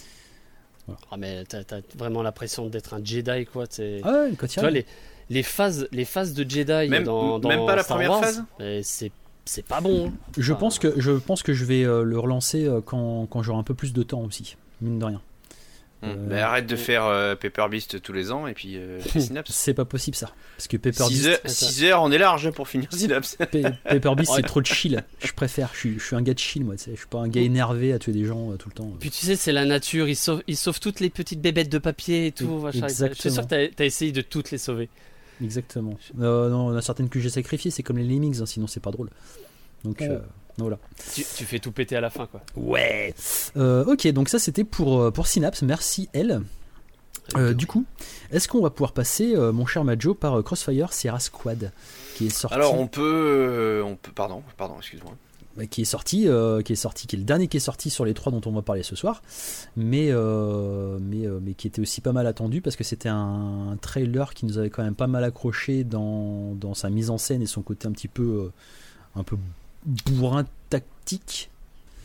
Ah, mais t'as, t'as vraiment l'impression d'être un Jedi, quoi. t'sais. Ah ouais, quand il y Tu a- vois, les, les, phases, les phases de Jedi Même- dans, dans même pas la Star première Wars, phase mais c'est, c'est pas bon. hein. Je Ah. pense que je pense que je vais euh, le relancer euh, quand, quand j'aurai un peu plus de temps aussi, mine de rien. Hum, Euh, bah, arrête de faire euh, Paper Beast tous les ans et puis euh, fais Synapse. C'est pas possible ça, parce que Paper 6 Beast, heures, six heures, on est large pour finir Synapse. Pa- Paper Beast Ouais. c'est trop de chill. Je préfère, je suis, je suis un gars de chill moi, tu sais. Je suis pas un gars énervé à tuer des gens euh, tout le temps. Puis tu sais, c'est la nature, ils sauvent, ils sauvent toutes les petites bébêtes de papier et tout. E- machin. Je suis exactement. sûr que t'as, t'as essayé de toutes les sauver. Exactement. Euh, non, on a certaines que j'ai sacrifiées, c'est comme les lemmings, hein, sinon c'est pas drôle. Donc euh, voilà. Tu, tu fais tout péter à la fin, quoi. Ouais. Euh, ok, donc ça c'était pour euh, pour Synapse. Merci elle. Euh, du coup, est-ce qu'on va pouvoir passer, euh, mon cher Majo, par euh, Crossfire Sierra Squad, qui est sorti, Alors on peut, euh, on peut, pardon, pardon, excuse-moi. bah, qui est sorti, euh, qui est sorti, qui est le dernier qui est sorti sur les trois dont on va parler ce soir, mais euh, mais euh, mais qui était aussi pas mal attendu parce que c'était un, un trailer qui nous avait quand même pas mal accroché dans dans sa mise en scène et son côté un petit peu euh, un peu bourrin tactique.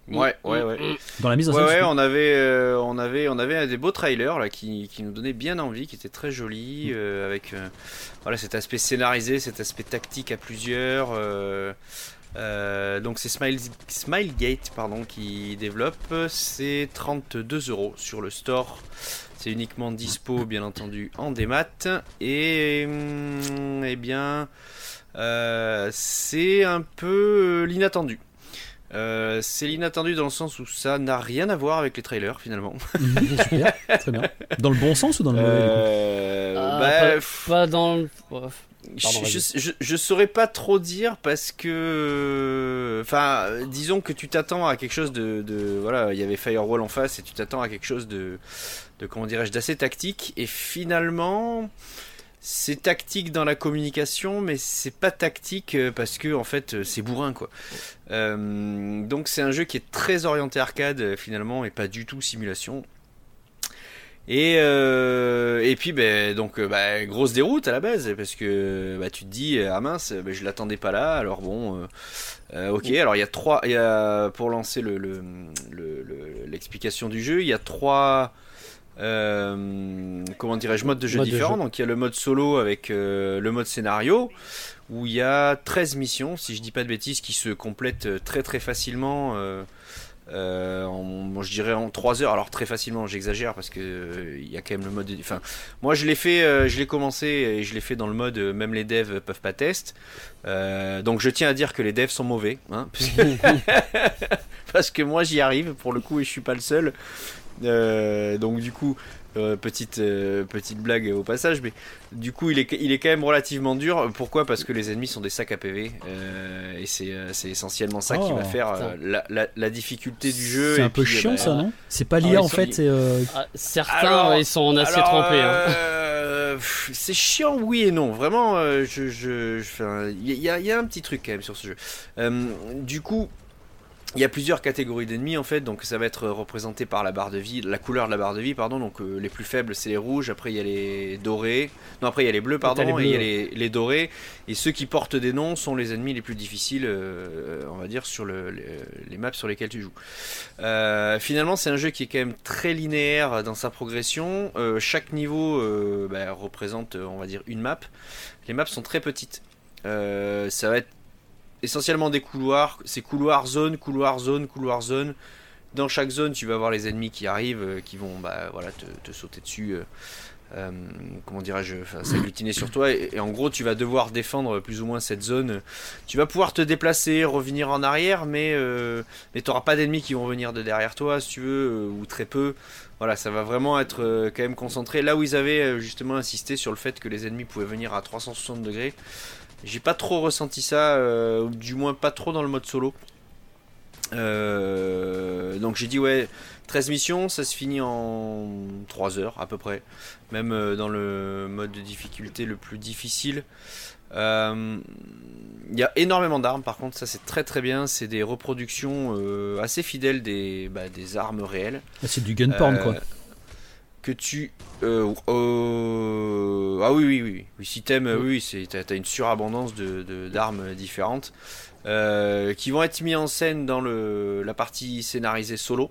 Ouais, ouais, ouais. Dans la mise en Ouais, scène. ouais, je- on avait, euh, on avait, on avait des beaux trailers là qui, qui nous donnaient bien envie, qui étaient très jolis, euh, avec euh, voilà cet aspect scénarisé, cet aspect tactique à plusieurs. euh, euh, donc c'est Smile, Smilegate pardon qui développe. C'est trente-deux euros sur le store. C'est uniquement dispo bien entendu en démat et hum, eh bien euh, c'est un peu l'inattendu. Euh, c'est l'inattendu dans le sens où ça n'a rien à voir avec les trailers finalement. Mhm, super, très bien. Dans le bon sens ou dans le mauvais du coup Euh, Ah, bah, pas, pff, pas dans le. Pardon, je, vas-y. je, je, je saurais pas trop dire parce que, enfin, disons que tu t'attends à quelque chose de, de, voilà, il y avait Firewall en face et tu t'attends à quelque chose de, de comment dirais-je, d'assez tactique et finalement. C'est tactique dans la communication, mais c'est pas tactique parce que en fait c'est bourrin quoi. Euh, donc c'est un jeu qui est très orienté arcade finalement et pas du tout simulation. Et euh, et puis ben donc bah, grosse déroute à la base parce que bah, tu te dis ah mince bah, je l'attendais pas là alors bon euh, euh, ok alors il y a trois il y a pour lancer le, le, le, le l'explication du jeu il y a trois Euh, comment dirais-je, mode de jeu Mode de différents. jeu. Donc il y a le mode solo avec euh, le mode scénario où il y a treize missions, si je dis pas de bêtises, qui se complètent très très facilement. Euh, euh, en, bon, je dirais en trois heures. Alors très facilement, j'exagère parce que euh, il y a quand même le mode. De, enfin, moi je l'ai fait, euh, je l'ai commencé et je l'ai fait dans le mode. Euh, même les devs peuvent pas tester. Euh, donc je tiens à dire que les devs sont mauvais, hein, parce, que parce que moi j'y arrive pour le coup et je suis pas le seul. Euh, donc du coup euh, petite euh, petite blague au passage mais du coup il est il est quand même relativement dur. Pourquoi? Parce que les ennemis sont des sacs à P V euh, et c'est euh, c'est essentiellement ça Oh, qui va faire euh, la, la, la difficulté du jeu. C'est et un peu puis, chiant bah, ça, non? C'est pas Ah l'I A ouais, en c'est- fait, c'est. euh, Ah, certains, Alors- ils sont assez alors, trempés. Hein. euh, pff, c'est chiant, oui et non. Vraiment, euh, je, je, je fais un- il y, a- il y a un petit truc quand même sur ce jeu. Euh, du coup, il y a plusieurs catégories d'ennemis en fait, donc ça va être représenté par la barre de vie, la couleur de la barre de vie, pardon. Donc euh, les plus faibles c'est les rouges, après il y a les dorés, non après il y a les bleus pardon, les bleus, et il y a ouais. les, les dorés. Et ceux qui portent des noms sont les ennemis les plus difficiles, euh, on va dire sur le, les, les maps sur lesquelles tu joues. Euh, finalement c'est un jeu qui est quand même très linéaire dans sa progression. Euh, chaque niveau euh, bah, représente, on va dire, une map. Les maps sont très petites. Euh, ça va être essentiellement des couloirs, c'est couloir zone, couloir zone, couloir zone. Dans chaque zone, tu vas avoir les ennemis qui arrivent, euh, qui vont bah, voilà, te, te sauter dessus, euh, euh, comment dirais-je, enfin, s'agglutiner sur toi. Et, et en gros, tu vas devoir défendre plus ou moins cette zone. Tu vas pouvoir te déplacer, revenir en arrière, mais, euh, mais tu n'auras pas d'ennemis qui vont venir de derrière toi, si tu veux, euh, ou très peu. Voilà, ça va vraiment être euh, quand même concentré. Là où ils avaient euh, justement insisté sur le fait que les ennemis pouvaient venir à trois cent soixante degrés, j'ai pas trop ressenti ça, euh, ou du moins pas trop dans le mode solo. Euh, donc j'ai dit ouais, treize missions, ça se finit en trois heures à peu près. Même euh, dans le mode de difficulté le plus difficile. Il euh, y a énormément d'armes par contre, ça c'est très très bien. C'est des reproductions euh, assez fidèles des, bah, des armes réelles. C'est du gun porn Euh, quoi. Que tu euh, euh, ah oui oui oui oui si t'aimes euh, oui c'est t'as, t'as une surabondance de, de d'armes différentes euh, qui vont être mis en scène dans le la partie scénarisée solo,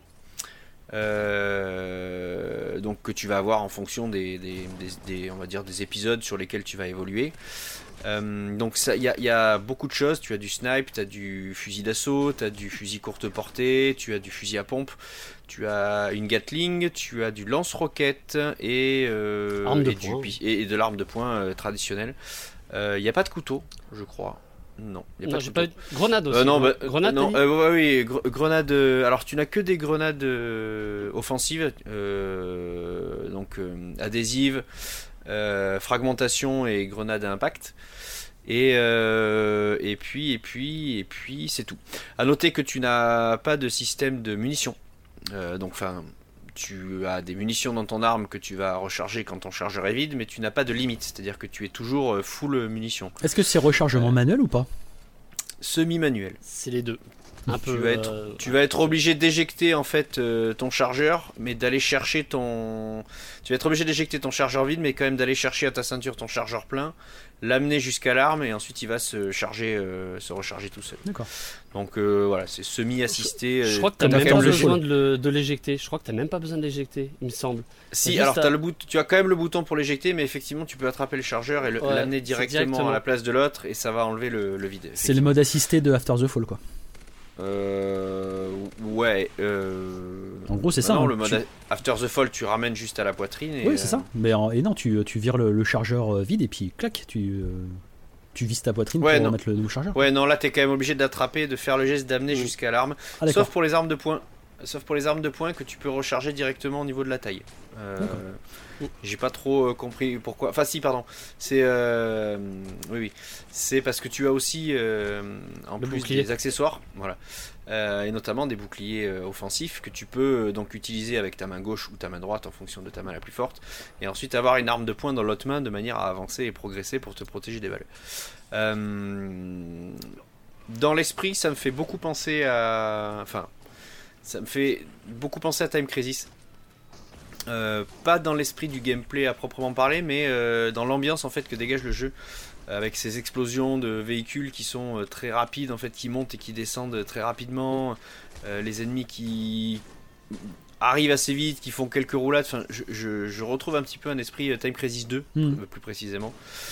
euh, donc que tu vas avoir en fonction des, des, des, des on va dire des épisodes sur lesquels tu vas évoluer. Euh, donc il y, y a beaucoup de choses. Tu as du snipe, tu as du fusil d'assaut, tu as du fusil courte portée, tu as du fusil à pompe, tu as une Gatling, tu as du lance-roquette et, euh, Arme de et, du, poing. et, et de l'arme de poing euh, traditionnelle. Il euh, n'y a pas de couteau, je crois. Non, il n'y a Non, pas j'ai de pas couteau. eu... Grenade aussi. Euh, non, hein. bah, Grenade, non, t'as dit euh, ouais, oui, gr- grenade. euh, alors, tu n'as que des grenades euh, offensives, euh, donc euh, adhésives, euh, fragmentation et grenades à impact. Et, euh, et puis, et puis, et puis, c'est tout. À noter que tu n'as pas de système de munitions. Euh, donc, enfin, tu as des munitions dans ton arme que tu vas recharger quand ton chargeur est vide, mais tu n'as pas de limite. C'est-à-dire que tu es toujours full munitions. Est-ce que c'est rechargement manuel ou pas? Semi-manuel. C'est les deux. Un peu. Tu vas être, euh, tu vas être obligé d'éjecter en fait euh, ton chargeur, mais d'aller chercher ton. tu vas être obligé d'éjecter ton chargeur vide, mais quand même d'aller chercher à ta ceinture ton chargeur plein, l'amener jusqu'à l'arme et ensuite il va se charger, euh, se recharger tout seul. D'accord. Donc euh, voilà, c'est semi-assisté. Je, je euh, crois que t'as t'as même quand pas même le besoin de, le- de l'éjecter. Je crois que t'as même pas besoin de l'éjecter, il me semble. Si, Juste alors à- t'as le bout, tu as quand même le bouton pour l'éjecter, mais effectivement tu peux attraper le chargeur et le- Ouais, l'amener c'est directement, directement. à la place de l'autre et ça va enlever le, le vide. C'est le mode assisté de After the Fall, quoi. Euh, ouais. Euh... En gros, c'est bah ça, Non, hein, le mode tu- After the Fall, tu ramènes juste à la poitrine. Et, Oui, c'est euh, ça. Mais en- et non, tu, tu vires le, le chargeur euh, vide et puis clac, tu, euh, tu vises ta poitrine Ouais, pour non. remettre le nouveau chargeur. Ouais, non, là t'es quand même obligé d'attraper, de faire le geste d'amener Mm. jusqu'à l'arme. Ah, d'accord. Sauf pour les armes de poing. Sauf pour les armes de poing que tu peux recharger directement au niveau de la taille. Euh, D'accord. J'ai pas trop euh, compris pourquoi. Enfin, si, pardon. C'est. euh, Oui, oui. C'est parce que tu as aussi, euh, en Le plus bouclier. des accessoires, voilà. Euh, et notamment des boucliers euh, offensifs que tu peux euh, donc utiliser avec ta main gauche ou ta main droite en fonction de ta main la plus forte. Et ensuite avoir une arme de poing dans l'autre main de manière à avancer et progresser pour te protéger des balles. Euh, Dans l'esprit, ça me fait beaucoup penser à. Enfin. Ça me fait beaucoup penser à Time Crisis. Euh, pas dans l'esprit du gameplay à proprement parler, mais euh, dans l'ambiance en fait que dégage le jeu, avec ces explosions de véhicules qui sont euh, très rapides en fait, qui montent et qui descendent très rapidement, euh, les ennemis qui arrivent assez vite, qui font quelques roulades. Enfin, je, je, je retrouve un petit peu un esprit euh, Time Crisis deux, Mm. euh, plus précisément.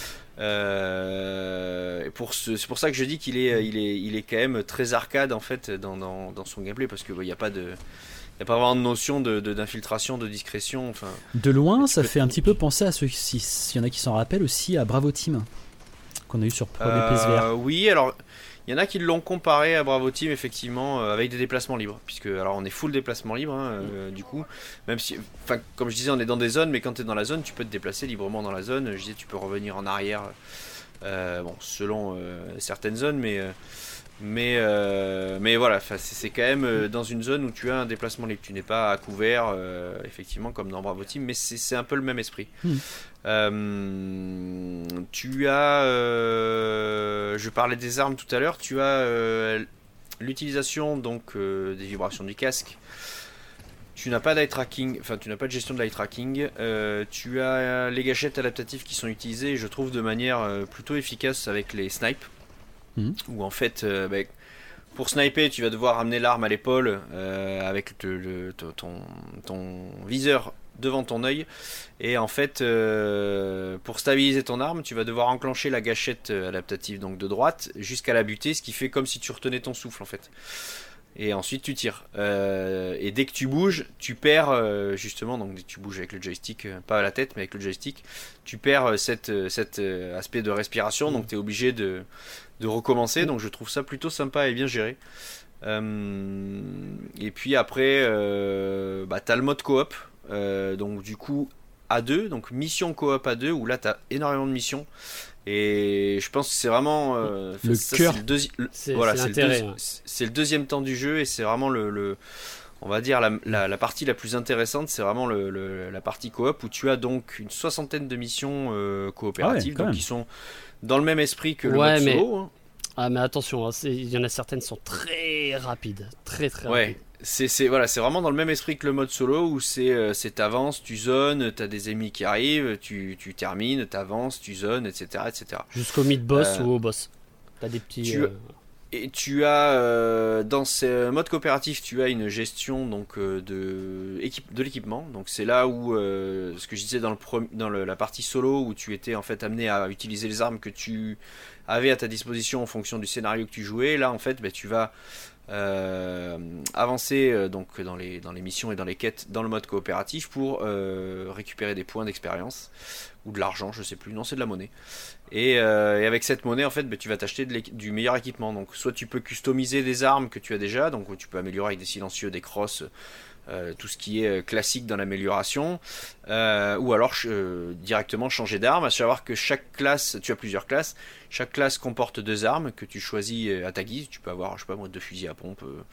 Euh, et pour ce, c'est pour ça que je dis qu'il est, il est, il est quand même très arcade en fait dans, dans, dans son gameplay parce que il n'y a pas de, il y a pas vraiment de notion de, de- d'infiltration, de discrétion. Enfin, De loin, Tu ça peux- fait un petit peu penser à ceux, si- s'il y en a qui s'en rappellent aussi, à Bravo Team qu'on a eu sur premier euh, P S V R. oui, alors il y en a qui l'ont comparé à Bravo Team effectivement euh, avec des déplacements libres, puisque alors on est full déplacement libre hein, euh, du coup, même si, enfin comme je disais, on est dans des zones, mais quand tu es dans la zone, tu peux te déplacer librement dans la zone. Je disais, tu peux revenir en arrière. Euh, bon, selon euh, certaines zones, mais euh, mais euh, mais voilà, c'est, c'est quand même euh, dans une zone où tu as un déplacement libre. Tu n'es pas à couvert, euh, effectivement, comme dans Bravo Team, mais c'est, c'est un peu le même esprit. Mm. Euh, tu as, euh, je parlais des armes tout à l'heure. Tu as euh, l'utilisation donc euh, des vibrations du casque. Tu n'as pas d'eye tracking, enfin tu n'as pas de gestion de l'eye tracking. Euh, tu as les gâchettes adaptatives qui sont utilisées, je trouve, de manière euh, plutôt efficace avec les snipes. Mhm. Où en fait, euh, bah, pour sniper, tu vas devoir amener l'arme à l'épaule euh, avec le, le- ton, ton, ton viseur devant ton œil. Et en fait, euh, pour stabiliser ton arme, tu vas devoir enclencher la gâchette adaptative donc de droite jusqu'à la butée, ce qui fait comme si tu retenais ton souffle en fait. Et ensuite tu tires. Euh, et dès que tu bouges, tu perds euh, justement, donc dès que tu bouges avec le joystick, euh, pas à la tête mais avec le joystick, tu perds euh, cette, euh, cet euh, aspect de respiration, donc tu es obligé de, de recommencer. Donc je trouve ça plutôt sympa et bien géré. Euh, et puis après, euh, bah, tu as le mode coop, euh, donc du coup à deux, donc mission coop à deux, où là tu as énormément de missions. Et je pense que c'est vraiment euh, Le ça, cœur. c'est le, deuxi- le- C'est- voilà, c'est c'est le, l'intérêt, deuxi- ouais. c'est le deuxième temps du jeu et c'est vraiment le, le- on va dire la, la, la partie la plus intéressante, c'est vraiment le, le- la partie coop où tu as donc une soixantaine de missions euh, coopératives, Ah ouais, quand donc même. qui sont dans le même esprit que le Ouais, mode mais- solo. hein. Ah, mais attention, hein, c'est- il y en a certaines qui sont très rapides. Très très Ouais, rapides. c'est c'est voilà, c'est vraiment dans le même esprit que le mode solo où c'est euh, c'est t'avances, tu zones, t'as des ennemis qui arrivent, tu, tu termines, t'avances, tu zones, et cetera, et cetera. Jusqu'au mid-boss Euh, ou au boss. T'as des petits. tu- euh, Et tu as euh, dans ce mode coopératif, tu as une gestion donc euh, de équipe de l'équipement. Donc c'est là où euh, ce que je disais dans le prom- dans le- la partie solo où tu étais en fait amené à utiliser les armes que tu avais à ta disposition en fonction du scénario que tu jouais. Là en fait, bah, tu vas euh, avancer euh, donc dans les dans les missions et dans les quêtes dans le mode coopératif pour euh, récupérer des points d'expérience ou de l'argent, je sais plus. Non, c'est de la monnaie. Et, euh, et avec cette monnaie, en fait, bah, tu vas t'acheter de l'équi- du meilleur équipement. Donc, soit tu peux customiser des armes que tu as déjà, donc tu peux améliorer avec des silencieux, des crosses, euh, tout ce qui est euh, classique dans l'amélioration, euh, ou alors euh, directement changer d'arme. À savoir que chaque classe, tu as plusieurs classes, chaque classe comporte deux armes que tu choisis euh, à ta guise. Tu peux avoir, je sais pas moi, deux fusils à pompe, euh,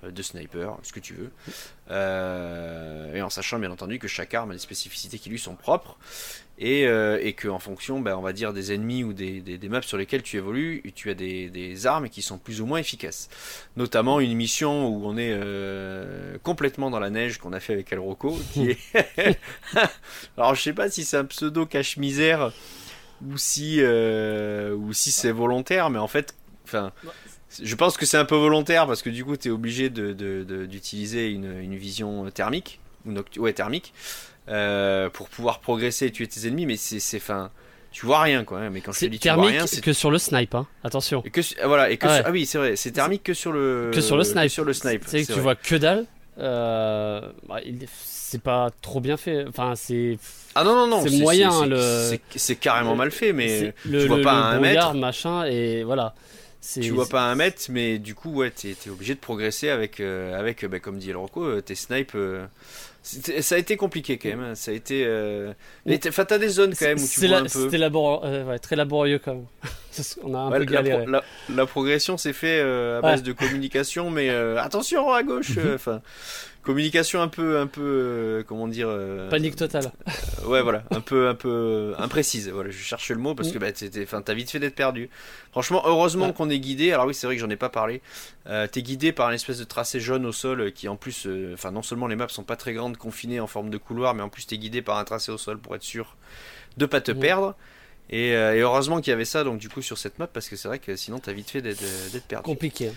de sniper, ce que tu veux. Euh, et en sachant bien entendu que chaque arme a des spécificités qui lui sont propres. Et, euh, et que en fonction, ben, on va dire, des ennemis ou des, des, des maps sur lesquels tu évolues, tu as des, des armes qui sont plus ou moins efficaces. Notamment une mission où on est euh, complètement dans la neige qu'on a fait avec El Rocco, qui est... Alors je sais pas si c'est un pseudo cache-misère ou si, euh, ou si c'est volontaire, mais en fait, enfin... Je pense que c'est un peu volontaire parce que du coup tu es obligé de, de, de, d'utiliser une, une vision thermique, ou noctu- ouais, thermique, euh, pour pouvoir progresser et tuer tes ennemis, mais c'est, c'est fin, tu vois rien quoi. Hein, mais quand je te dis tu vois rien, c'est que sur le snipe, hein. Attention. Et que voilà et que ah, ouais. sur, ah oui c'est vrai, c'est thermique que sur le que sur le snipe. Que sur le snipe. C'est, c'est que tu vois que dalle. Euh, bah, il, c'est pas trop bien fait. Enfin c'est. Ah non non non. C'est, c'est moyen c'est, le. C'est, c'est carrément mal fait, mais le, tu vois le, pas le à un mètre. machin et voilà. C'est, tu vois c'est... pas un mètre, mais du coup, ouais, t'es, t'es obligé de progresser avec, euh, avec bah, comme dit El Rocco, tes snipes. Euh, ça a été compliqué quand même. Hein, ça a été. Euh... Mais t'as, t'as des zones quand même où tu vois la, un peu. C'était labor... euh, ouais, très laborieux quand même. On a un ouais, peu galéré. La, la, la progression s'est fait euh, à base ouais. de communication, mais euh, attention à gauche. Enfin. Euh, communication un peu un peu euh, comment dire euh, panique totale. Euh, ouais voilà, un peu un peu imprécise. Voilà, je cherchais le mot parce que bah t'es, enfin t'as vite fait d'être perdu. Franchement, heureusement ouais. qu'on est guidé. Alors oui, c'est vrai que j'en ai pas parlé. Euh, t'es guidé par une espèce de tracé jaune au sol qui en plus, enfin euh, non seulement les maps sont pas très grandes, confinées en forme de couloir, mais en plus t'es guidé par un tracé au sol pour être sûr de pas te ouais. perdre. Et, euh, et heureusement qu'il y avait ça donc du coup sur cette map parce que c'est vrai que sinon t'as vite fait d'être, d'être perdu. Compliqué.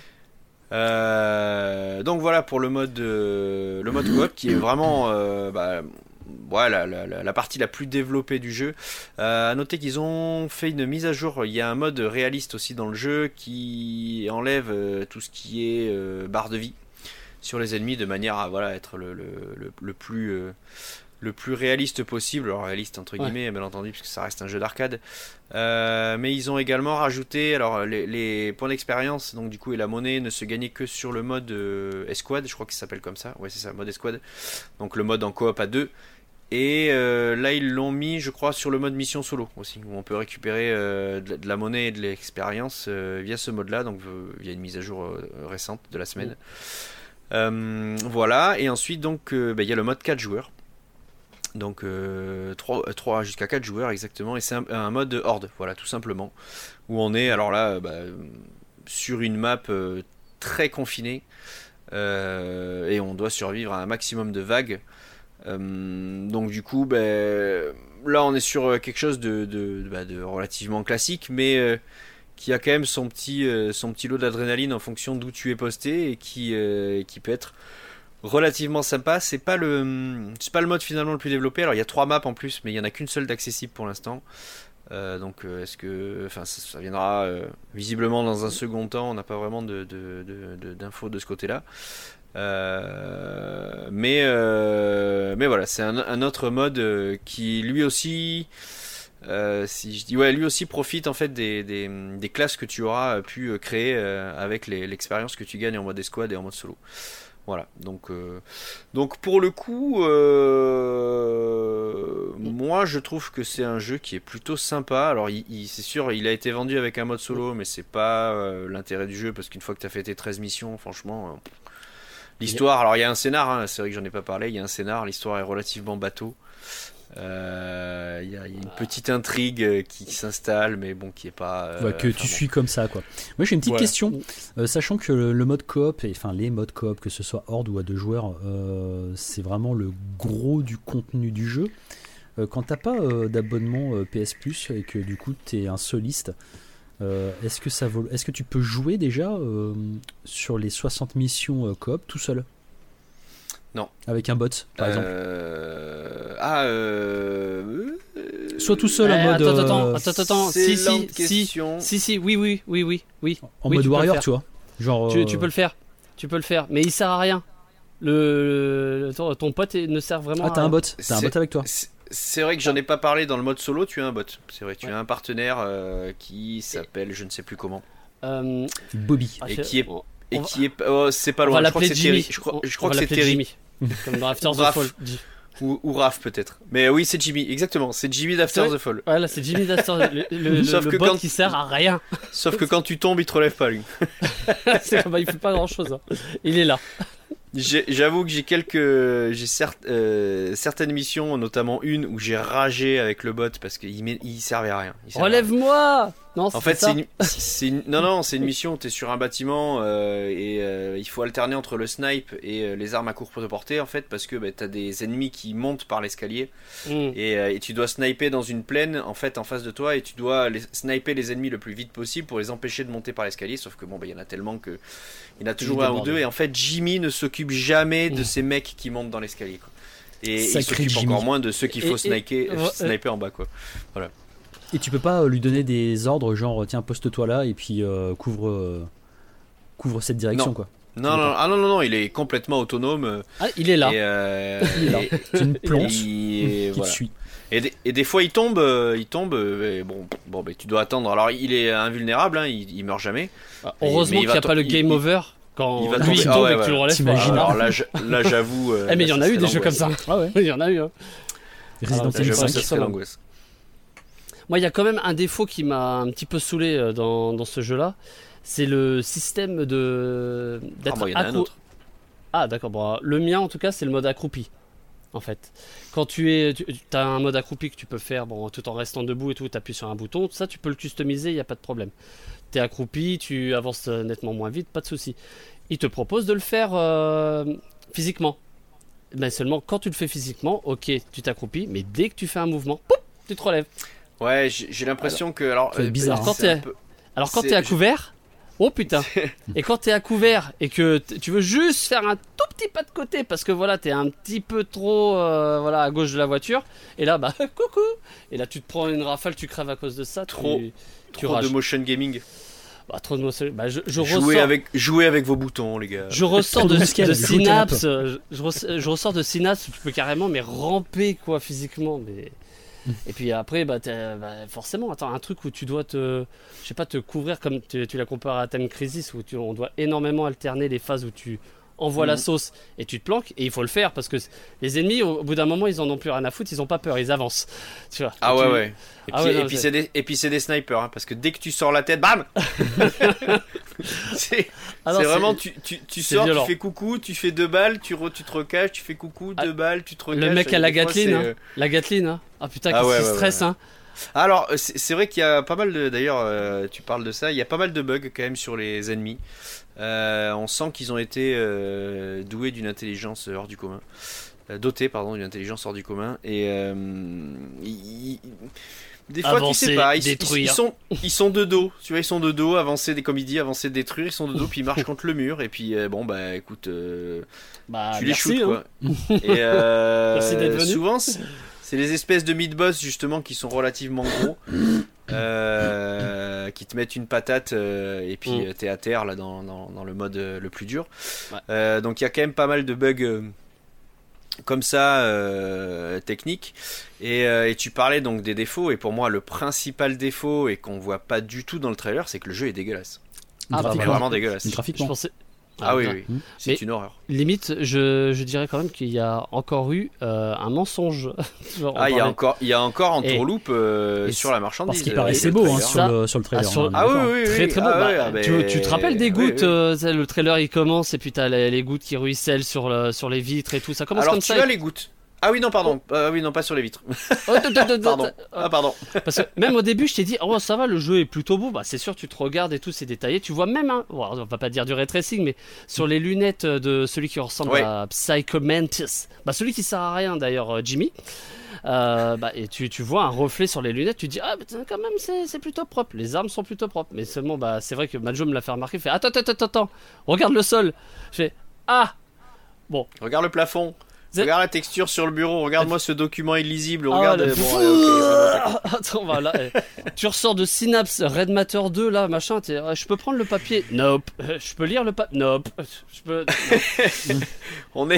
Euh, donc voilà pour le mode euh, le mode coop qui est vraiment euh, bah, ouais, la, la, la partie la plus développée du jeu. Euh, à noter qu'ils ont fait une mise à jour. Il y a un mode réaliste aussi dans le jeu qui enlève euh, tout ce qui est euh, barre de vie sur les ennemis de manière à voilà être le, le, le, le plus euh, le plus réaliste possible, alors réaliste entre guillemets, ouais. bien entendu, puisque ça reste un jeu d'arcade. Euh, mais ils ont également rajouté, alors les, les points d'expérience, donc du coup et la monnaie ne se gagnait que sur le mode euh, escouade, je crois qu'il s'appelle comme ça. Ouais, c'est ça, mode escouade. Donc le mode en coop à deux. Et euh, là ils l'ont mis, je crois, sur le mode mission solo aussi, où on peut récupérer euh, de, de la monnaie et de l'expérience euh, via ce mode-là, donc euh, via une mise à jour euh, récente de la semaine. Mmh. Euh, voilà. Et ensuite donc euh, bah, y a le mode quatre joueurs. Donc euh, trois, trois jusqu'à quatre joueurs exactement, et c'est un, un mode horde, voilà, tout simplement, où on est alors là bah, sur une map euh, très confinée euh, et on doit survivre à un maximum de vagues. Euh, donc du coup bah, là on est sur quelque chose de, de, de, bah, de relativement classique, mais euh, qui a quand même son petit, euh, son petit lot d'adrénaline en fonction d'où tu es posté, et qui, euh, qui peut être relativement sympa. C'est pas le c'est pas le mode finalement le plus développé. Alors il y a trois maps en plus, mais il y en a qu'une seule d'accessible pour l'instant. Euh, donc euh, est-ce que enfin ça, ça viendra euh, visiblement dans un second temps. On n'a pas vraiment de, de, de, de d'infos de ce côté-là. Euh, mais euh, mais voilà, c'est un, un autre mode qui lui aussi euh, si je dis ouais lui aussi profite en fait des, des, des classes que tu auras pu créer euh, avec les, l'expérience que tu gagnes en mode escouade et en mode solo. Voilà, donc, euh, donc pour le coup, euh, moi je trouve que c'est un jeu qui est plutôt sympa. Alors il, il, c'est sûr, il a été vendu avec un mode solo, mais c'est pas euh, l'intérêt du jeu, parce qu'une fois que tu as fait tes treize missions, franchement, euh, l'histoire, alors il y a un scénar, hein, c'est vrai que j'en ai pas parlé, il y a un scénar, l'histoire est relativement bateau. Euh, il y, y a une petite intrigue qui s'installe, mais bon, qui est pas euh, ouais, que tu bon. suis comme ça quoi. Moi j'ai une petite ouais. question, euh, sachant que le, le mode coop, et enfin les modes coop, que ce soit horde ou à deux joueurs, euh, c'est vraiment le gros du contenu du jeu. Euh, quand t'as pas euh, d'abonnement euh, P S Plus et que du coup t'es un soliste, euh, est-ce que ça vaut, est-ce que tu peux jouer déjà euh, sur les soixante missions euh, coop tout seul? Non. Avec un bot, par euh... exemple. Ah, euh... Soit tout seul eh, en mode. Attends, attends, attends, attends. C'est si, si, question. si, si, oui, oui, oui, oui, oui. En oui, mode tu warrior, tu vois. Genre. Tu, euh... tu peux le faire. Tu peux le faire, mais il sert à rien. Le, le ton, ton pote ne sert vraiment. Ah, t'as à un rien. bot. T'as un bot avec toi. C'est... C'est vrai que j'en ai pas parlé dans le mode solo. Tu as un bot. C'est vrai. Tu ouais. as un partenaire euh, qui s'appelle, je ne sais plus comment. Euh... Bobby. Et qui est. On... Et qui est. Oh, c'est pas loin. On va Je crois que c'est Jimmy. Terry. Je crois, je crois que c'est Terry. Comme dans After the Fall. ou, ou Raph peut-être. Mais oui, c'est Jimmy, exactement. C'est Jimmy d'After the Fall. Ouais, là, c'est Jimmy d'After, le, le, Sauf le que bot quand... qui sert à rien. Sauf que quand tu tombes, il te relève pas, lui. c'est, bah, il fait pas grand-chose. Hein. Il est là. J'ai, j'avoue que j'ai quelques, j'ai certes, euh, certaines missions, notamment une où j'ai ragé avec le bot parce qu'il il servait à rien. Servait Relève-moi à rien. Non, en fait, c'est une, c'est une, non, non, c'est une mission où t'es sur un bâtiment euh, et euh, il faut alterner entre le snipe et euh, les armes à courte portée en fait parce que bah, t'as des ennemis qui montent par l'escalier mm. et, euh, et tu dois sniper dans une plaine en fait en face de toi et tu dois les, sniper les ennemis le plus vite possible pour les empêcher de monter par l'escalier. Sauf que bon, bah il y en a tellement que il y en a toujours un ou deux et en fait Jimmy ne s'occupe jamais de mm. ces mecs qui montent dans l'escalier quoi. Et Sacré il s'occupe Jimmy. Encore moins de ceux qu'il faut et, sniper, et, euh, sniper en bas quoi. Voilà. Et tu peux pas lui donner des ordres genre tiens poste-toi là et puis euh, couvre euh, couvre cette direction non. quoi. Non non, ah non non non il est complètement autonome. Ah il est là. Et euh, il est là. C'est une planche il, qui voilà. te suit. Et des, et des fois il tombe, euh, il tombe. Et bon bon ben bah, tu dois attendre. Alors il est invulnérable, hein, il, il meurt jamais. Ah, heureusement qu'il n'y a pas le game il, over. Quand il va lui il tombe ah ouais, et que ouais. tu le relèves. T'imagines. Alors là, je, là j'avoue. Euh, eh mais il y en a eu des jeux comme ça. Ah ouais. Il y en a eu. Hein. Resident Evil cinq. Ça serait l'angoisse. Moi, il y a quand même un défaut qui m'a un petit peu saoulé dans, dans ce jeu-là. C'est le système de d'être ah, bon, accro... Ah, d'accord. Bon, le mien, en tout cas, c'est le mode accroupi. En fait, quand tu es, tu as un mode accroupi que tu peux faire bon, tout en restant debout et tout, tu appuies sur un bouton. Ça, tu peux le customiser, il n'y a pas de problème. Tu es accroupi, tu avances nettement moins vite, pas de souci. Il te propose de le faire euh, physiquement. Mais seulement quand tu le fais physiquement, ok, tu t'accroupis, mais dès que tu fais un mouvement, poup, tu te relèves. Ouais, j'ai, j'ai l'impression alors, que alors c'est bizarre. Alors, quand t'es, peu... alors quand t'es à couvert, oh putain. Et quand t'es à couvert et que t- tu veux juste faire un tout petit pas de côté parce que voilà t'es un petit peu trop euh, voilà à gauche de la voiture et là bah coucou et là tu te prends une rafale, tu crèves à cause de ça. Trop, tu, tu trop rages. de motion gaming. Bah, trop de motion. Bah, je, je jouez ressors. avec jouez avec vos boutons les gars. Je ressors de, de, de synapse. Je, je, res, je ressors de synapse. Tu peux carrément mais ramper quoi physiquement mais. Et puis après, bah, bah, forcément, attends, un truc où tu dois te, je sais pas, te couvrir comme tu, tu l'as comparé à Time Crisis où tu, on doit énormément alterner les phases où tu envoies mmh. la sauce et tu te planques et il faut le faire parce que les ennemis, au, au bout d'un moment, ils en ont plus rien à foutre, ils ont pas peur, ils avancent. Tu vois. Ah ouais tu... ouais. Et ah puis, ouais, non, et, puis c'est... C'est des, et puis c'est des snipers hein, parce que dès que tu sors la tête, bam. c'est ah non, c'est vraiment tu, tu, tu sors, violent. Tu fais coucou, tu fais deux balles, tu, re, tu te recaches, tu fais coucou, deux ah, balles, tu te recaches. Le mec à la Gatling, hein. La Gatling, hein. Ah putain, ah qu'est-ce ouais, qui ouais, stresse, ouais. hein. Alors c'est, c'est vrai qu'il y a pas mal de, d'ailleurs euh, tu parles de ça, il y a pas mal de bugs quand même sur les ennemis. Euh, on sent qu'ils ont été euh, doués d'une intelligence hors du commun, euh, dotés pardon d'une intelligence hors du commun et euh, ils, des fois avancer, tu sais pas, ils, ils, ils sont ils sont de dos, tu vois ils sont de dos, avancer des comme il dit, avancer détruire, ils sont de dos puis ils marchent contre le mur et puis euh, bon bah écoute, euh, bah, tu merci, les shoots hein. quoi. Et euh, merci d'être venu. Souvent c'est, c'est les espèces de mid-boss justement qui sont relativement gros. Euh, qui te mettent une patate euh, et puis mm. t'es à terre là dans, dans, dans le mode euh, le plus dur. Ouais. Euh, donc il y a quand même pas mal de bugs euh, comme ça euh, techniques et, euh, et tu parlais donc des défauts et pour moi le principal défaut et qu'on voit pas du tout dans le trailer c'est que le jeu est dégueulasse. Ah, bah, vraiment dégueulasse. Graphiquement. Je pensais... Ah, ah oui, oui. Mmh. C'est mais une horreur. Limite, je, je dirais quand même qu'il y a encore eu euh, un mensonge. Genre, ah, il y a encore, il y a encore en tourloupe euh, et sur la marchandise. Parce qu'il paraissait beau hein, sur, le, sur le trailer. Ah, sur, ah oui, oui, oui. Très très beau. Ah, bah, ouais, bah, tu, tu te rappelles des gouttes oui, oui. Euh, le trailer il commence et puis t'as les, les gouttes qui ruissellent sur, le, sur les vitres et tout. Ça commence Alors, comme tu ça. as et... les gouttes. Ah oui non pardon oh. euh, oui non pas sur les vitres. Oh, pardon. Ah pardon. Parce que même au début je t'ai dit oh ça va le jeu est plutôt beau bah c'est sûr tu te regardes et tout c'est détaillé tu vois même hein, bon, on va pas dire du ray tracing mais sur les lunettes de celui qui ressemble ouais. à Psycho Mantis bah celui qui sert à rien d'ailleurs Jimmy euh, bah, et tu, tu vois un reflet sur les lunettes tu te dis ah bah, quand même c'est, c'est plutôt propre les armes sont plutôt propres mais seulement bah c'est vrai que Majo me l'a fait remarquer il fait attends attends attends attends regarde le sol je fais ah bon regarde le plafond. C'est... Regarde la texture sur le bureau, regarde-moi ce document illisible, ah, regarde... Le... Bon, ouais, okay, ouais, attends, voilà, tu ressors de Synapse, Red Matter deux, là, machin, t'es... je peux prendre le papier? Nope. Je peux lire le papier? Nope. Je peux... on, est...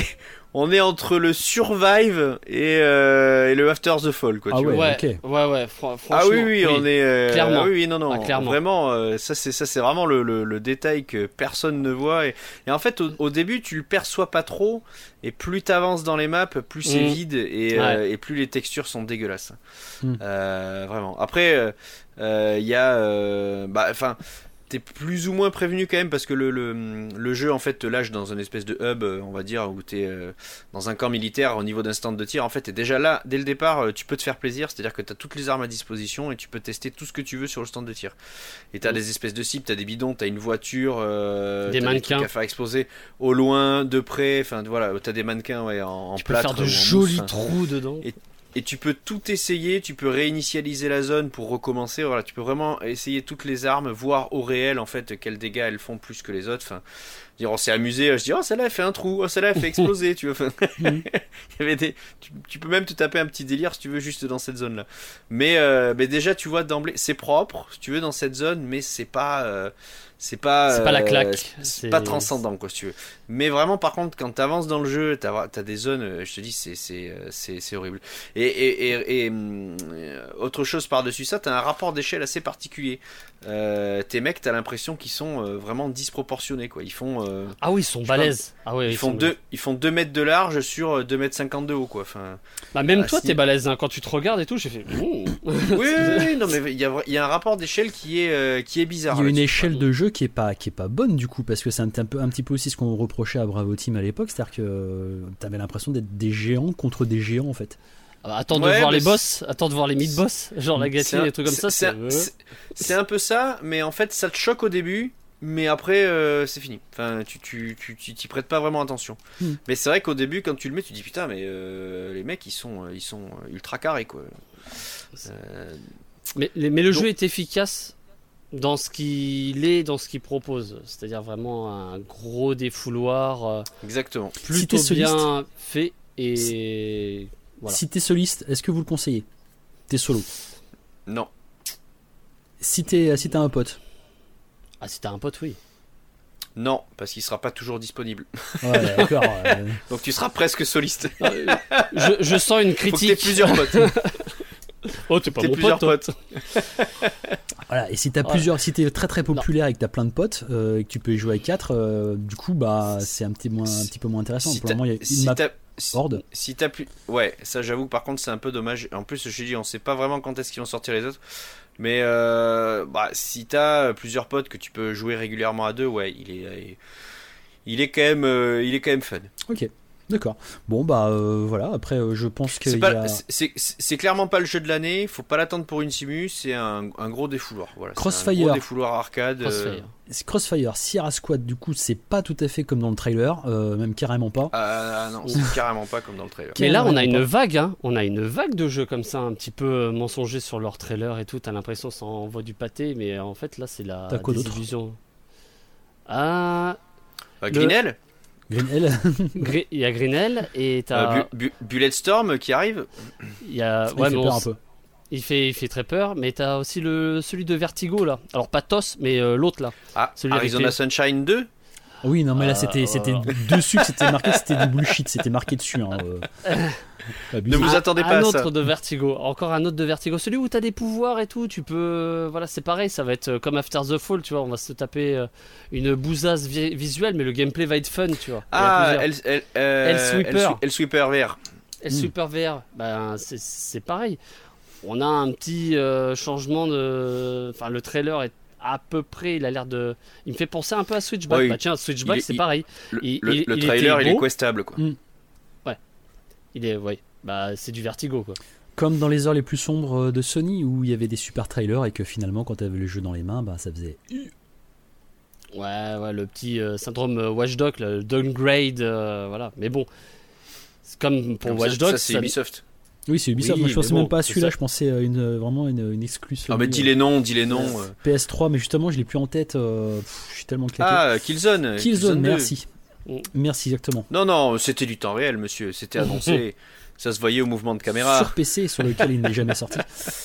on est entre le Survive et, euh, et le After the Fall, quoi. Ah tu ouais, vois. Ouais, ok. ouais, ouais, fran- franchement. Ah oui, oui, on est euh, clairement. ah oui, oui, non, non, Ah, clairement. vraiment, euh, ça c'est ça c'est vraiment le, le, le détail que personne ne voit et, et en fait au, au début tu le perçois pas trop et plus t'avances dans les maps, plus c'est Mm. vide et, Ouais. euh, et plus les textures sont dégueulasses. Mm. Euh, vraiment. Après, il euh, euh, y a, euh, bah, enfin. T'es plus ou moins prévenu quand même parce que le, le, le jeu en fait te lâche dans une espèce de hub, on va dire, où t'es euh, dans un camp militaire au niveau d'un stand de tir. En fait, t'es déjà là dès le départ, tu peux te faire plaisir, c'est-à-dire que t'as toutes les armes à disposition et tu peux tester tout ce que tu veux sur le stand de tir. Et t'as Mm. des espèces de cibles, t'as des bidons, t'as une voiture, euh, Des t'as mannequins. des trucs à faire exploser au loin, de près. Enfin voilà, t'as des mannequins ouais, en, en Tu peux plâtre faire de ou en jolis mousse. trous dedans. Et- Et tu peux tout essayer, tu peux réinitialiser la zone pour recommencer. Voilà, tu peux vraiment essayer toutes les armes, voir au réel en fait quels dégâts elles font plus que les autres. Enfin, dire on s'est amusé, je dis oh celle-là elle fait un trou, oh celle-là elle fait exploser, tu vois. Enfin, il y avait des, tu, tu peux même te taper un petit délire si tu veux juste dans cette zone-là. Mais, euh, mais déjà tu vois d'emblée, c'est propre, si tu veux dans cette zone, mais c'est pas, euh, c'est pas, C'est pas la euh, claque. c'est C'est- pas transcendant quoi si tu veux. Mais vraiment par contre quand t'avances dans le jeu, t'as, t'as des zones, euh, je te dis c'est, c'est, euh, c'est, c'est horrible. Et, et, et, et hum, euh, autre chose par-dessus ça, t'as un rapport d'échelle assez particulier. Euh, tes mecs, t'as l'impression qu'ils sont euh, vraiment disproportionnés quoi. Ils font, euh, Ah oui, ils sont je balèzes. Ah ouais, ils font sont deux, ils font deux mètres de large sur deux mètres cinquante de haut quoi. Enfin, Bah même Ah, toi si. t'es balèze hein. Quand tu te regardes et tout, j'ai fait. Mmh. oui, oui, oui, non mais il y a, il y a un rapport d'échelle qui est, euh, qui est bizarre. Il y a une là-dessus, échelle quoi. de jeu qui est pas qui est pas bonne du coup parce que c'est un, un peu un petit peu aussi ce qu'on reprochait à Bravo Team à l'époque, c'est-à-dire que euh, t'avais l'impression d'être des géants contre des géants en fait. Ah bah, attends Ouais, de voir mais les boss, attends de voir les mid-boss, genre la C'est Gatling un- et des trucs comme ça. c'est- C'est c'est- c'est- C'est un peu ça, mais en fait ça te choque au début, mais après euh, c'est fini. Enfin, tu tu tu tu t'y prêtes pas vraiment attention. Hmm. Mais c'est vrai qu'au début, quand tu le mets, tu dis putain, mais euh, les mecs ils sont ils sont ultra carrés quoi. Euh, Mais, mais le Donc- jeu est efficace dans ce qu'il est, dans ce qu'il propose. C'est-à-dire vraiment un gros défouloir euh, exactement. Si plutôt t'es soliste- bien fait et voilà. Si t'es soliste, est-ce que vous le conseillez? T'es solo. Non. Si t'es si t'as un pote. Ah si t'as un pote, oui. Non, parce qu'il sera pas toujours disponible. Ouais, d'accord. euh, Donc tu seras presque soliste. Euh, je, je sens une Faut que t'aies critique. plusieurs potes. Oh t'es pas T'aies mon plusieurs pote. toi. potes. Voilà, et si t'as Ouais. plusieurs, si t'es très très populaire et que t'as plein de potes euh, et que tu peux y jouer à quatre, euh, du coup bah c'est un petit moins un petit peu moins intéressant. Si Pour t'as- le moment, il y a une si map t'as- si- horde. Si t'as plus, ouais, ça j'avoue. Par contre, c'est un peu dommage. En plus, je t'ai dit, on sait pas vraiment quand est-ce qu'ils vont sortir les autres. Mais euh, bah, si t'as plusieurs potes que tu peux jouer régulièrement à deux, ouais, il est, il est quand même, euh, il est quand même fun. Ok, d'accord. Bon bah euh, voilà. Après, euh, je pense qu'il C'est, y pas, a c'est, c'est- c'est clairement pas le jeu de l'année. Faut pas l'attendre pour une simu. C'est un, un gros défouloir. Voilà. C'est un Crossfire. gros défouloir arcade. euh, Crossfire. c'est Crossfire, Sierra Squad. Du coup, c'est pas tout à fait comme dans le trailer, euh, même carrément pas. Ah non, c'est carrément pas comme dans le trailer. Mais là, on a Carrément une pas. vague, hein. On a une vague de jeux comme ça, un petit peu euh, mensongers sur leur trailer et tout. T'as l'impression que ça envoie du pâté, mais en fait, là, c'est la T'as quoi d'autre désillusion. Ah, Euh, Greenhell, Green Hell. Gri- il y a Greenhell et euh, t'as, Bu- Bu- Bulletstorm qui arrive. il y a, Il ouais, fait mais peur on un s- peu. il fait, il fait très peur. Mais t'as aussi le, celui de Vertigo là. Alors pas Toss, mais euh, l'autre là. Ah, Celui avec Arizona les- Sunshine deux. Oui, non mais là Euh, c'était c'était voilà. dessus que c'était marqué, c'était du bullshit, c'était marqué dessus. Hein, euh. Abusé. Ne vous Un- attendez pas un à autre ça. de Vertigo, encore un autre de Vertigo, celui où t'as des pouvoirs et tout, tu peux, voilà, c'est pareil, ça va être euh, comme After the Fall, tu vois, on va se taper euh, une bousasse vi- visuelle, mais le gameplay va être fun, tu vois. Il y a Ah, plusieurs. El, El, euh, Hellsweeper. El- Hellsweeper vert. Et le Hmm. Super V R, ben c'est- c'est pareil. On a un petit euh, changement de, enfin le trailer est à peu près, il a l'air de, il me fait penser un peu à Switchback. Oui. Bah tiens, Switchback Il est- c'est il- pareil. Le, Il- le- il- le il trailer, était il est beau. questable quoi. Il est, ouais, bah c'est du Vertigo quoi. Comme dans les heures les plus sombres de Sony où il y avait des super trailers et que finalement quand t'avais le jeu dans les mains, bah ça faisait. Ouais, ouais, le petit euh, syndrome euh, Watchdog, le downgrade, euh, voilà. Mais bon, c'est comme pour Comme ça- Watchdog, ça, c'est ça- Ubisoft. Oui, c'est Ubisoft. Oui, Moi je pensais mais bon, même pas à c'est celui-là, ça. je pensais à une vraiment une, une exclue Ah Sony, bah dis euh, les noms, dis les noms. euh. P S trois, mais justement je l'ai plus en tête. euh, pff, je suis tellement claqué. Ah, Killzone. Killzone, deux. merci. Mm. Merci exactement. Non, non, c'était du temps réel, monsieur. C'était annoncé. Ça se voyait au mouvement de caméra. Sur P C sur lequel il n'est jamais sorti.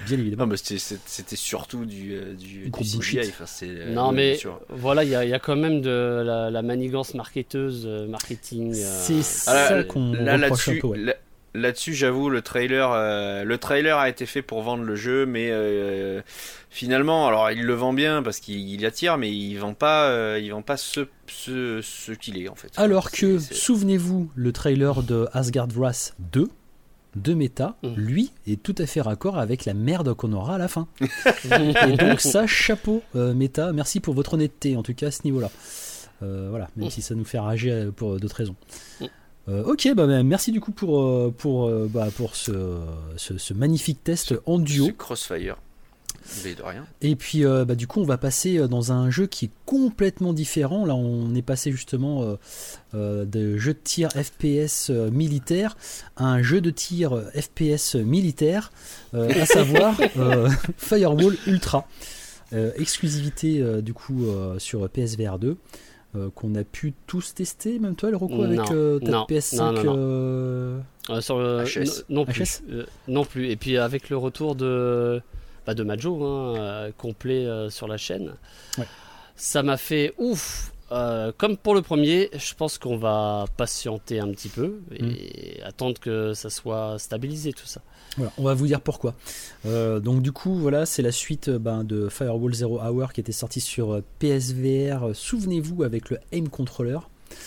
bien évidemment. Non, mais c'était, c'était surtout du, euh, du, du C G I. Enfin, c'est, euh, non, ouais, mais voilà, il y, y a quand même de la, la manigance marketeuse, euh, marketing. C'est euh, ça là, qu'on là, reproche là-dessus, un peu. Ouais. là, là-dessus, j'avoue, le trailer, euh, le trailer a été fait pour vendre le jeu, mais euh, finalement, alors il le vend bien parce qu'il il attire, mais il vend pas, euh, il vend pas ce, ce, ce qu'il est en fait. Alors c'est, que, c'est... souvenez-vous, le trailer de Asgard Wrath deux de méta, mmh. lui, est tout à fait raccord avec la merde qu'on aura à la fin. Et donc ça, chapeau, euh, méta, merci pour votre honnêteté, en tout cas à ce niveau-là. Euh, voilà, même mmh. si ça nous fait rager pour d'autres raisons. Mmh. Euh, ok, bah, bah, merci du coup pour, pour, bah, pour ce, ce, ce magnifique test ce, en duo. Ce Crossfire. Mais de rien. Et puis euh, bah, du coup on va passer dans un jeu qui est complètement différent. Là on est passé justement euh, euh, de jeu de tir F P S euh, militaire à un jeu de tir F P S militaire, euh, à savoir euh, Firewall Ultra. Euh, exclusivité euh, du coup euh, sur P S V R deux. Euh, qu'on a pu tous tester, même toi, le Rocco, avec euh, ta non, P S cinq non, non, non. Euh... Euh, sur le, H S. Non, non plus. H S euh, non plus. Et puis avec le retour de, bah, de Majo, hein, euh, complet euh, sur la chaîne, ouais. ça m'a fait ouf. Euh, comme pour le premier, je pense qu'on va patienter un petit peu et mmh. attendre que ça soit stabilisé tout ça. Voilà, on va vous dire pourquoi. Euh, donc du coup, voilà, c'est la suite ben, de Firewall Zero Hour qui était sortie sur P S V R. Souvenez-vous, avec le Aim Controller.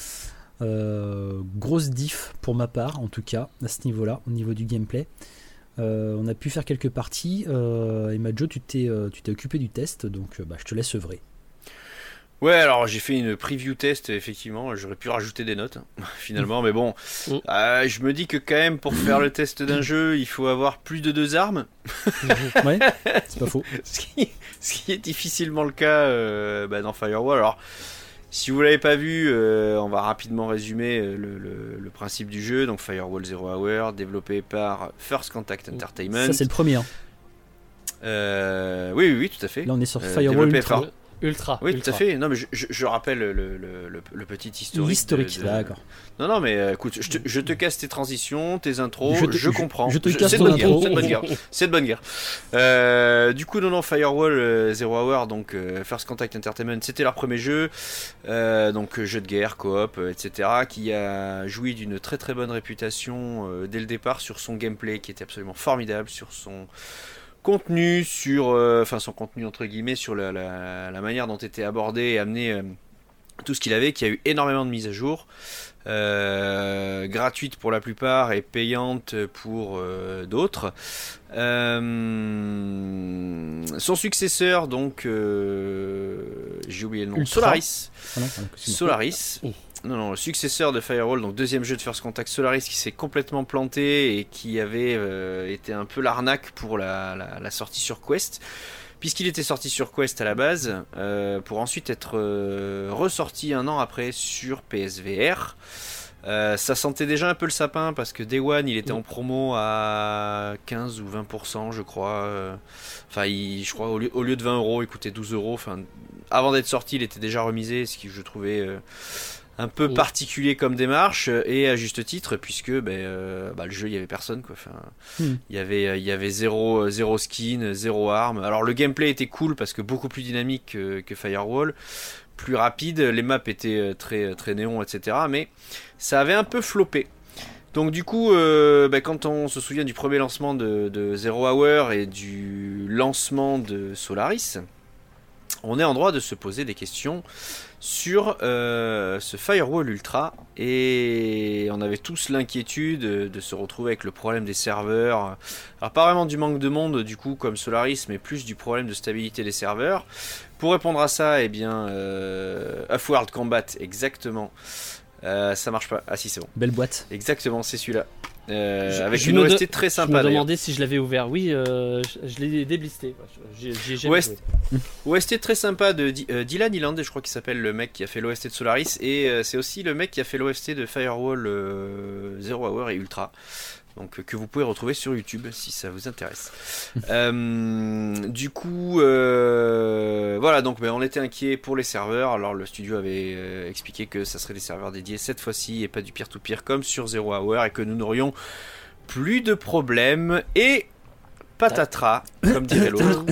Euh, grosse diff pour ma part, en tout cas, à ce niveau-là, au niveau du gameplay. Euh, on a pu faire quelques parties. Euh, et Majo, tu t'es, euh, tu t'es occupé du test, donc bah, je te laisse œuvrer. Ouais, alors j'ai fait une preview test, effectivement, j'aurais pu rajouter des notes, finalement, mais bon, mmh. euh, je me dis que quand même, pour faire le test d'un jeu, il faut avoir plus de deux armes. Ouais, c'est pas faux. ce, qui, ce qui est difficilement le cas euh, bah, dans Firewall. Alors, si vous l'avez pas vu, euh, on va rapidement résumer le, le, le principe du jeu. Donc Firewall Zero Hour, développé par First Contact Entertainment. Ça c'est le premier. Hein. Euh, oui, oui, oui, tout à fait. Là on est sur Firewall Ultra. Ultra. Oui, Ultra. tout à fait. Non, mais je, je, je rappelle le, le, le, le petit historique. L'historique, de, de... d'accord. Non, non, mais écoute, je te, je te casse tes transitions, tes intros, je, te, je comprends. Je te casse c'est ton intro. C'est de bonne guerre. C'est de bonne guerre. Euh, du coup, non, non, Firewall euh, Zero Hour, donc euh, First Contact Entertainment, c'était leur premier jeu, euh, donc jeu de guerre, coop, euh, et cetera, qui a joui d'une très très bonne réputation euh, dès le départ sur son gameplay, qui était absolument formidable, sur son contenu, sur euh, enfin son contenu entre guillemets, sur la, la, la manière dont était abordé et amené euh, tout ce qu'il avait, qui a eu énormément de mises à jour, euh, gratuites pour la plupart et payantes pour euh, d'autres. Euh, son successeur, donc euh, j'ai oublié le nom, Ultra. Solaris. Ah non, Solaris. Non, non, le successeur de Firewall, donc deuxième jeu de First Contact, Solaris, qui s'est complètement planté et qui avait euh, été un peu l'arnaque pour la, la, la sortie sur Quest, puisqu'il était sorti sur Quest à la base, euh, pour ensuite être euh, ressorti un an après sur P S V R. Euh, ça sentait déjà un peu le sapin parce que Day One il était en promo à quinze ou vingt pour cent je crois. Enfin, il, je crois au lieu, au lieu de vingt euros, il coûtait douze euros. Enfin, avant d'être sorti, il était déjà remisé, ce qui je trouvais euh, un peu mmh. particulier comme démarche, et à juste titre, puisque ben, euh, bah, le jeu il y avait personne quoi. Enfin, mmh. il y avait il y avait zéro zéro skin, zéro arme. Alors le gameplay était cool parce que beaucoup plus dynamique que, que Firewall, plus rapide, les maps étaient très très néon, et cetera. Mais ça avait un peu floppé. Donc du coup, euh, bah, quand on se souvient du premier lancement de, de Zero Hour et du lancement de Solaris, on est en droit de se poser des questions sur euh, ce Firewall Ultra, et on avait tous l'inquiétude de se retrouver avec le problème des serveurs. Alors pas vraiment du manque de monde du coup comme Solaris, mais plus du problème de stabilité des serveurs. Pour répondre à ça, eh bien, euh, Off-World Combat, exactement. Euh, ça marche pas. Ah si, c'est bon. Belle boîte. Exactement, c'est celui-là. Euh, je, avec je une O S T de... très sympa. Je me demandais si je l'avais ouvert. Oui, euh, je, je l'ai déblisté. J'ai, j'ai jamais O S T, O S T très sympa de euh, Dylan Eland, je crois qu'il s'appelle le mec qui a fait l'O S T de Solaris, et euh, c'est aussi le mec qui a fait l'O S T de Firewall euh, Zero Hour et Ultra. Donc, que vous pouvez retrouver sur YouTube si ça vous intéresse. euh, du coup, euh, voilà, donc ben, on était inquiet pour les serveurs. Alors le studio avait euh, expliqué que ça serait des serveurs dédiés cette fois-ci et pas du peer-to-peer comme sur Zero Hour, et que nous n'aurions plus de problèmes. Et patatras, comme dirait l'autre.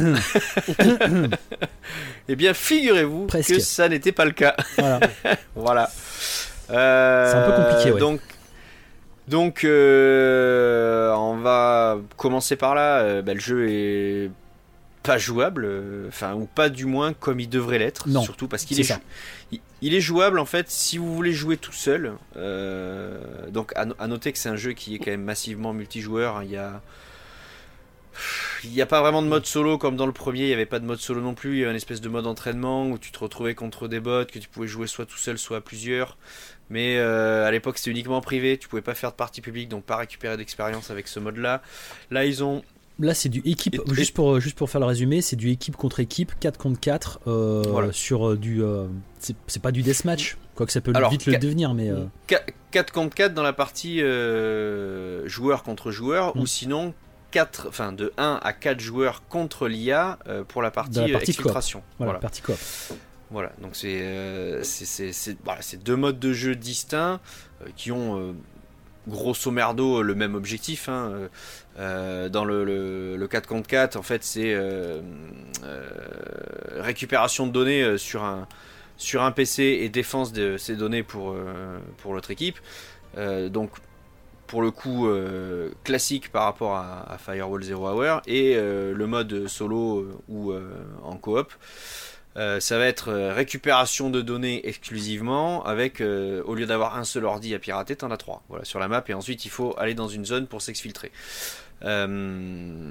Eh bien, figurez-vous Presque. que ça n'était pas le cas. Voilà. Voilà. Euh, C'est un peu compliqué, ouais. Donc, donc euh, on va commencer par là. Euh, bah, le jeu est pas jouable, enfin ou pas du moins comme il devrait l'être, non, surtout parce qu'il c'est est, ça. jou- il, il est jouable en fait si vous voulez jouer tout seul. Euh, donc à, no- à noter que c'est un jeu qui est quand même massivement multijoueur. Il y a il n'y a pas vraiment de mode solo comme dans le premier, il n'y avait pas de mode solo non plus, il y avait une espèce de mode entraînement où tu te retrouvais contre des bots, que tu pouvais jouer soit tout seul soit à plusieurs. Mais euh, à l'époque c'était uniquement privé, tu pouvais pas faire de partie publique, donc pas récupérer d'expérience avec ce mode là. Là ils ont... Là, c'est du équipe, Et- juste, pour, juste pour faire le résumé, c'est du équipe contre équipe, quatre contre quatre, euh, Voilà. sur euh, du. Euh, c'est, c'est pas du deathmatch, quoique ça peut Alors, vite le qua- devenir, mais. Euh, quatre contre quatre dans la partie euh, joueur contre joueur, Mm. ou sinon quatre, enfin de un à quatre joueurs contre l'I A euh, pour la partie, Dans la partie euh, exfiltration. voilà, Voilà. partie coop. Voilà, donc c'est euh, c'est- c'est- c'est- voilà, c'est deux modes de jeu distincts euh, qui ont euh, grosso merdo le même objectif. Hein. Euh, euh, dans le, le, le quatre contre quatre, en fait, c'est euh, euh, récupération de données euh, sur un, sur un P C et défense de ces données pour, euh, pour l'autre équipe. Euh, donc, pour le coup, euh, classique par rapport à, à Firewall Zero Hour, et euh, le mode solo euh, ou euh, en coop. Euh, ça va être euh, récupération de données exclusivement avec, euh, au lieu d'avoir un seul ordi à pirater, t'en as trois, voilà, sur la map, et ensuite il faut aller dans une zone pour s'exfiltrer. Euh,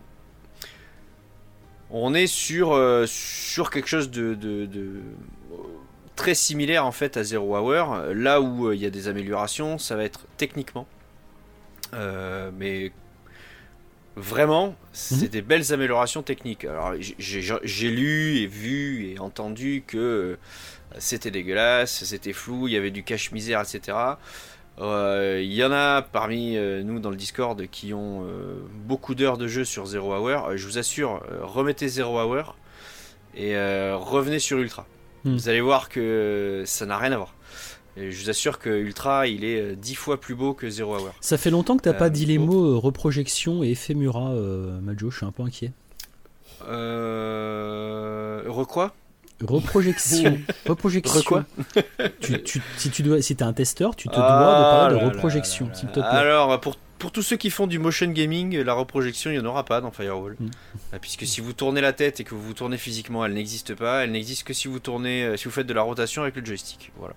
on est sur, euh, sur quelque chose de, de, de très similaire en fait à Zero Hour. Là où il euh, y a des améliorations, ça va être techniquement, euh, mais vraiment, c'est mmh. des belles améliorations techniques. Alors, j'ai, j'ai lu et vu et entendu que euh, c'était dégueulasse, c'était flou, il y avait du cache-misère, et cetera. Il euh, y en a parmi euh, nous dans le Discord qui ont euh, beaucoup d'heures de jeu sur Zero Hour. Euh, je vous assure, euh, remettez Zero Hour et euh, revenez sur Ultra. Mmh. Vous allez voir que ça n'a rien à voir. Et je vous assure que Ultra, il est dix fois plus beau que Zero Hour. Ça fait longtemps que t'as euh, pas dit les mots euh, reprojection et effet Murat, euh, Majo, je suis un peu inquiet. Euh... Re quoi Reprojection. Reprojection. Re quoi tu, tu, si tu dois, si t'es un testeur, tu te dois ah de parler de reprojection, là là là. S'il te plaît. Alors, pour, pour tous ceux qui font du motion gaming, la reprojection, il n'y en aura pas dans Firewall. Mm. Puisque si vous tournez la tête et que vous vous tournez physiquement, elle n'existe pas. Elle n'existe que si vous tournez, si vous faites de la rotation avec le joystick. Voilà.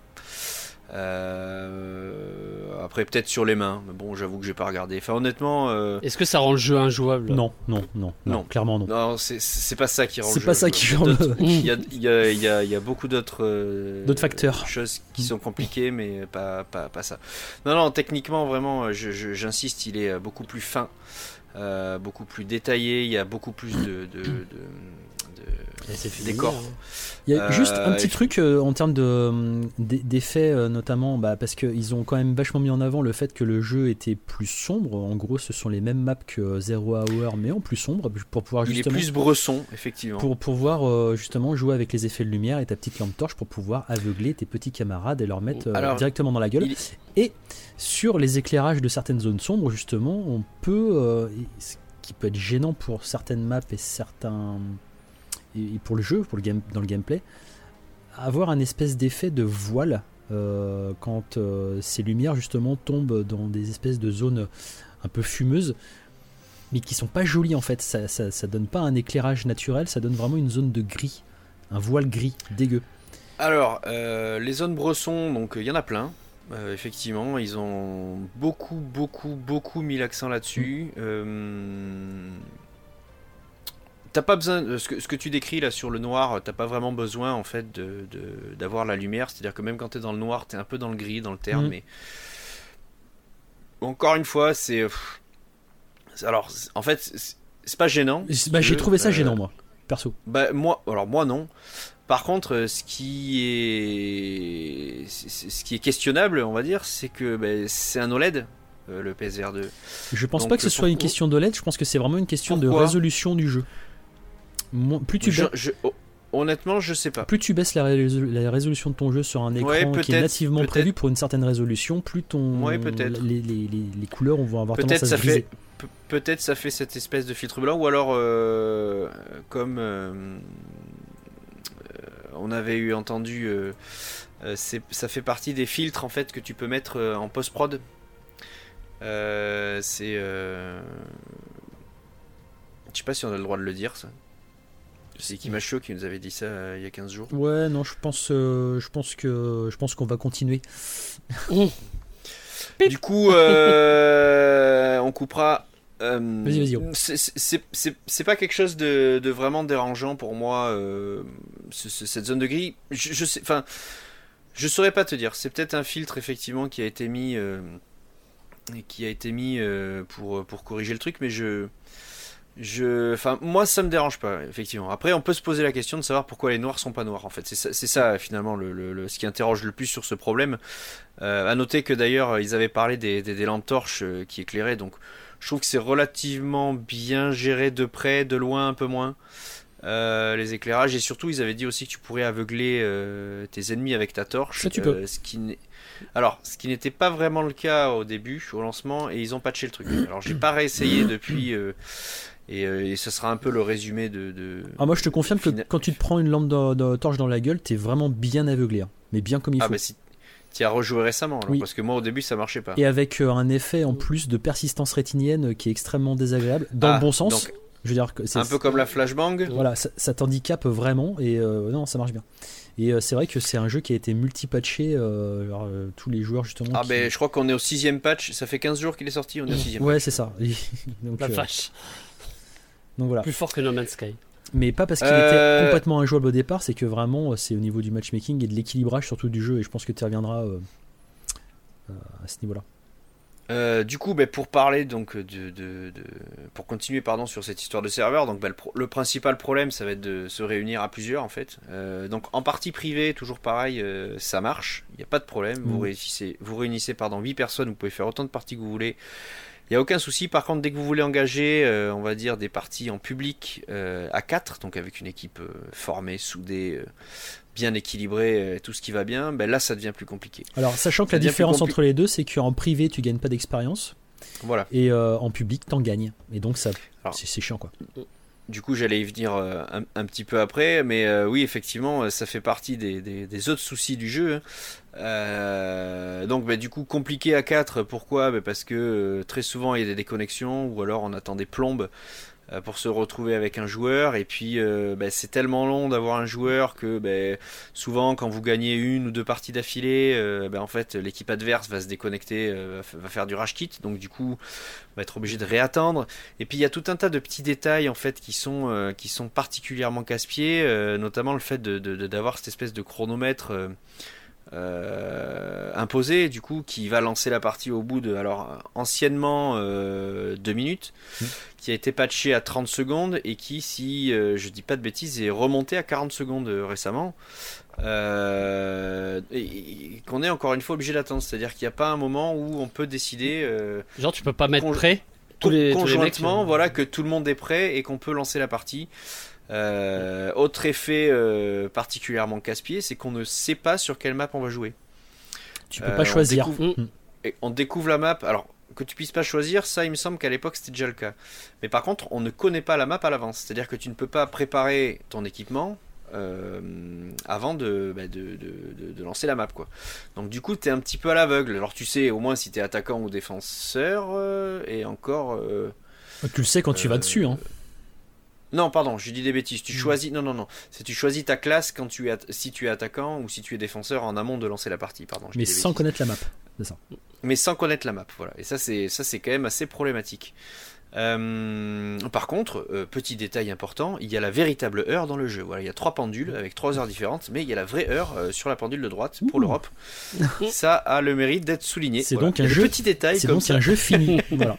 Euh... Après peut-être sur les mains, mais bon j'avoue que j'ai pas regardé. Enfin honnêtement. Euh... Est-ce que ça rend le jeu injouable ? Non, non, non, non, non, clairement non. Non, c'est, c'est pas ça qui rend c'est le jeu. C'est pas ça qui rend le jeu. Il y a, il y a, il y a, il y a beaucoup d'autres, euh, d'autres facteurs, choses qui sont compliquées, mais pas, pas, pas ça. Non, non, techniquement vraiment, je, je, j'insiste, il est beaucoup plus fin, euh, beaucoup plus détaillé. Il y a beaucoup plus de, de, de décors. Il y a juste un petit euh, truc euh, en termes de, d'effets, euh, notamment bah, parce qu'ils ont quand même vachement mis en avant le fait que le jeu était plus sombre. En gros, ce sont les mêmes maps que Zero Hour, mais en plus sombre, pour pouvoir justement. Il est plus bresson, effectivement. Pour pouvoir euh, justement jouer avec les effets de lumière et ta petite lampe torche pour pouvoir aveugler tes petits camarades et leur mettre euh, Alors, directement dans la gueule. Il... Et sur les éclairages de certaines zones sombres, justement, on peut, euh, ce qui peut être gênant pour certaines maps et certains. Et pour le jeu, pour le game, dans le gameplay, avoir un espèce d'effet de voile euh, quand euh, ces lumières justement tombent dans des espèces de zones un peu fumeuses, mais qui sont pas jolies en fait. Ça, ça, ça donne pas un éclairage naturel, ça donne vraiment une zone de gris, un voile gris, dégueu. Alors, euh, les zones bressons, donc il y en a plein. Euh, effectivement, ils ont beaucoup, beaucoup, beaucoup mis l'accent là-dessus. Mmh. Euh... T'as pas besoin, ce que, ce que tu décris là sur le noir, t'as pas vraiment besoin en fait de, de, d'avoir la lumière, c'est-à-dire que même quand t'es dans le noir, t'es un peu dans le gris, dans le terme, mmh. mais encore une fois, c'est... Alors, en fait, c'est, c'est pas gênant. Bah, j'ai trouvé ça euh... gênant, moi, perso. Bah, moi, alors moi non. Par contre, ce qui est, ce qui est questionnable, on va dire, c'est que bah, c'est un O L E D, euh, le P S V R deux. Je pense Donc, pas que ce pour... soit une question d'O L E D, je pense que c'est vraiment une question Pourquoi de résolution du jeu. Plus tu je, je, honnêtement, je sais pas. Plus tu baisses la, résol- la résolution de ton jeu sur un écran ouais, qui est nativement prévu pour une certaine résolution, plus ton ouais, peut-être. Les, les, les, les couleurs vont avoir peut-être tendance à ça se briser. Fait, pe- peut-être ça fait cette espèce de filtre blanc, ou alors euh, comme euh, on avait eu entendu, euh, euh, c'est, ça fait partie des filtres en fait que tu peux mettre euh, en post-prod. Euh, c'est, euh, je sais pas si on a le droit de le dire ça. C'est Kimasho qui nous avait dit ça euh, il y a quinze jours. Ouais, non, je pense, euh, je pense que, je pense qu'on va continuer. Du coup, euh, on coupera. Euh, Vas-y, vas-y. c'est, c'est, c'est, c'est pas quelque chose de, de vraiment dérangeant pour moi, euh, ce- ce- cette zone de gris. Je, je sais, enfin, je saurais pas te dire. C'est peut-être un filtre effectivement qui a été mis, euh, qui a été mis euh, pour pour corriger le truc, mais je Je, enfin, moi, ça me dérange pas, effectivement. Après, on peut se poser la question de savoir pourquoi les noirs sont pas noirs. En fait, c'est ça, c'est ça finalement, le, le, le- ce qui interroge le plus sur ce problème. Euh, à noter que d'ailleurs, ils avaient parlé des, des, des lampes torches euh, qui éclairaient, donc je trouve que c'est relativement bien géré de près, de loin, un peu moins. Euh, les éclairages, et surtout, ils avaient dit aussi que tu pourrais aveugler euh, tes ennemis avec ta torche. Ça, tu peux. Euh, ce qui n'est- Alors, ce qui n'était pas vraiment le cas au début, au lancement, et ils ont patché le truc. Alors, j'ai pas réessayé depuis. euh, Et, euh, et ce sera un peu le résumé de. de Ah, moi, je te confirme que fina- quand tu te prends une lampe de, de torche dans la gueule, t'es vraiment bien aveuglé, hein. Mais bien comme il Ah, faut. bah si. Tu as rejoué récemment, alors, Oui. parce que moi au début ça marchait pas. Et avec euh, un effet en plus de persistance rétinienne qui est extrêmement désagréable, dans Ah, le bon sens. donc, Je veux dire que c'est un peu comme la flashbang. Voilà, ça, ça t'handicape vraiment et euh, non, ça marche bien. Et euh, c'est vrai que c'est un jeu qui a été multi-patché, euh, alors, euh, tous les joueurs justement. Ah, qui- ben je crois qu'on est au sixième patch, ça fait quinze jours qu'il est sorti, on est au sixième. Ouais, c'est ça. Et donc, La euh, vache. donc voilà. Plus fort que No Man's Sky. Mais pas parce qu'il Euh, était complètement injouable au départ, c'est que vraiment euh, c'est au niveau du matchmaking et de l'équilibrage surtout du jeu, et je pense que tu reviendras euh, euh, à ce niveau-là. Euh, du coup, ben, pour parler donc de, de, de- pour continuer pardon sur cette histoire de serveur, donc ben, le, pro- le principal problème, ça va être de se réunir à plusieurs en fait. Euh, donc en partie privée, toujours pareil, euh, ça marche, il n'y a pas de problème. Vous Mhm. réunissez, vous réunissez pardon huit personnes, vous pouvez faire autant de parties que vous voulez. Il n'y a aucun souci. Par contre, dès que vous voulez engager, euh, on va dire des parties en public euh, à quatre, donc avec une équipe euh, formée, soudée, euh, bien équilibrée, euh, tout ce qui va bien, ben là ça devient plus compliqué. Alors sachant que Ça la devient différence plus compli- entre les deux, c'est qu'en privé tu gagnes pas d'expérience Voilà. et euh, en public t'en gagnes. Et donc ça, Alors, c'est c'est chiant quoi. Du coup, j'allais y venir euh, un, un petit peu après, mais euh, oui, effectivement, euh, ça fait partie des, des, des autres soucis du jeu. Hein. Euh, donc, bah, du coup, compliqué à quatre. Pourquoi? Bah, parce que euh, très souvent, il y a des déconnexions, ou alors on attend des plombes euh, pour se retrouver avec un joueur. Et puis, euh, bah, c'est tellement long d'avoir un joueur que bah, souvent, quand vous gagnez une ou deux parties d'affilée, euh, bah, en fait, l'équipe adverse va se déconnecter, euh, va faire du rage quit. Donc, du coup, on va être obligé de réattendre. Et puis il y a tout un tas de petits détails en fait qui sont euh, qui sont particulièrement casse-pieds, euh, notamment le fait de, de- de- d'avoir cette espèce de chronomètre euh, euh, imposé du coup qui va lancer la partie au bout de alors anciennement euh, deux minutes, Mmh. qui a été patché à trente secondes et qui, si euh, je dis pas de bêtises, est remonté à quarante secondes euh, récemment. Euh, et, et qu'on est encore une fois obligé d'attendre, c'est-à-dire qu'il n'y a pas un moment où on peut décider euh, Genre, tu peux pas mettre Conj- prêt tous les, tous les mecs. conjointement, euh, voilà, que tout le monde est prêt et qu'on peut lancer la partie. Euh, autre effet euh, particulièrement casse-pied, c'est qu'on ne sait pas sur quelle map on va jouer. Tu peux Euh, pas on choisir. découvre- Mm. Et on découvre la map. Alors que tu puisses pas choisir, ça, il me semble qu'à l'époque c'était déjà le cas. Mais par contre, on ne connaît pas la map à l'avance. C'est-à-dire que tu ne peux pas préparer ton équipement euh, avant de, bah, de, de, de- de lancer la map, quoi. Donc du coup, tu es un petit peu à l'aveugle. Alors tu sais au moins si tu es attaquant ou défenseur, euh, et encore. euh, Tu le sais quand tu vas Euh, dessus. Hein. Non, pardon, je dis des bêtises. Tu Mm. choisis. Non, non, non. C'est tu choisis ta classe quand tu es at- si tu es attaquant ou si tu es défenseur en amont de lancer la partie. Pardon. je Mais dis des sans bêtises. connaître la map. C'est ça. Mais sans connaître la map, voilà. Et ça, c'est ça, c'est quand même assez problématique. Euh, par contre, euh, petit détail important, il y a la véritable heure dans le jeu. Voilà, il y a trois pendules avec trois heures différentes, mais il y a la vraie heure euh, sur la pendule de droite pour Ouh. l'Europe. Ça a le mérite d'être souligné. C'est Voilà. donc un Il y a jeu- des petits détails C'est comme donc ça. un jeu fini. Voilà.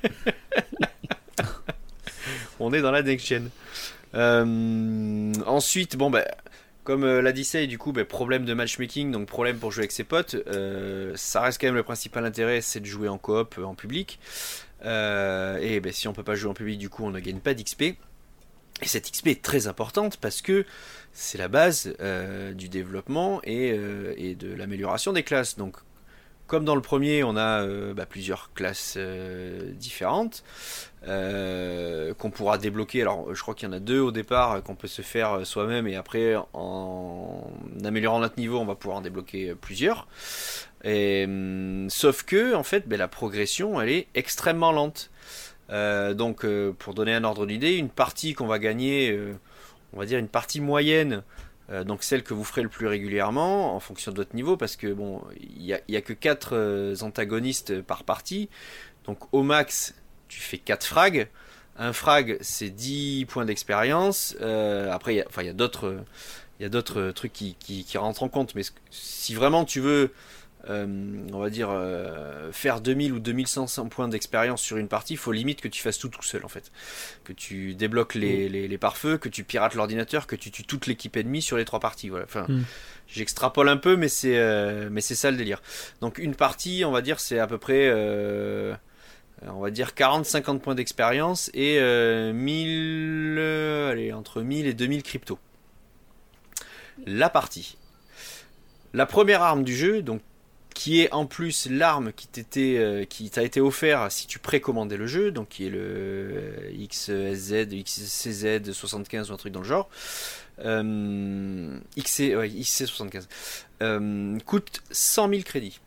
On est dans la next gen. Euh, ensuite, bon, bah, comme euh, l'a dit Say, du coup, bah, problème de matchmaking, donc problème pour jouer avec ses potes. Euh, ça reste quand même le principal intérêt, c'est de jouer en coop, euh, en public. Euh, et bah, si on peut pas jouer en public, du coup, on ne gagne pas d'X P. Et cette X P est très importante parce que c'est la base euh, du développement et, euh, et de l'amélioration des classes. Donc, comme dans le premier, on a euh, bah, plusieurs classes euh, différentes euh, qu'on pourra débloquer. Alors, je crois qu'il y en a deux au départ qu'on peut se faire soi-même, et après, en améliorant notre niveau, on va pouvoir en débloquer plusieurs. Et, hum, sauf que, en fait, bah, la progression, elle est extrêmement lente. Euh, donc, euh, pour donner un ordre d'idée, une partie qu'on va gagner, euh, on va dire une partie moyenne. Euh, donc celle que vous ferez le plus régulièrement en fonction de votre niveau, parce que bon, il y a, y a que quatre euh, antagonistes par partie, donc au max tu fais quatre frags. Un frag c'est dix points d'expérience. Euh, après il y a, enfin, y a d'autres il y a d'autres trucs qui, qui, qui rentrent en compte, mais si vraiment tu veux euh, on va dire euh, faire deux mille ou deux mille cinq cents points d'expérience sur une partie, il faut limite que tu fasses tout tout seul en fait, que tu débloques les, mm. les, les pare-feux, que tu pirates l'ordinateur, que tu tues toute l'équipe ennemie sur les trois parties, voilà. Enfin, mm. j'extrapole un peu, mais c'est euh, mais c'est ça le délire. Donc une partie, on va dire, c'est à peu près euh, on va dire quarante à cinquante points d'expérience et euh, mille euh, allez, entre mille et deux mille crypto. La partie. La première arme du jeu, donc qui est en plus l'arme qui t'était, euh, qui t'a été offert si tu précommandais le jeu, donc qui est le euh, X S Z, X C Z soixante-quinze ou un truc dans le genre, euh, X C, ouais, X C soixante-quinze, euh, coûte cent mille crédits.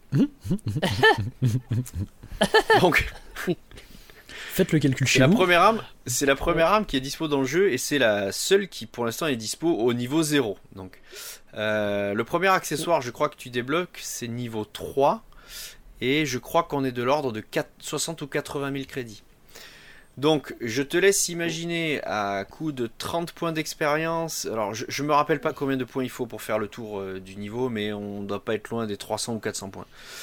Donc, faites le calcul chez la vous. Première arme, c'est la première arme qui est dispo dans le jeu, et c'est la seule qui pour l'instant est dispo au niveau zéro. Donc, Euh, le premier accessoire, je crois que tu débloques, c'est niveau trois, et je crois qu'on est de l'ordre de soixante ou quatre-vingt mille crédits. Donc je te laisse imaginer à coup de trente points d'expérience. Alors je, je me rappelle pas combien de points il faut pour faire le tour euh, du niveau, mais on doit pas être loin des trois cents ou quatre cents points.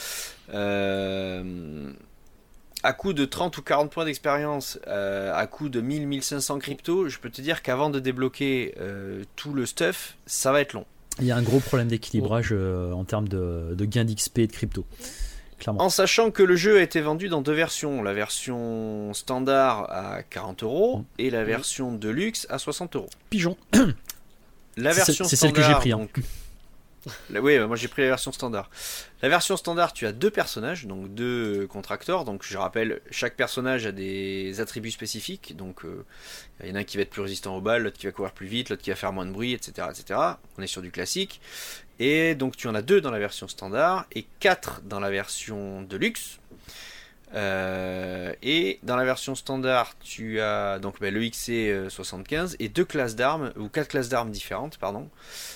Euh, à coup de trente ou quarante points d'expérience, euh, à coup de mille à mille cinq cents crypto, je peux te dire qu'avant de débloquer euh, tout le stuff, ça va être long. Il y a un gros problème d'équilibrage euh, en termes de, de gains d'X P et de crypto. Clairement. En sachant que le jeu a été vendu dans deux versions, la version standard à quarante euros mmh. et la version deluxe à soixante euros. Pigeon. La version c'est, c'est standard, celle que j'ai pris. Hein. Donc, la, oui, moi j'ai pris la version standard. La version standard, tu as deux personnages, donc deux contracteurs. Donc je rappelle, chaque personnage a des attributs spécifiques. Donc euh, il y en a un qui va être plus résistant aux balles, l'autre qui va courir plus vite, l'autre qui va faire moins de bruit, et cetera, et cetera. On est sur du classique. Et donc tu en as deux dans la version standard et quatre dans la version deluxe. Euh, et dans la version standard, tu as donc bah, le X C soixante-quinze et deux classes d'armes, ou quatre classes d'armes différentes, pardon.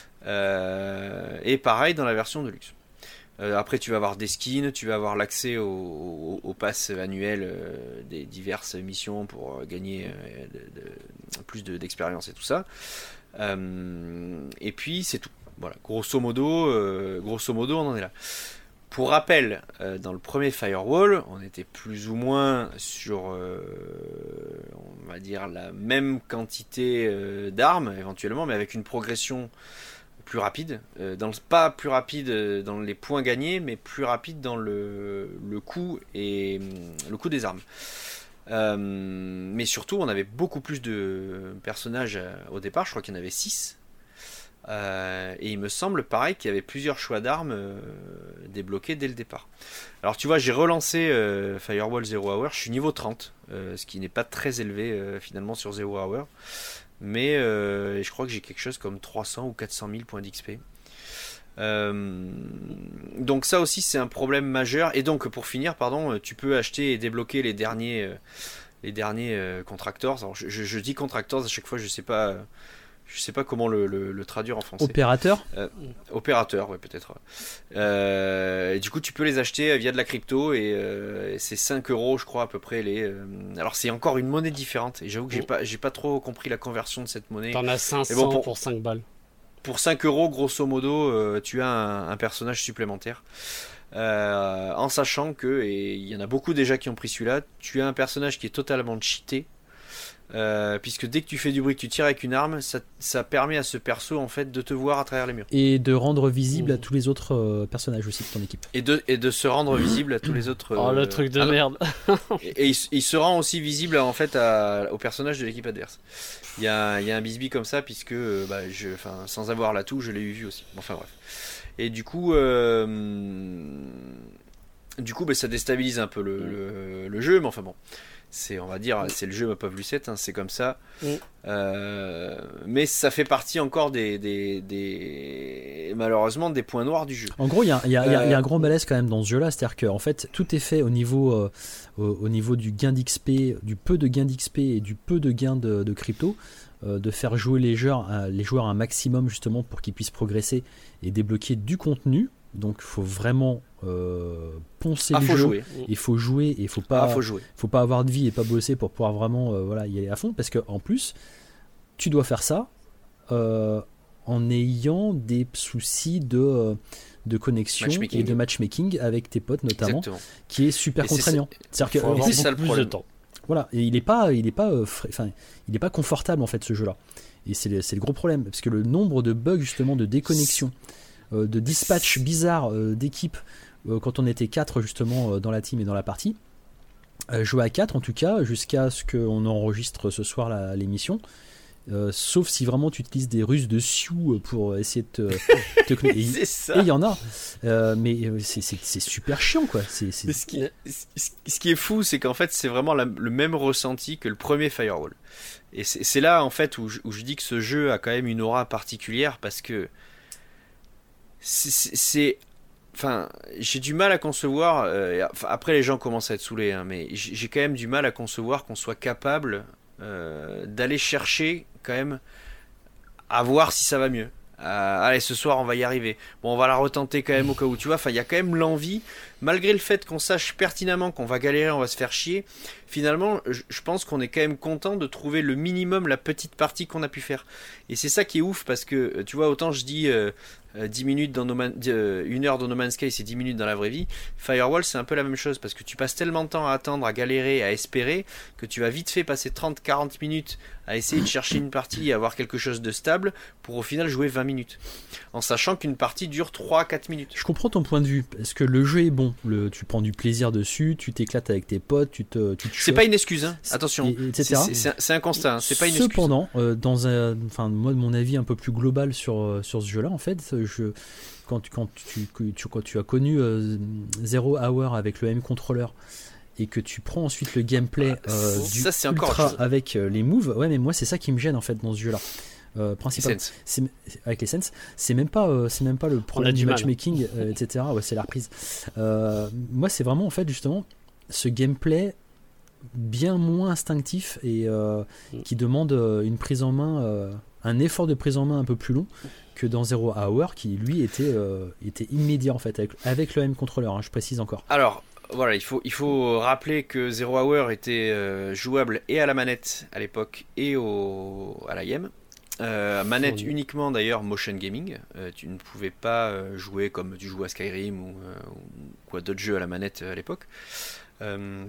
Euh, et pareil dans la version deluxe. Euh, après, tu vas avoir des skins, tu vas avoir l'accès au, au, au pass annuel euh, des diverses missions pour gagner euh, de, de, plus de, d'expérience et tout ça. Euh, et puis c'est tout. Voilà, grosso modo, euh, grosso modo, on en est là. Pour rappel, euh, dans le premier Firewall, on était plus ou moins sur, euh, on va dire, la même quantité euh, d'armes, éventuellement, mais avec une progression plus rapide. Euh, dans le, pas plus rapide dans les points gagnés, mais plus rapide dans le, le coût et le coût des armes. Euh, mais surtout, on avait beaucoup plus de personnages au départ. Je crois qu'il y en avait six. Euh, et il me semble pareil qu'il y avait plusieurs choix d'armes euh, débloqués dès le départ. Alors tu vois, j'ai relancé euh, Firewall Zero Hour, je suis niveau trente, euh, ce qui n'est pas très élevé euh, finalement sur Zero Hour, mais euh, je crois que j'ai quelque chose comme trois cents ou quatre cent mille points d'X P. Euh, donc ça aussi c'est un problème majeur. Et donc pour finir, pardon, tu peux acheter et débloquer les derniers, euh, les derniers euh, contractors. Alors je, je, je dis contractors à chaque fois, je sais pas. Euh, Je sais pas comment le, le, le traduire en français. Opérateur euh, Opérateur, ouais, peut-être. Euh, et du coup, tu peux les acheter via de la crypto et, euh, et c'est cinq euros, je crois, à peu près. Les, euh... Alors, c'est encore une monnaie différente. Et j'avoue que j'ai pas, j'ai pas trop compris la conversion de cette monnaie. T'en as cinq cents bon, pour, pour cinq balles. Pour cinq euros, grosso modo, euh, tu as un, un personnage supplémentaire. Euh, en sachant que, et il y en a beaucoup déjà qui ont pris celui-là, tu as un personnage qui est totalement cheaté. Euh, puisque dès que tu fais du bruit, que tu tires avec une arme, ça, ça permet à ce perso en fait de te voir à travers les murs. Et de rendre visible mmh. à tous les autres euh, personnages aussi de ton équipe. Et de, et de se rendre visible à tous les autres. Oh, euh, le truc de ah, merde. et, et il, il se rend aussi visible en fait à, aux personnages de l'équipe adverse. Il y a, il y a un bisbis comme ça, puisque euh, bah, je, sans avoir l'atout, je l'ai eu vu aussi. Enfin bref. Et du coup. Euh, Du coup, bah, ça déstabilise un peu le, le, le jeu, mais enfin bon. C'est, on va dire, c'est le jeu ma pauvre Lucette, hein, c'est comme ça. Mm. Euh, mais ça fait partie encore des, des, des, malheureusement, des points noirs du jeu. En gros, il y a, y, a, euh, y, a, y a un gros malaise quand même dans ce jeu-là, c'est-à-dire que en fait, tout est fait au niveau, euh, au, au niveau du gain d'X P, du peu de gain d'X P et du peu de gain de, de crypto, euh, de faire jouer les joueurs, euh, les joueurs un maximum justement pour qu'ils puissent progresser et débloquer du contenu. Donc, il faut vraiment euh, poncer ah, le faut jeu. Jouer. Il faut jouer et il faut pas, ah, faut jouer. faut pas avoir de vie et pas bosser pour pouvoir vraiment euh, voilà, y aller à fond. Parce qu'en plus, tu dois faire ça euh, en ayant des soucis de, euh, de connexion et de matchmaking avec tes potes notamment, Exactement. Qui est super et contraignant. C'est, C'est-à-dire que c'est ça le plus de temps. Voilà, et il est pas, il est pas, euh, enfin, il est pas confortable en fait ce jeu-là. Et c'est le, c'est le gros problème parce que le nombre de bugs justement de déconnexion. Euh, de dispatch bizarre euh, d'équipe euh, quand on était quatre justement euh, dans la team et dans la partie euh, jouer à quatre en tout cas jusqu'à ce qu'on enregistre ce soir la, l'émission euh, sauf si vraiment tu utilises des ruses de Sioux pour essayer de te, te... et il y en a euh, mais c'est, c'est, c'est super chiant quoi c'est, c'est... Ce, qui, ce qui est fou c'est qu'en fait c'est vraiment la, le même ressenti que le premier Firewall et c'est, c'est là en fait où je, où je dis que ce jeu a quand même une aura particulière parce que C'est, c'est, c'est, enfin, j'ai du mal à concevoir. Euh, après, les gens commencent à être saoulés, hein, mais j'ai quand même du mal à concevoir qu'on soit capable euh, d'aller chercher quand même à voir si ça va mieux. Euh, allez, ce soir, on va y arriver. Bon, on va la retenter quand même au cas où. Tu vois, enfin, il y a quand même l'envie, malgré le fait qu'on sache pertinemment qu'on va galérer, on va se faire chier. Finalement, je, je pense qu'on est quand même content de trouver le minimum, la petite partie qu'on a pu faire. Et c'est ça qui est ouf parce que, tu vois, autant je dis. Euh, dix minutes dans No Man, euh, une heure dans No Man's Sky, c'est dix minutes dans la vraie vie. Firewall, c'est un peu la même chose parce que tu passes tellement de temps à attendre, à galérer, à espérer que tu vas vite fait passer trente à quarante minutes à essayer de chercher une partie et avoir quelque chose de stable pour au final jouer vingt minutes. En sachant qu'une partie dure trois à quatre minutes. Je comprends ton point de vue parce que le jeu est bon. Le, tu prends du plaisir dessus, tu t'éclates avec tes potes, tu te. Tu te c'est pas une excuse, hein. Attention. Et, et c'est, c'est, c'est, c'est un constat, hein. C'est pas une excuse. Cependant, euh, dans un. Enfin, moi, de mon avis un peu plus global sur, euh, sur ce jeu-là, en fait, je, quand, quand, tu, tu, quand tu as connu euh, Zero Hour avec le M-Controller et que tu prends ensuite le gameplay euh, du ça, c'est Ultra encore avec euh, les moves, ouais, mais moi, c'est ça qui me gêne en fait dans ce jeu-là. Euh, principalement, c'est, avec les Sense, c'est même pas, euh, c'est même pas le problème du, du matchmaking, euh, et cetera. Ouais, c'est la reprise. Euh, moi, c'est vraiment en fait justement ce gameplay bien moins instinctif et euh, mm. qui demande euh, une prise en main, euh, un effort de prise en main un peu plus long que dans Zero Hour, qui lui était euh, était immédiat en fait avec, avec le M-Controller. Hein, je précise encore. Alors. Voilà, il faut, il faut rappeler que Zero Hour était euh, jouable et à la manette à l'époque et au, à l'I M. Euh, manette oui. uniquement d'ailleurs motion gaming, euh, tu ne pouvais pas euh, jouer comme tu jouais à Skyrim ou, euh, ou quoi d'autres jeux à la manette euh, à l'époque. Euh,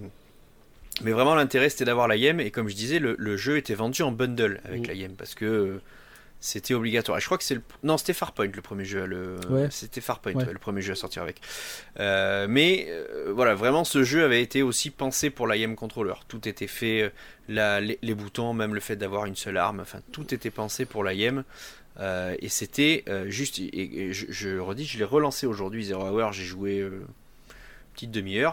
mais vraiment l'intérêt c'était d'avoir l'I M et comme je disais le, le jeu était vendu en bundle avec oui. l'I M parce que euh, c'était obligatoire. Et je crois que c'est le non c'était Farpoint le premier jeu, le ouais. c'était Farpoint ouais. ouais, le premier jeu à sortir avec. Euh, mais euh, voilà vraiment ce jeu avait été aussi pensé pour l'I M controller. Tout était fait, la, les, les boutons, même le fait d'avoir une seule arme, enfin tout était pensé pour l'I M. Euh, et c'était euh, juste et, et je, je redis je l'ai relancé aujourd'hui Zero Hour, j'ai joué euh, une petite demi-heure.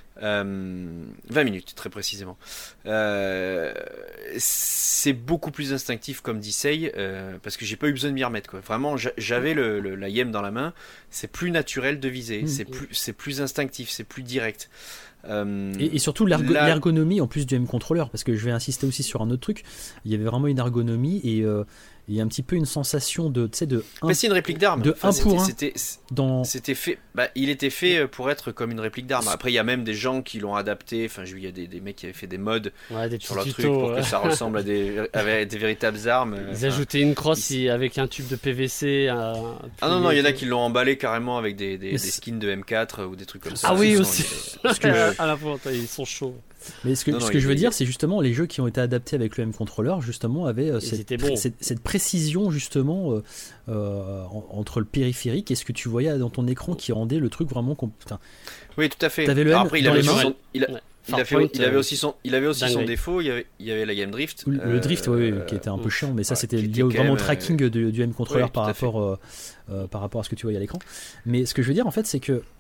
Euh, vingt minutes très précisément. Euh, c'est beaucoup plus instinctif comme dit Sei, euh, parce que j'ai pas eu besoin de m'y remettre quoi. Vraiment j'avais le, le, la yem dans la main, c'est plus naturel de viser, mmh. c'est, plus, c'est plus instinctif, c'est plus direct. Euh, et, et surtout l'ergo- la... l'ergonomie en plus du M-Controller, parce que je vais insister aussi sur un autre truc, il y avait vraiment une ergonomie et euh, il y a un petit peu une sensation de, tu sais, de un, mais c'est une réplique d'arme. De enfin, un pour c'était, un. C'était, dans... c'était fait. Bah, il était fait pour être comme une réplique d'arme. Après, il y a même des gens qui l'ont adapté. Enfin, il y a des, des mecs qui avaient fait des mods ouais, des sur leur tutos, truc pour ouais. que ça ressemble à des, à des véritables armes. Ils enfin, ajoutaient une crosse ils... avec un tube de P V C. Un... Ah non non, il y en a qui l'ont emballé carrément avec des, des, des skins de M quatre ou des trucs comme ça. Ah oui sont, aussi. Parce que à la fois, ils sont chauds. Mais ce que, non, non, ce que je veux dire, c'est justement les jeux qui ont été adaptés avec le M-Controller, justement, avaient euh, cette, bon. cette, cette précision, justement, euh, euh, entre le périphérique et ce que tu voyais dans ton écran qui rendait le truc vraiment. Comp... Enfin, oui, tout à fait. T'avais le M après, il dans avait les mains. Son, il, a, ouais. il, a fait, il avait aussi son, il avait aussi son défaut, il y avait, il y avait la game drift. Le, euh, le drift, oui, oui, qui était un peu chiant, mais ça, ouais, c'était lié au vraiment même, tracking de, du M-Controller oui, par, rapport, euh, euh, par rapport à ce que tu voyais à l'écran. Mais ce que je veux dire, en fait, c'est que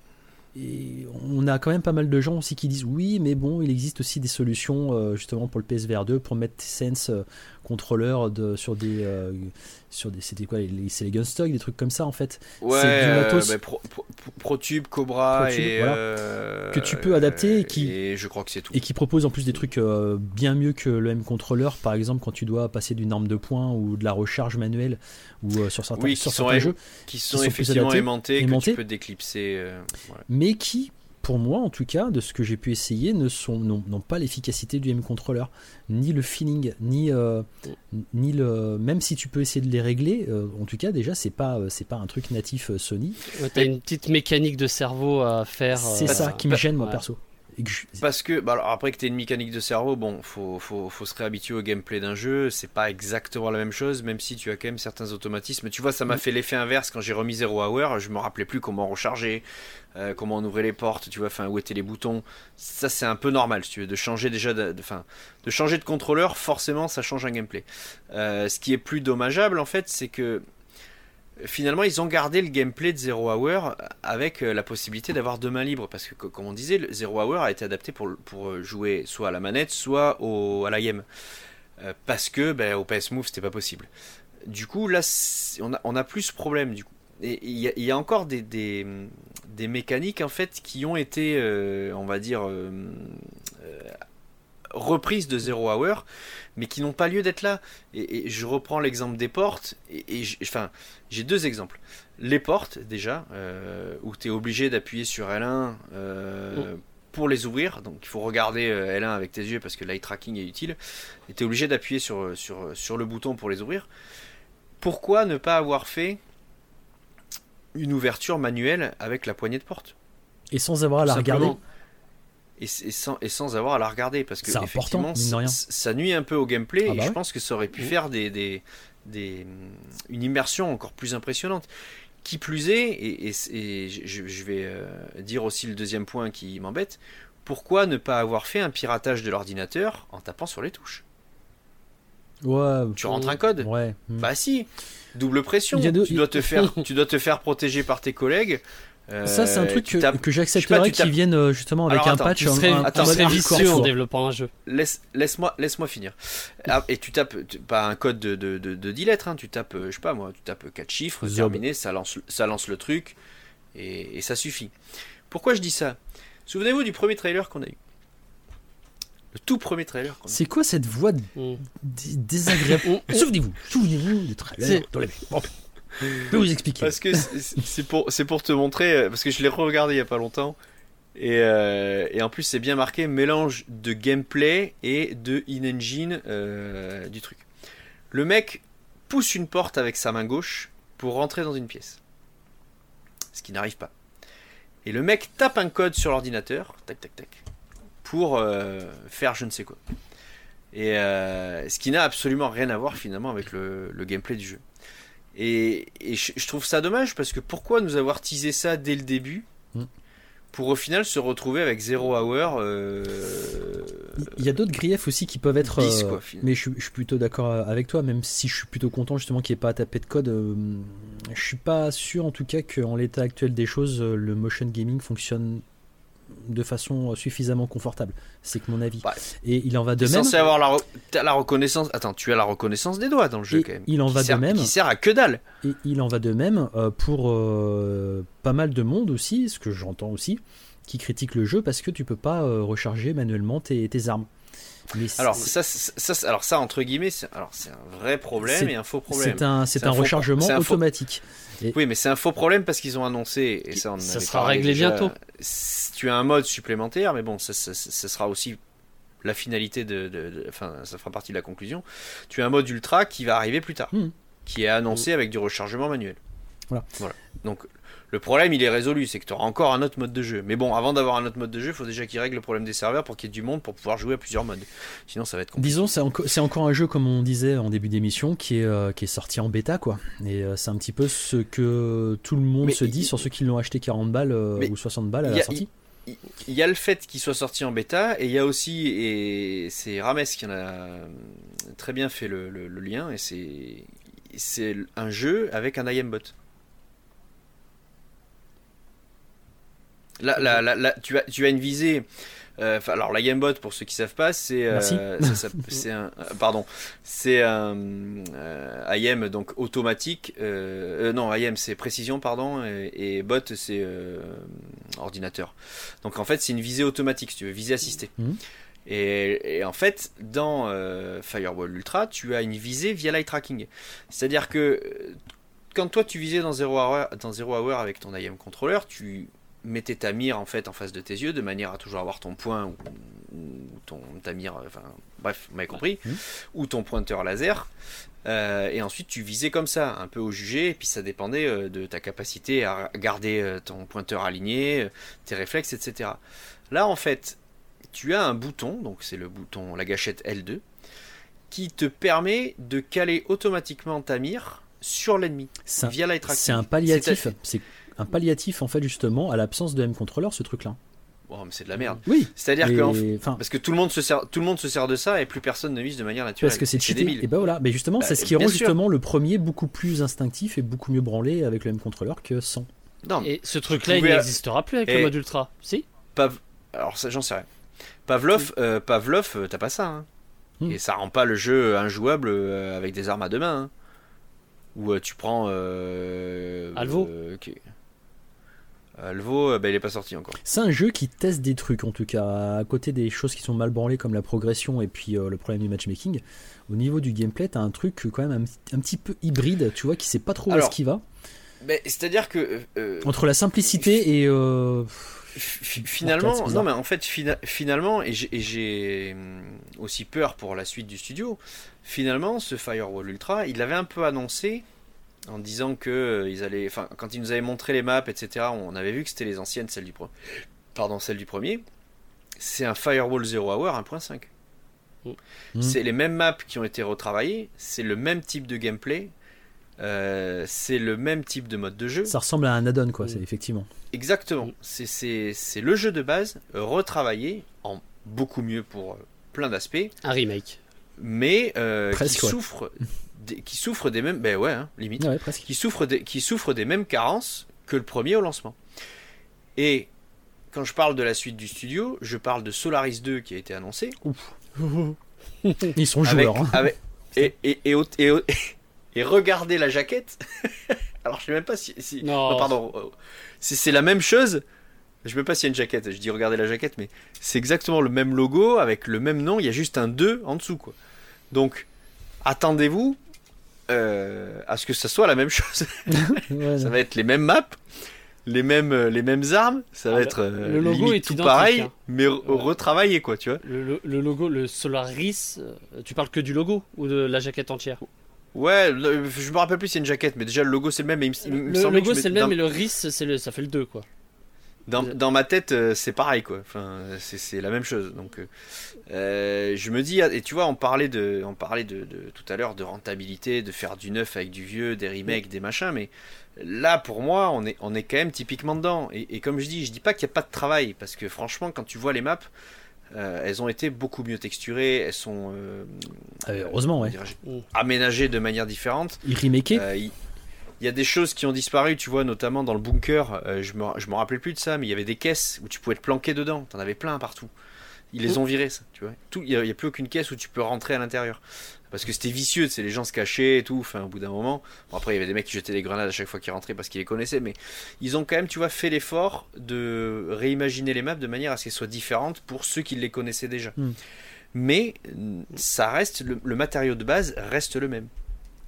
et on a quand même pas mal de gens aussi qui disent oui, mais bon, il existe aussi des solutions euh, justement pour le P S V R deux pour mettre Sense euh, contrôleur de, sur des. Euh, sur des c'était quoi les, c'est les Gunstock, des trucs comme ça en fait. Ouais, c'est du matos. Euh, bah, Pro, Pro, ProTube, Cobra, ProTube, et, voilà. euh, que tu peux adapter et qui, et je crois que c'est tout. Et qui propose en plus des trucs euh, bien mieux que le M-Controller, par exemple quand tu dois passer d'une arme de poing ou de la recharge manuelle ou euh, sur certains, oui, sur qui certains sont, jeux qui sont, qui sont effectivement adaptés, aimantés, aimantés, que tu peux déclipser. Euh, voilà. Mais qui, pour moi en tout cas, de ce que j'ai pu essayer, ne sont, n'ont, n'ont pas l'efficacité du M-Controller, ni le feeling, ni, euh, ni le. Même si tu peux essayer de les régler, euh, en tout cas déjà c'est pas, c'est pas un truc natif euh, Sony. Ouais, t'as une petite mécanique de cerveau à faire. C'est euh, ça qui me gêne moi ouais. perso. Je... Parce que, bah alors après que tu aies une mécanique de cerveau, bon, faut, faut, faut se réhabituer au gameplay d'un jeu, c'est pas exactement la même chose, même si tu as quand même certains automatismes. Tu vois, ça m'a fait l'effet inverse quand j'ai remis Zero Hour, je me rappelais plus comment recharger, euh, comment on ouvrait les portes, tu vois, enfin, où étaient les boutons. Ça, c'est un peu normal, si tu veux, de changer déjà, de, de, fin, de changer de contrôleur, forcément, ça change un gameplay. Euh, ce qui est plus dommageable, en fait, c'est que finalement, ils ont gardé le gameplay de Zero Hour avec la possibilité d'avoir deux mains libres. Parce que, comme on disait, le Zero Hour a été adapté pour, pour jouer soit à la manette, soit au, à l'A I M. Euh, parce que ben, au P S Move, c'était pas possible. Du coup, là, on a, on a plus ce problème. Du coup. Et il y, y a encore des, des, des mécaniques, en fait, qui ont été, euh, on va dire, euh, euh, reprises de Zero Hour, mais qui n'ont pas lieu d'être là. Et, et je reprends l'exemple des portes, et, et enfin, j'ai deux exemples. Les portes, déjà, euh, où tu es obligé d'appuyer sur L un euh, oh. pour les ouvrir, donc il faut regarder L un avec tes yeux parce que l'eye tracking est utile, et tu es obligé d'appuyer sur, sur, sur le bouton pour les ouvrir. Pourquoi ne pas avoir fait une ouverture manuelle avec la poignée de porte ? Et sans avoir à la regarder ? Et, et, sans, et sans avoir à la regarder, parce que c'est effectivement, important, mine de rien. Ça nuit un peu au gameplay, ah bah et ouais. je pense que ça aurait pu mmh. faire des, des, des, une immersion encore plus impressionnante. Qui plus est, et, et, et je, je vais euh, dire aussi le deuxième point qui m'embête, pourquoi ne pas avoir fait un piratage de l'ordinateur en tapant sur les touches ? Ouais, tu rentres un code ? Ouais. Bah si, double pression, deux... tu, dois te faire, tu dois te faire protéger par tes collègues. Euh, ça c'est un truc que, tapes, que j'accepterais qu'ils viennent justement avec Alors, un attends, patch tu serais, un, attends, un serais vicieux en développant un jeu. Laisse, laisse-moi, laisse-moi finir. Ah, et tu tapes tu, pas un code de, de, de, de dix lettres, hein, tu tapes, je sais pas moi, tu tapes quatre chiffres, Zob. terminé, ça lance, ça lance le truc et, et ça suffit. Pourquoi je dis ça ? Souvenez-vous du premier trailer qu'on a eu. Le tout premier trailer qu'on a eu. C'est quoi cette voix mm. désagréable ? Souvenez-vous, souvenez-vous du trailer. Bon. Je peux vous expliquer. Parce que c'est, c'est, pour, c'est pour te montrer, parce que je l'ai re-regardé il y a pas longtemps, et, euh, et en plus c'est bien marqué mélange de gameplay et de in-engine euh, du truc. Le mec pousse une porte avec sa main gauche pour rentrer dans une pièce, ce qui n'arrive pas. Et le mec tape un code sur l'ordinateur, tac tac tac, pour euh, faire je ne sais quoi. Et euh, ce qui n'a absolument rien à voir finalement avec le, le gameplay du jeu. Et, et je, je trouve ça dommage parce que pourquoi nous avoir teasé ça dès le début mm. pour au final se retrouver avec Zero Hour euh, il y a d'autres griefs aussi qui peuvent être bis, quoi, euh, mais je, je suis plutôt d'accord avec toi, même si je suis plutôt content justement qu'il n'y ait pas à taper de code. Euh, je suis pas sûr en tout cas qu'en l'état actuel des choses le motion gaming fonctionne de façon suffisamment confortable. C'est que mon avis. Ouais. Et il en va de T'es même. Censé avoir la, re- la reconnaissance. Attends, tu as la reconnaissance des doigts dans le jeu et quand même. Il en qui va sert, de même. Qui sert à que dalle. Et il en va de même euh, pour euh, pas mal de monde aussi, ce que j'entends aussi, qui critique le jeu parce que tu peux pas euh, recharger manuellement tes, tes armes. Mais alors ça, ça, ça, alors ça entre guillemets, c'est, alors c'est un vrai problème c'est, et un faux problème. C'est un, c'est c'est un, un faux, rechargement c'est un automatique. Et oui, mais c'est un faux problème parce qu'ils ont annoncé et ça, on ça sera réglé déjà, bientôt. Tu as un mode supplémentaire, mais bon, ça, ça, ça, ça sera aussi la finalité de, de, de, enfin, ça fera partie de la conclusion. Tu as un mode ultra qui va arriver plus tard, mmh. qui est annoncé mmh. avec du rechargement manuel. Voilà. Voilà. Donc le problème, il est résolu, c'est que tu auras encore un autre mode de jeu. Mais bon, avant d'avoir un autre mode de jeu, il faut déjà qu'ils règlent le problème des serveurs pour qu'il y ait du monde pour pouvoir jouer à plusieurs modes. Sinon, ça va être compliqué. Disons, c'est, enco- c'est encore un jeu, comme on disait en début d'émission, qui est, euh, qui est sorti en bêta, quoi. Et euh, c'est un petit peu ce que tout le monde mais se dit il, sur ceux qui l'ont acheté quarante balles euh, ou soixante balles à la sortie. Il, il y a le fait qu'il soit sorti en bêta, et il y a aussi, et c'est Rames qui en a très bien fait le, le, le lien, et c'est, c'est un jeu avec un I M bot. Là, là, là, là, tu as, tu as une visée. Euh, alors la Gamebot, pour ceux qui savent pas, c'est, euh, ça, ça, c'est un, euh, pardon, c'est un euh, I M donc automatique. Euh, euh, non, I M c'est précision, pardon, et, et bot c'est euh, ordinateur. Donc en fait, c'est une visée automatique, si tu veux, visée assistée. Mmh. Et, et en fait, dans euh, Firewall Ultra, tu as une visée via l'eye tracking. C'est-à-dire que quand toi tu visais dans zero hour, dans zero hour avec ton I M controller, tu mettais ta mire en fait en face de tes yeux de manière à toujours avoir ton point ou, ou ton ta mire, enfin bref, vous m'avez compris, mmh. ou ton pointeur laser. Euh, et ensuite tu visais comme ça, un peu au jugé, et puis ça dépendait euh, de ta capacité à garder euh, ton pointeur aligné, euh, tes réflexes, et cetera. Là en fait, tu as un bouton, donc c'est le bouton, la gâchette L deux, qui te permet de caler automatiquement ta mire sur l'ennemi c'est via l'eye tracking. C'est un palliatif, c'est, c'est un palliatif en fait justement à l'absence de M-controller, ce truc-là. Oh, mais c'est de la merde. Oui. C'est-à-dire que enfin, parce que tout le monde se sert, tout le monde se sert de ça et plus personne ne vise de manière naturelle. Parce que c'est, c'est cheaté. Et ben voilà. Mais justement, bah, c'est ce qui rend justement sûr. le premier beaucoup plus instinctif et beaucoup mieux branlé avec le M-controller que sans. Non. Et ce truc-là, il n'existera plus avec et... le mode ultra. Si. Pav... Alors ça, j'en sais rien. Pavlov, oui. euh, Pavlov, euh, t'as pas ça. Hein. Hmm. Et ça rend pas le jeu injouable euh, avec des armes à deux mains. Hein. Ou euh, tu prends. Euh, Alvo. Euh, okay. Alvo, bah, il est pas sorti encore. C'est un jeu qui teste des trucs en tout cas. À côté des choses qui sont mal branlées comme la progression et puis euh, le problème du matchmaking, au niveau du gameplay, t'as un truc quand même un, un petit peu hybride, tu vois, qui sait pas trop Alors, où est-ce qu'il va. Bah, c'est-à-dire que. Euh, Entre la simplicité et. Euh, Finalement, non mais en fait fina- finalement et j'ai, et j'ai aussi peur pour la suite du studio. Finalement, ce Firewall Ultra, il l'avait un peu annoncé en disant que euh, ils allaient, enfin quand ils nous avaient montré les maps, et cetera. On avait vu que c'était les anciennes, celles du pre- pardon, celles du premier. C'est un Firewall Zero Hour un point cinq. Mmh. C'est les mêmes maps qui ont été retravaillées, c'est le même type de gameplay. Euh, c'est le même type de mode de jeu. Ça ressemble à un add-on, quoi, mmh. c'est effectivement. Exactement. C'est, c'est, c'est le jeu de base retravaillé en beaucoup mieux pour euh, plein d'aspects. Un remake. Mais euh, presque, qui, ouais. souffre des, qui souffre des mêmes. Ben ouais, hein, limite. Ouais, presque. Qui souffre, des, qui souffre des mêmes carences que le premier au lancement. Et quand je parle de la suite du studio, je parle de Solaris deux qui a été annoncé. Ouf. Ils sont joueurs. Avec, hein. avec, et, et, et, et, et, et regardez la jaquette. Alors je sais même pas si, si... Non. non pardon c'est, c'est la même chose, je sais même pas s'il y a une jaquette, je dis regardez la jaquette, mais c'est exactement le même logo avec le même nom, il y a juste un deux en dessous quoi. Donc attendez-vous euh, à ce que ça soit la même chose. Ouais, ça va être les mêmes maps, les mêmes, les mêmes armes, ça va ah, être euh, le logo est tout identique, pareil hein. mais re- ouais. retravaillé quoi, tu vois. Le, le, le logo, le Solaris, euh, tu parles que du logo ou de la jaquette entière? Ouais, le, je me rappelle plus si c'est une jaquette, mais déjà le logo c'est le même. Mais il, il, il le logo c'est le même, dans... mais le R I S, c'est le, ça fait le deux quoi. Dans, dans ma tête, euh, c'est pareil quoi. Enfin, c'est, c'est la même chose. Donc, euh, je me dis, et tu vois, on parlait de, on parlait de, de tout à l'heure de rentabilité, de faire du neuf avec du vieux, des remakes, oui. des machins, mais là pour moi, on est, on est quand même typiquement dedans. Et, et comme je dis, je dis pas qu'il n'y a pas de travail, parce que franchement, quand tu vois les maps. Euh, elles ont été beaucoup mieux texturées, elles sont euh, euh, heureusement ouais. aménagées de manière différente. Ils remakeaient. Euh, il y a des choses qui ont disparu, tu vois, notamment dans le bunker. Euh, je me je me rappelais plus de ça, mais il y avait des caisses où tu pouvais te planquer dedans. T'en avais plein partout. Ils les ont virées, ça, tu vois. Tout, il y a, il y a plus aucune caisse où tu peux rentrer à l'intérieur. Parce que c'était vicieux, c'est les gens se cachaient et tout. Enfin, au bout d'un moment, bon, après il y avait des mecs qui jetaient des grenades à chaque fois qu'ils rentraient parce qu'ils les connaissaient, mais ils ont quand même, tu vois, fait l'effort de réimaginer les maps de manière à ce qu'elles soient différentes pour ceux qui les connaissaient déjà. Mm. Mais ça reste le, le matériau de base reste le même.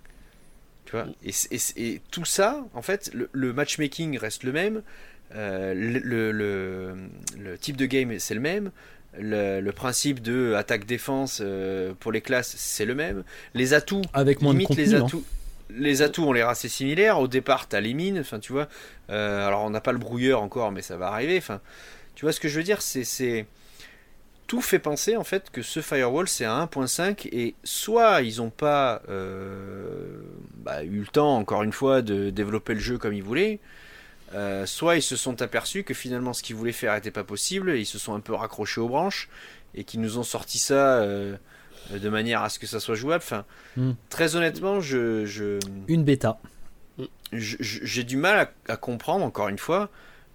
Tu vois, et, et, et tout ça, en fait, le, le matchmaking reste le même, euh, le, le, le, le type de game c'est le même. Le, le principe de attaque-défense euh, pour les classes, c'est le même. Les atouts, avec moins de contenu, les atouts, les atouts ont l'air assez similaires. Au départ, t'as les mines, enfin tu vois. Euh, alors on n'a pas le brouilleur encore, mais ça va arriver. Enfin, tu vois ce que je veux dire, c'est, c'est tout fait penser en fait que ce Firewall c'est un un point cinq et soit ils n'ont pas euh, bah, eu le temps encore une fois de développer le jeu comme ils voulaient. Euh, soit ils se sont aperçus que finalement ce qu'ils voulaient faire n'était pas possible, et ils se sont un peu raccrochés aux branches et qu'ils nous ont sorti ça euh, de manière à ce que ça soit jouable. Enfin, mm. Très honnêtement, je, je une bêta. Je, je, j'ai du mal à, à comprendre encore une fois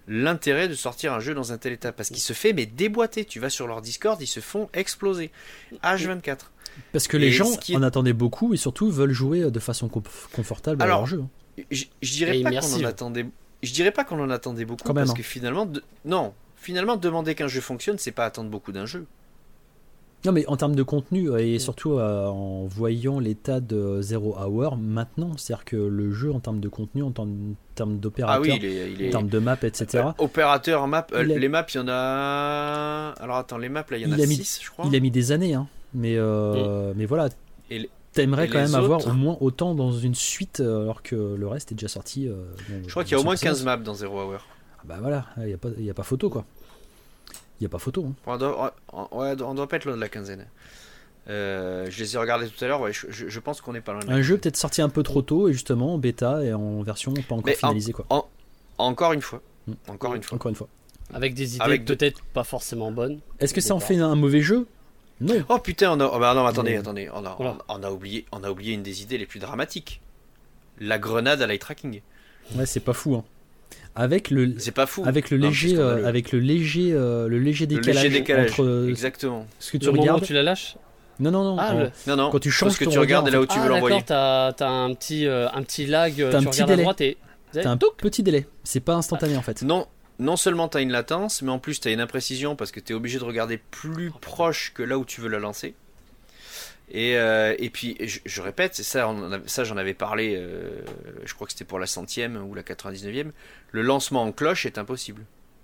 l'intérêt de sortir un jeu dans un tel état, parce qu'il se fait mais déboîter. Tu vas sur leur Discord, ils se font exploser H vingt-quatre. Parce que les Et gens ce qui est- en attendaient beaucoup et surtout veulent jouer de façon conf- confortable à Alors, leur jeu. Je, je dirais Et pas qu'on immersive. en attendait. Je dirais pas qu'on en attendait beaucoup Quand même, parce hein. que finalement, de- non, finalement demander qu'un jeu fonctionne, c'est pas attendre beaucoup d'un jeu. Non, mais en termes de contenu et surtout euh, en voyant l'état de Zero Hour maintenant, c'est-à-dire que le jeu en termes de contenu, en termes, en termes d'opérateur, Ah oui, il est, il est... en termes de map, et cetera. Euh, opérateur map, euh, Il a- les maps, il y en a. Alors attends, les maps là, il y en Il a a mis- six, je crois. Il a mis des années, hein, mais euh, mais voilà. Et les- T'aimerais et quand les même avoir autres au moins autant dans une suite, euh, alors que le reste est déjà sorti. euh, dans- Je crois dans qu'il y a au son moins précédence. quinze maps dans Zero Hour. Ah bah voilà, il n'y a, pas- y a pas photo quoi. Il n'y a pas photo. Hein. On doit, on, ouais, on doit pas être loin de la quinzaine. Euh, je les ai regardés tout à l'heure, ouais, je, je- je pense qu'on est pas loin de la Un jeu quinzaine. peut-être sorti un peu trop tôt et justement en bêta et en version pas encore Mais en- finalisée quoi. En- encore une fois. Mm. Encore une fois. Encore une fois. Avec des idées Avec de- peut-être pas forcément bonnes. Est-ce que ça en Départ. fait un mauvais jeu? Non. Oh putain, on a. Oh, bah non, attendez, Mais- attendez. On a, Voilà. on, on a oublié, on a oublié une des idées les plus dramatiques. La grenade à l'eye tracking. Ouais, c'est pas fou. Hein. Avec le C'est pas fou. avec le Non, léger parce qu'on a euh, le- avec le léger euh, le léger le décalage, léger décalage. entre euh, Exactement. ce que tu Le moment où regardes. tu la lâches. Non non non. Ah, en- le- Non, non. Quand tu changes ce que ton tu regardes et là regard, où tu ah, veux l'envoyer. d'accord, t'as, t'as un petit euh, un petit lag. T'as un tu petit regardes délai. à droite et T'as un petit délai. C'est pas instantané en fait. Non, non seulement tu as une latence, mais en plus tu as une imprécision parce que tu es obligé de regarder plus proche que là où tu veux la lancer. Et, euh, et puis, je, je répète, c'est ça, on en avait- ça j'en avais parlé, euh, je crois que c'était pour la centième ou la quatre-vingt-dix-neuvième, le lancement en cloche est impossible.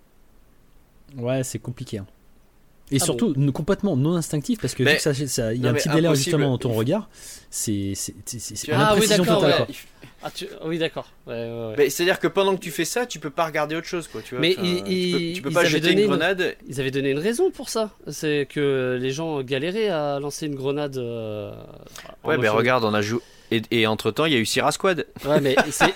Ouais, c'est compliqué. Hein. Et Ah surtout n- complètement non instinctif parce que Mais- vu que ça, ça- il y a non, un mais petit délai impossible. justement dans ton Il faut- regard, c'est c'est c'est c'est- c'est Tu une vois, Ah oui, imprécision d'accord, totale ouais. quoi. Ah, tu... Oui, d'accord. Ouais, ouais, ouais. Mais c'est-à-dire que pendant que tu fais ça, tu peux pas regarder autre chose, quoi. Tu vois, Mais enfin, il- tu peux, il- tu peux ils pas avaient jeter donné une une- grenade. Ils avaient donné une raison pour ça. C'est que les gens galéraient à lancer une grenade. euh, en Ouais, mais motion. regarde, on a joué. Et, et entre temps, il y a eu Sierra Squad. Ouais, mais c'est,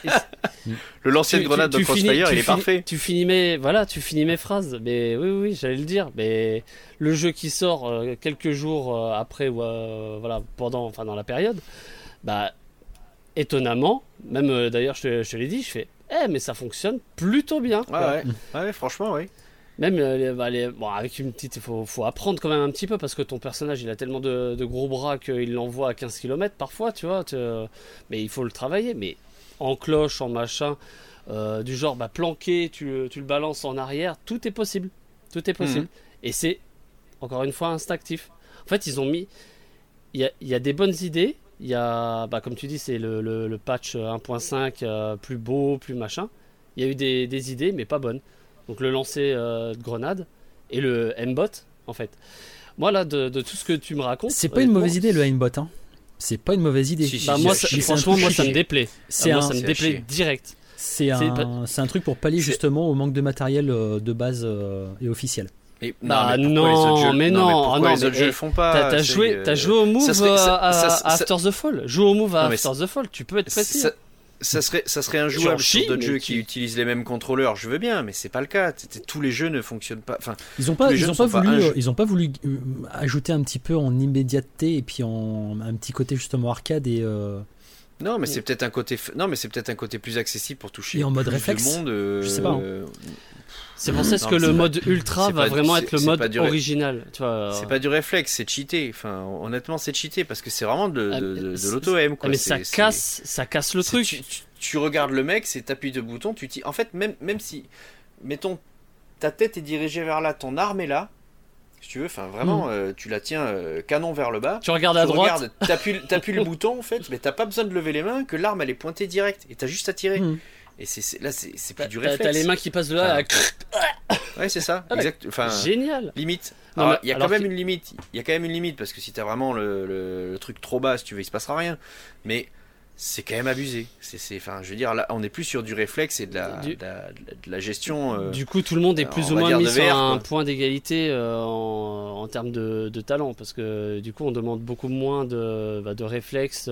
Le lancer de tu- grenade tu- de tu finis- Crossfire, tu il est finis- parfait. Tu finis mes, voilà, tu finis mes phrases. Mais oui, oui, oui, j'allais le dire. Mais le jeu qui sort euh, quelques jours euh, après ou euh, voilà pendant, enfin dans la période, bah étonnamment, même euh, d'ailleurs je te, je te l'ai dit, je fais, eh mais ça fonctionne plutôt bien. Ouais, quoi. ouais. ouais, franchement, ouais. Même euh, les- bah, les- bon, avec une petite, il faut, faut apprendre quand même un petit peu parce que ton personnage il a tellement de, de gros bras qu'il l'envoie à quinze kilomètres parfois, tu vois. tu- mais il faut le travailler. Mais en cloche, en machin, euh, du genre bah, planqué, tu, le- tu le balances en arrière, tout est possible. Tout est possible. Mhm. Et c'est encore une fois instinctif. En fait, ils ont mis. Il y a, il y a des bonnes idées. Il y a, bah, comme tu dis, c'est le, le- le patch un point cinq euh, plus beau, plus machin. Il y a eu des, des idées, mais pas bonnes. Donc le lancer euh, de grenade et le aimbot, en fait. Moi, là, de, de tout ce que tu me racontes. C'est pas une honnêtement, mauvaise idée le aimbot. Hein. C'est pas une mauvaise idée. Si, si, Bah, si, moi, si, ça- si, franchement, c'est un moi, truc ça me qui- déplaît. C'est Ah, moi, un- ça me c'est à déplaît chier. direct. C'est C'est un, pas- c'est un truc pour pallier C'est- justement au manque de matériel euh, de base euh, et officiel. Et- Bah, mais pourquoi non, les autres jeux- mais non, non, mais pourquoi ah non, les mais, autres jeux eh, le font pas. T'as, t'as c'est, joué, euh, t'as joué au move ça serait- euh, ça- à, ça- à ça- After the Fall. Joue au move à Non, mais After the Fall. Tu peux être précis. Ça, ça serait, ça serait injouable J'en sur chie, d'autres mais jeux tu- qui utilisent les mêmes contrôleurs. Je veux bien, mais c'est pas le cas. T- t- Tous les jeux ne fonctionnent pas. Enfin, Ils ont pas, Tous les ils jeux ont ne pas sont pas voulu, un euh, jeu. ils ont pas voulu euh, ajouter un petit peu en immédiateté et puis en un petit côté justement arcade et euh, non, mais c'est peut-être un côté. f- Non, mais c'est peut-être un côté plus accessible pour toucher Et en mode plus réflexe. de monde. euh, Je sais pas, hein. euh, C'est pour ça Non, que mais le c'est mode ultra c'est va pas- vraiment c'est- être le c'est mode pas du- original. Tu vois. C'est pas du réflexe, c'est cheaté. Enfin, honnêtement, c'est cheaté parce que c'est vraiment de, Ah, de, de, de c'est- l'auto-aim. Ah, quoi. mais C'est- ça c'est- casse, ça casse le c'est- truc. Tu, tu- tu regardes le mec, c'est t'appuies de bouton, tu t'y- En fait, même, même si, mettons, ta tête est dirigée vers là, ton arme est là, si tu veux, enfin vraiment, euh, tu la tiens euh, canon vers le bas. Tu regardes à tu droite. regardes, t'appuies, t'appuies le bouton en fait, mais t'as pas besoin de lever les mains, que l'arme elle est pointée direct, et t'as juste à tirer. hmm. Et c'est, c'est- là, c'est, c'est plus T'as, du t'as- réflexe. t'as les mains qui passent de là. Ouais, c'est ça, Ah, exact. Enfin, à- Génial. limite. Non, Alors, mais il y a alors quand même qu'il- une limite. Il y a quand même une limite parce que si t'as vraiment le, le- le truc trop bas, si tu veux, il se passera rien. Mais c'est quand même abusé. C'est, c'est, enfin, je veux dire, là, on est plus sur du réflexe et de la, Du- de la, de la gestion. euh, Du coup, tout le monde est euh, plus on ou va moins dire mis de sur V R, un quoi. point d'égalité euh, en, en termes de, de talent, parce que du coup, on demande beaucoup moins de, bah, de réflexes,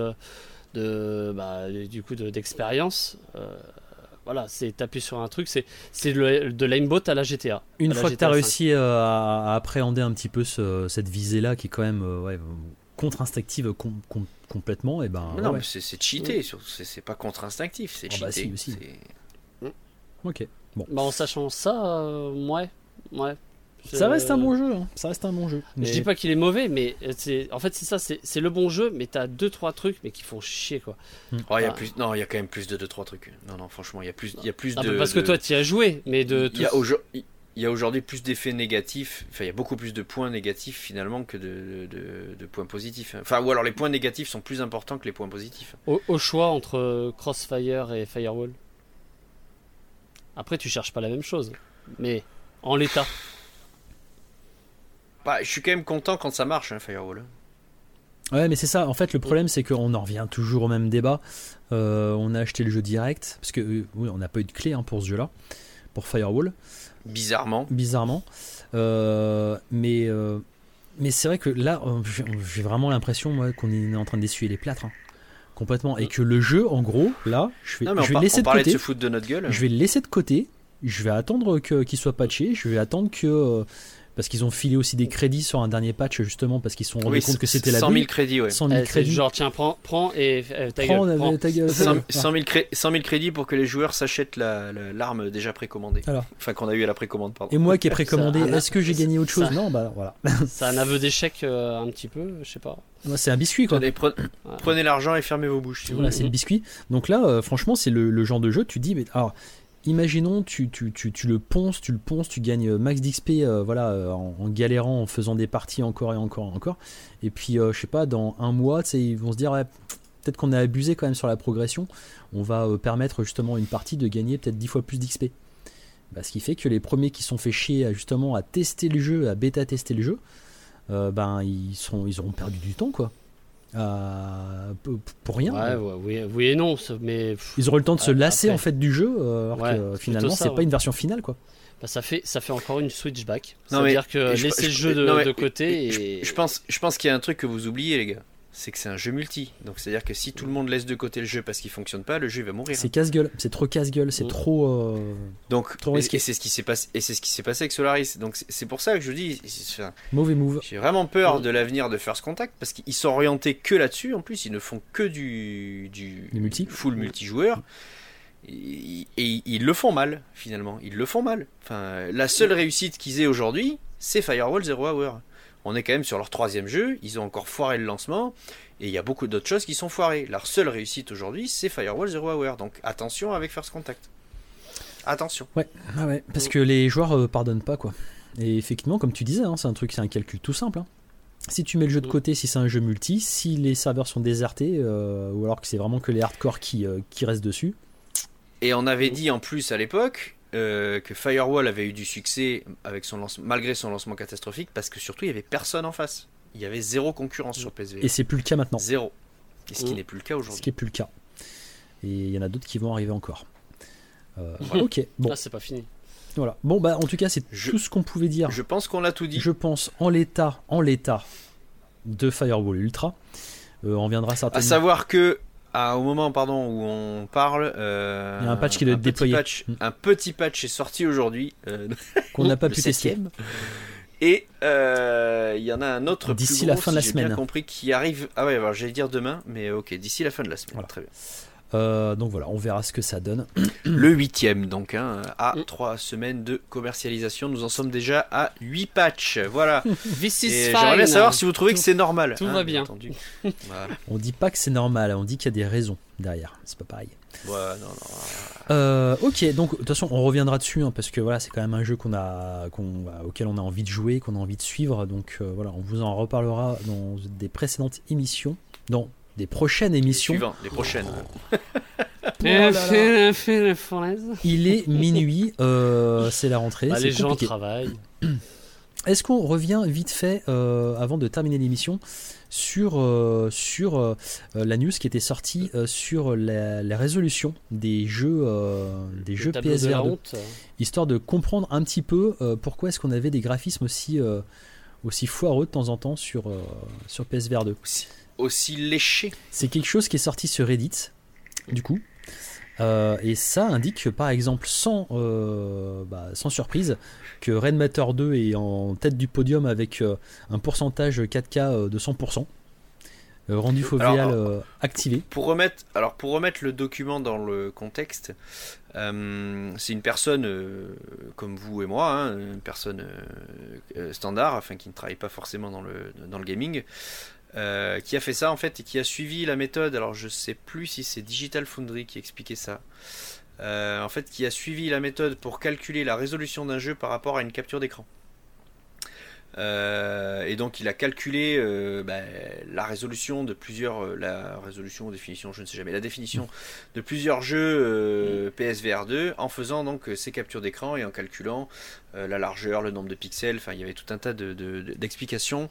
de, bah, du coup, de- d'expérience. Euh, voilà, c'est t'appuies sur un truc, c'est, c'est le- de l'aimbot à la G T A. Une à la fois que G T tu A as cinq. réussi euh, à, à appréhender un petit peu ce- cette visée-là qui est quand même euh, ouais, contre-instinctive com- com- complètement, et ben mais non, ouais, mais c'est, c'est cheaté. surtout, C'est, c'est pas contre-instinctif, c'est Ah bah cheaté. si, aussi. C'est- ok. Bon. Bah, en sachant ça, euh, ouais, ouais. Je- Ça reste un bon jeu, hein. Ça reste un bon jeu. Mais... Je dis pas qu'il est mauvais, mais c'est, en fait c'est ça, c'est, c'est le bon jeu, mais t'as deux trois trucs, mais qui font chier quoi. Oh, il y a Ah. plus, non, il y a quand même plus de deux trois trucs. Non, non, franchement, il y a plus, il y a plus Ah, de. bah, parce que de- toi tu y as joué, mais de il y a tous- aujourd- il y a aujourd'hui plus d'effets négatifs. Enfin, il y a beaucoup plus de points négatifs finalement que de, de, de points positifs. Enfin, ou alors les points négatifs sont plus importants que les points positifs. au, au choix entre Crossfire et Firewall. Après tu cherches pas la même chose, mais en l'état. Bah, je suis quand même content quand ça marche, hein, Firewall. Ouais, mais c'est ça. En fait, le problème, c'est qu'on en revient toujours au même débat. Euh, on a acheté le jeu direct, parce que euh, oui, on n'a pas eu de clé hein, pour ce jeu-là, pour Firewall, Bizarrement. bizarrement. Euh, mais euh, mais c'est vrai que là, euh, j'ai j'ai vraiment l'impression moi, qu'on est en train d'essuyer les plâtres. Hein, complètement. Et que le jeu, en gros, là, je vais, Non, mais je on, vais par- le laisser on de parlait côté. de se foutre de notre gueule. Je vais le laisser de côté. Je vais attendre que, qu'il soit patché. Je vais attendre que. euh, parce qu'ils ont filé aussi des crédits sur un dernier patch, justement, parce qu'ils se sont rendus Oui, compte que c'était la cent bulle. mille crédits, ouais. cent Eh, mille c'est crédits. genre tiens prends, prends et euh, ta Prends, gueule. euh, prends. ta gueule, ta cent gueule. cent mille cré- cent mille crédits pour que les joueurs s'achètent la, la- l'arme déjà précommandée. Alors. Enfin, qu'on a eu à la précommande, pardon. Et moi qui ai précommandé, Ça- est-ce que j'ai gagné autre chose? ça- Non, bah voilà. C'est un aveu d'échec euh, un petit peu, je sais pas. Moi, c'est un biscuit quoi. Tenez, pre- Ouais. prenez l'argent et fermez vos bouches. si vous Voilà, voulez. c'est le biscuit. Donc là, euh, franchement, c'est le, le genre de jeu. Tu dis, mais alors, imaginons, tu, tu, tu, tu le ponces, tu le ponces, tu gagnes max d'X P, euh, voilà, euh, en, en galérant, en faisant des parties encore et encore et encore. Et puis, euh, je sais pas, dans un mois, tu sais, ils vont se dire, ouais, peut-être qu'on a abusé quand même sur la progression. On va euh, permettre justement une partie de gagner peut-être dix fois plus d'X P. Bah, ce qui fait que les premiers qui sont fait chier à, justement à tester le jeu, à bêta tester le jeu, euh, ben ils sont, ils auront perdu du temps quoi. Euh, p- pour rien. Ouais, ouais, oui, oui et non, ça- mais pff, Ils auront le temps de se Ouais, lasser après. en fait du jeu, euh, alors Ouais, que euh, plutôt finalement ça, c'est pas ouais. une version finale quoi. bah, ça fait ça fait encore une switchback. Non, mais- C'est-à-dire que et je- laisser je- le jeu de, non, mais- de côté je, et je pense, je pense qu'il y a un truc que vous oubliez, les gars. C'est que c'est un jeu multi. Donc, c'est-à-dire que si tout le monde laisse de côté le jeu parce qu'il fonctionne pas, le jeu il va mourir. C'est casse-gueule, c'est trop casse-gueule, c'est Mm. trop. euh, Donc, trop et, risqué. et c'est ce qui s'est passé. Et c'est ce qui s'est passé avec Solaris. Donc, c'est, c'est pour ça que je dis, c'est- enfin, mauvais move. j'ai vraiment peur Mm. de l'avenir de First Contact parce qu'ils sont orientés que là-dessus. En plus, ils ne font que du, du Du multi. full multijoueur. Et, et ils le font mal, finalement. Ils le font mal. Enfin, la seule réussite qu'ils aient aujourd'hui, c'est Firewall Zero Hour. On est quand même sur leur troisième jeu. Ils ont encore foiré le lancement. Et il y a beaucoup d'autres choses qui sont foirées. Leur seule réussite aujourd'hui, c'est Firewall Zero Hour. Donc attention avec First Contact. Attention. Ouais, ah ouais, parce que les joueurs euh, pardonnent pas quoi. Et effectivement, comme tu disais, hein, c'est un truc, c'est un calcul tout simple. Hein. Si tu mets le jeu de côté, si c'est un jeu multi, si les serveurs sont désertés, euh, ou alors que c'est vraiment que les hardcore qui, euh, qui restent dessus. Et on avait dit en plus à l'époque euh, que Firewall avait eu du succès avec son lance- malgré son lancement catastrophique parce que surtout il y avait personne en face. Il y avait zéro concurrence sur P S V. Et c'est plus le cas maintenant. Zéro. Et ce qui Mm. n'est plus le cas Ce aujourd'hui. qui est plus le cas. Et il y en a d'autres qui vont arriver encore. Euh, ok, bon, là c'est pas fini. voilà. Bon bah en tout cas c'est Je- tout ce qu'on pouvait dire. Je pense qu'on l'a tout dit. Je pense en l'état, en l'état de Firewall Ultra. Euh, on viendra À certainement. savoir que à, au moment pardon où on parle, euh, Il y a un patch qui doit être petit déployé. patch- Mm. un petit patch est sorti aujourd'hui, euh, qu'on n'a pas le pu tester. septième. Et euh, il y en a un autre D'ici plus la gros, fin si de la j'ai semaine. bien compris, qui arrive. Ah ouais, alors j'allais dire demain, mais ok, d'ici la fin de la semaine. Voilà. Très bien. Euh, donc voilà, on verra ce que ça donne. Le huitième, donc, hein, à Mm. trois semaines de commercialisation. Nous en sommes déjà à huit patchs. Voilà. This is Et fine. j'aimerais bien savoir si vous trouvez Tout- que c'est normal. tout hein, va bien. entendu. Voilà. On dit pas que c'est normal, on dit qu'il y a des raisons derrière. C'est pas pareil. Ouais, non, non. Euh, ok, donc de toute façon on reviendra dessus hein, parce que voilà c'est quand même un jeu qu'on a, qu'on, auquel on a envie de jouer, qu'on a envie de suivre. Donc euh, voilà, on vous en reparlera dans des précédentes émissions, dans des prochaines Les émissions. suivants, les prochaines. Oh là là. Il est minuit, euh, c'est la rentrée, Bah, c'est les gens compliqué. travaillent. Est-ce qu'on revient vite fait, euh, avant de terminer l'émission, sur, euh, sur euh, la news qui était sortie euh, sur la, la résolution des jeux, euh, des Le jeux tableau de la P S V R deux, honte. histoire de comprendre un petit peu euh, pourquoi est-ce qu'on avait des graphismes aussi, euh, aussi foireux de temps en temps sur, euh, sur P S V R deux. Aussi, aussi léché. C'est quelque chose qui est sorti sur Reddit, du coup. Euh, et ça indique que, par exemple, sans, euh, bah, sans surprise, que Rainmaker deux est en tête du podium avec euh, un pourcentage quatre K de cent pour cent. euh, rendu foveal euh, activé. Pour remettre, alors pour remettre le document dans le contexte, euh, c'est une personne euh, comme vous et moi, hein, une personne euh, standard, enfin qui ne travaille pas forcément dans le dans le gaming, euh, qui a fait ça en fait et qui a suivi la méthode. Alors je sais plus si c'est Digital Foundry qui expliquait ça. Euh, en fait, qui a suivi la méthode pour calculer la résolution d'un jeu par rapport à une capture d'écran. Euh, et donc il a calculé euh, bah, la résolution de plusieurs, euh, la résolution ou définition, je ne sais jamais, la définition de plusieurs jeux euh, P S V R deux en faisant donc ces captures d'écran et en calculant euh, la largeur, le nombre de pixels, enfin il y avait tout un tas de, de, de, d'explications.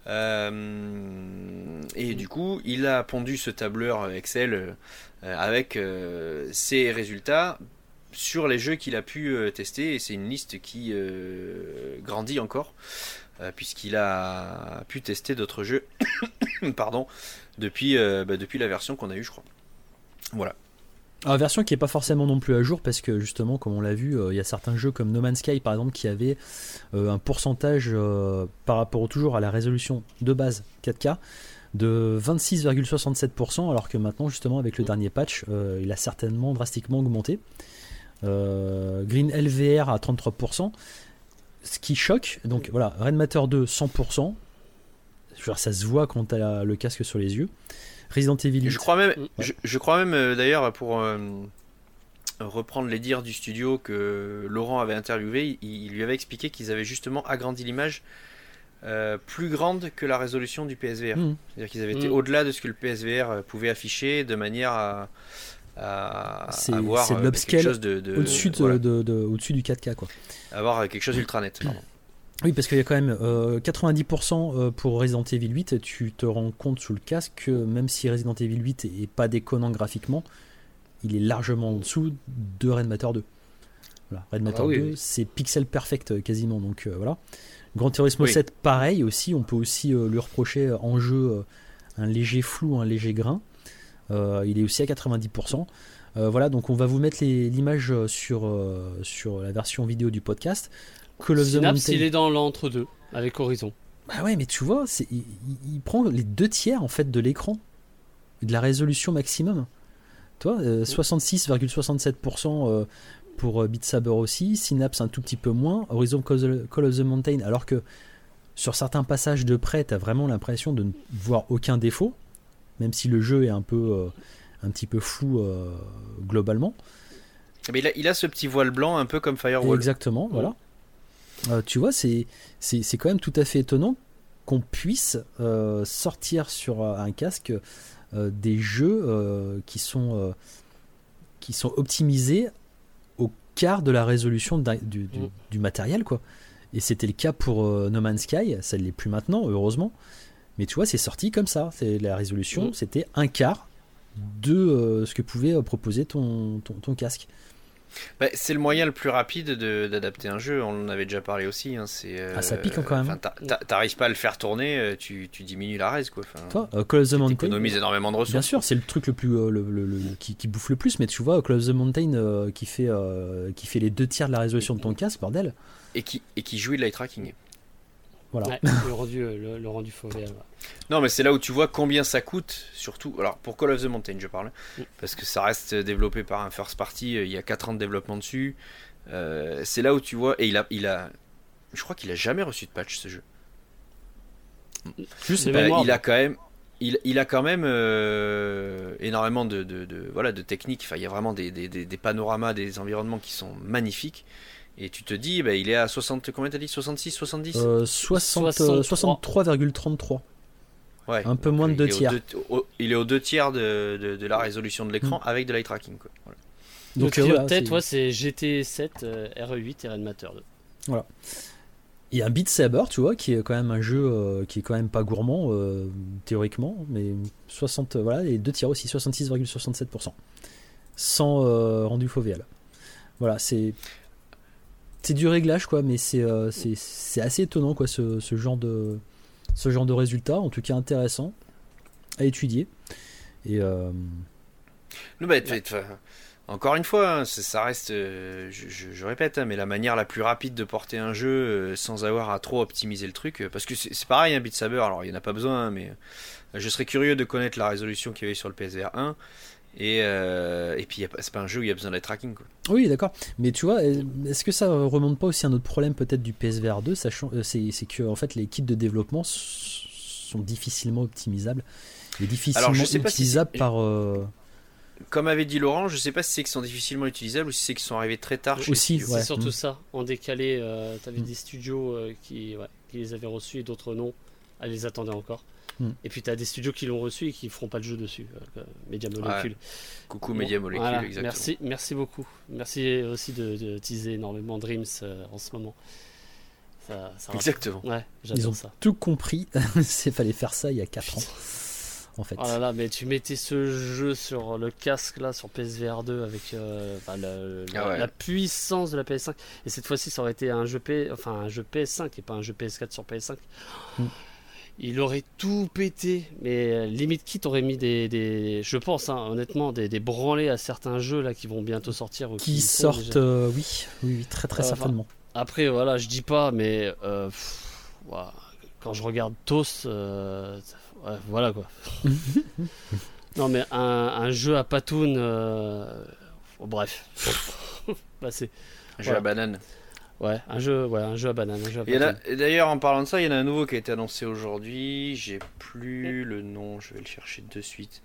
Euh, et du coup il a pondu ce tableur Excel euh, avec euh, ses résultats sur les jeux qu'il a pu euh, tester, et c'est une liste qui euh, grandit encore. Euh, puisqu'il a pu tester d'autres jeux pardon, depuis, euh, bah, depuis la version qu'on a eue, je crois. Voilà. Alors, version qui n'est pas forcément non plus à jour, parce que justement, comme on l'a vu, il euh, y a certains jeux comme No Man's Sky, par exemple, qui avaient euh, un pourcentage euh, par rapport toujours à la résolution de base quatre K de vingt-six virgule soixante-sept pour cent, alors que maintenant, justement, avec le dernier patch, euh, il a certainement drastiquement augmenté. Euh, Green L V R à trente-trois pour cent. Ce qui choque, donc voilà, Rain Matter deux cent pour cent, genre, ça se voit quand t'as le casque sur les yeux. Resident Evil huit. Je crois même, ouais. je, je crois même euh, d'ailleurs, pour euh, reprendre les dires du studio que Laurent avait interviewé, il, il lui avait expliqué qu'ils avaient justement agrandi l'image euh, plus grande que la résolution du P S V R. Mmh. C'est-à-dire qu'ils avaient mmh. été au-delà de ce que le P S V R pouvait afficher, de manière à, à c'est, avoir c'est de l'upscale quelque chose de, de, au-dessus, de, voilà. de, de, de, au-dessus du quatre K, quoi. Avoir quelque chose d'ultra net. Pardon. Oui, parce qu'il y a quand même euh, quatre-vingt-dix pour cent pour Resident Evil huit, tu te rends compte sous le casque que même si Resident Evil huit est pas déconnant graphiquement, il est largement en dessous de Rain Matter deux. Voilà, Rain Matter ah, oui, deux, oui. c'est pixel perfect quasiment, donc euh, voilà. Gran Turismo oui. sept, pareil aussi, on peut aussi euh, lui reprocher en jeu euh, un léger flou, un léger grain. Euh, il est aussi à quatre-vingt-dix pour cent. Euh, voilà, donc on va vous mettre les, l'image sur, euh, sur la version vidéo du podcast. Call of the Synapse, Mountain. Il est dans l'entre-deux avec Horizon. Bah ouais, mais tu vois, c'est, il, il prend les deux tiers en fait de l'écran, de la résolution maximum. Toi, euh, soixante-six virgule soixante-sept pour cent euh, pour Beat Saber aussi, Synapse un tout petit peu moins, Horizon Call of the Mountain, alors que sur certains passages de près, t'as vraiment l'impression de ne voir aucun défaut, même si le jeu est un peu, euh, un petit peu flou euh, globalement. Mais il a, il a ce petit voile blanc un peu comme Firewall. Exactement, mmh. voilà. Euh, tu vois, c'est, c'est, c'est quand même tout à fait étonnant qu'on puisse euh, sortir sur un casque euh, des jeux euh, qui, sont, euh, qui sont optimisés au quart de la résolution du, du, mmh. du matériel, quoi. Et c'était le cas pour euh, No Man's Sky, ça ne l'est plus maintenant, heureusement. Mais tu vois, c'est sorti comme ça. C'est, la résolution, mmh. c'était un quart de euh, ce que pouvait euh, proposer ton, ton, ton casque. Bah, c'est le moyen le plus rapide de, d'adapter un jeu, on en avait déjà parlé aussi. Hein, c'est, euh, ah, ça pique quand même. T'a, t'a, t'arrives pas à le faire tourner, tu, tu diminues la res. Quoi. Toi, uh, Call of the Mountain. T'économises énormément de ressources. Bien sûr, c'est le truc le plus, euh, le, le, le, qui, qui bouffe le plus, mais tu vois, Call of the Mountain euh, qui, fait, euh, qui fait les deux tiers de la résolution de ton casque, bordel. Et qui, et qui jouit de l'eye tracking. Voilà. Ouais, le rendu, le, le rendu foveal. Ouais. Non, mais c'est là où tu vois combien ça coûte, surtout. Alors pour Call of the Mountain, je parle, mm. parce que ça reste développé par un first party. Il y a quatre ans de développement dessus. Euh, c'est là où tu vois, et il a, il a, je crois qu'il a jamais reçu de patch ce jeu. Je sais euh, pas. Il a quand même, il, il a quand même euh, énormément de, de, de, voilà, de techniques. Enfin, il y a vraiment des, des, des, des panoramas, des environnements qui sont magnifiques. Et tu te dis, bah, il est à soixante, combien t'as dit, soixante-six, soixante-dix euh, soixante, soixante-trois virgule trente-trois. Ouais, un peu moins de deux tiers. Deux, au, il est aux deux tiers de, de, de la résolution de l'écran mmh. avec de l'eye tracking. Quoi. Voilà. Donc, Donc euh, tête, ouais, c'est G T sept, euh, R E huit et Rain Matter deux. Voilà. Il y a un Beat Saber, tu vois, qui est quand même un jeu euh, qui est quand même pas gourmand, euh, théoriquement, mais soixante, voilà, et deux tiers aussi, soixante-six virgule soixante-sept pour cent. Sans euh, rendu foveal. Voilà, c'est. C'est du réglage, quoi, mais c'est, euh, c'est, c'est assez étonnant, quoi, ce, ce, genre de, ce genre de résultat, en tout cas intéressant à étudier. Et euh... bah, Encore une fois, hein, ça, ça reste, euh, je, je, je répète, hein, mais la manière la plus rapide de porter un jeu euh, sans avoir à trop optimiser le truc, euh, parce que c'est, c'est pareil, un Beat Saber, alors il n'y en a pas besoin, hein, mais euh, je serais curieux de connaître la résolution qu'il y avait sur le P S V R un, et, euh, et puis y a, c'est pas un jeu où il y a besoin d'être tracking, quoi. Oui, d'accord. Mais tu vois, est-ce que ça remonte pas aussi à un autre problème peut-être du P S V R deux, sachant, euh, c'est, c'est que en fait les kits de développement s- sont difficilement optimisables et difficilement Alors, je sais pas si utilisables c'est- par... euh, Comme avait dit Laurent, je sais pas si c'est qu'ils sont difficilement utilisables ou si c'est qu'ils sont arrivés très tard chez Aussi, les studios. ouais. C'est surtout Mm. ça, en décalé, euh, t'avais Mm. des studios euh, qui, ouais, qui les avaient reçus et d'autres non, elles les attendaient encore. Mm. Et puis t'as des studios qui l'ont reçu et qui feront pas de jeu dessus, euh, Media Molecule. Coucou Bon, Media Molecule, voilà, exactement. merci, merci beaucoup. Merci aussi de, de teaser énormément Dreams euh, en ce moment. Ça, ça Exactement. Ouais, Ils ont j'adore ça. tout compris. Il fallait faire ça il y a quatre ans, en fait. Oh là là, mais tu mettais ce jeu sur le casque là, sur P S V R deux avec euh, enfin, le- la, Ah ouais. la puissance de la P S cinq. Et cette fois-ci, ça aurait été un jeu P, enfin un jeu P S cinq et pas un jeu P S quatre sur P S cinq. Mm. Il aurait tout pété, mais euh, limite quitte aurait mis des, des je pense hein, honnêtement des, des branlés à certains jeux là qui vont bientôt sortir ou Qui sont sortent, déjà. euh, oui, oui, oui, très très Euh, certainement. Après voilà, je dis pas, mais euh, pff, ouah, quand je regarde Toast, euh, ouais, voilà quoi. Non mais un, un jeu à Patoon, euh, oh, bref, bah, c'est Un jeu Voilà. à banane. ouais un jeu, ouais un jeu à banane, un jeu à Il y en a- Patoon. et d'ailleurs, en parlant de ça, il y en a un nouveau qui a été annoncé aujourd'hui. J'ai plus le nom, je vais le chercher de suite.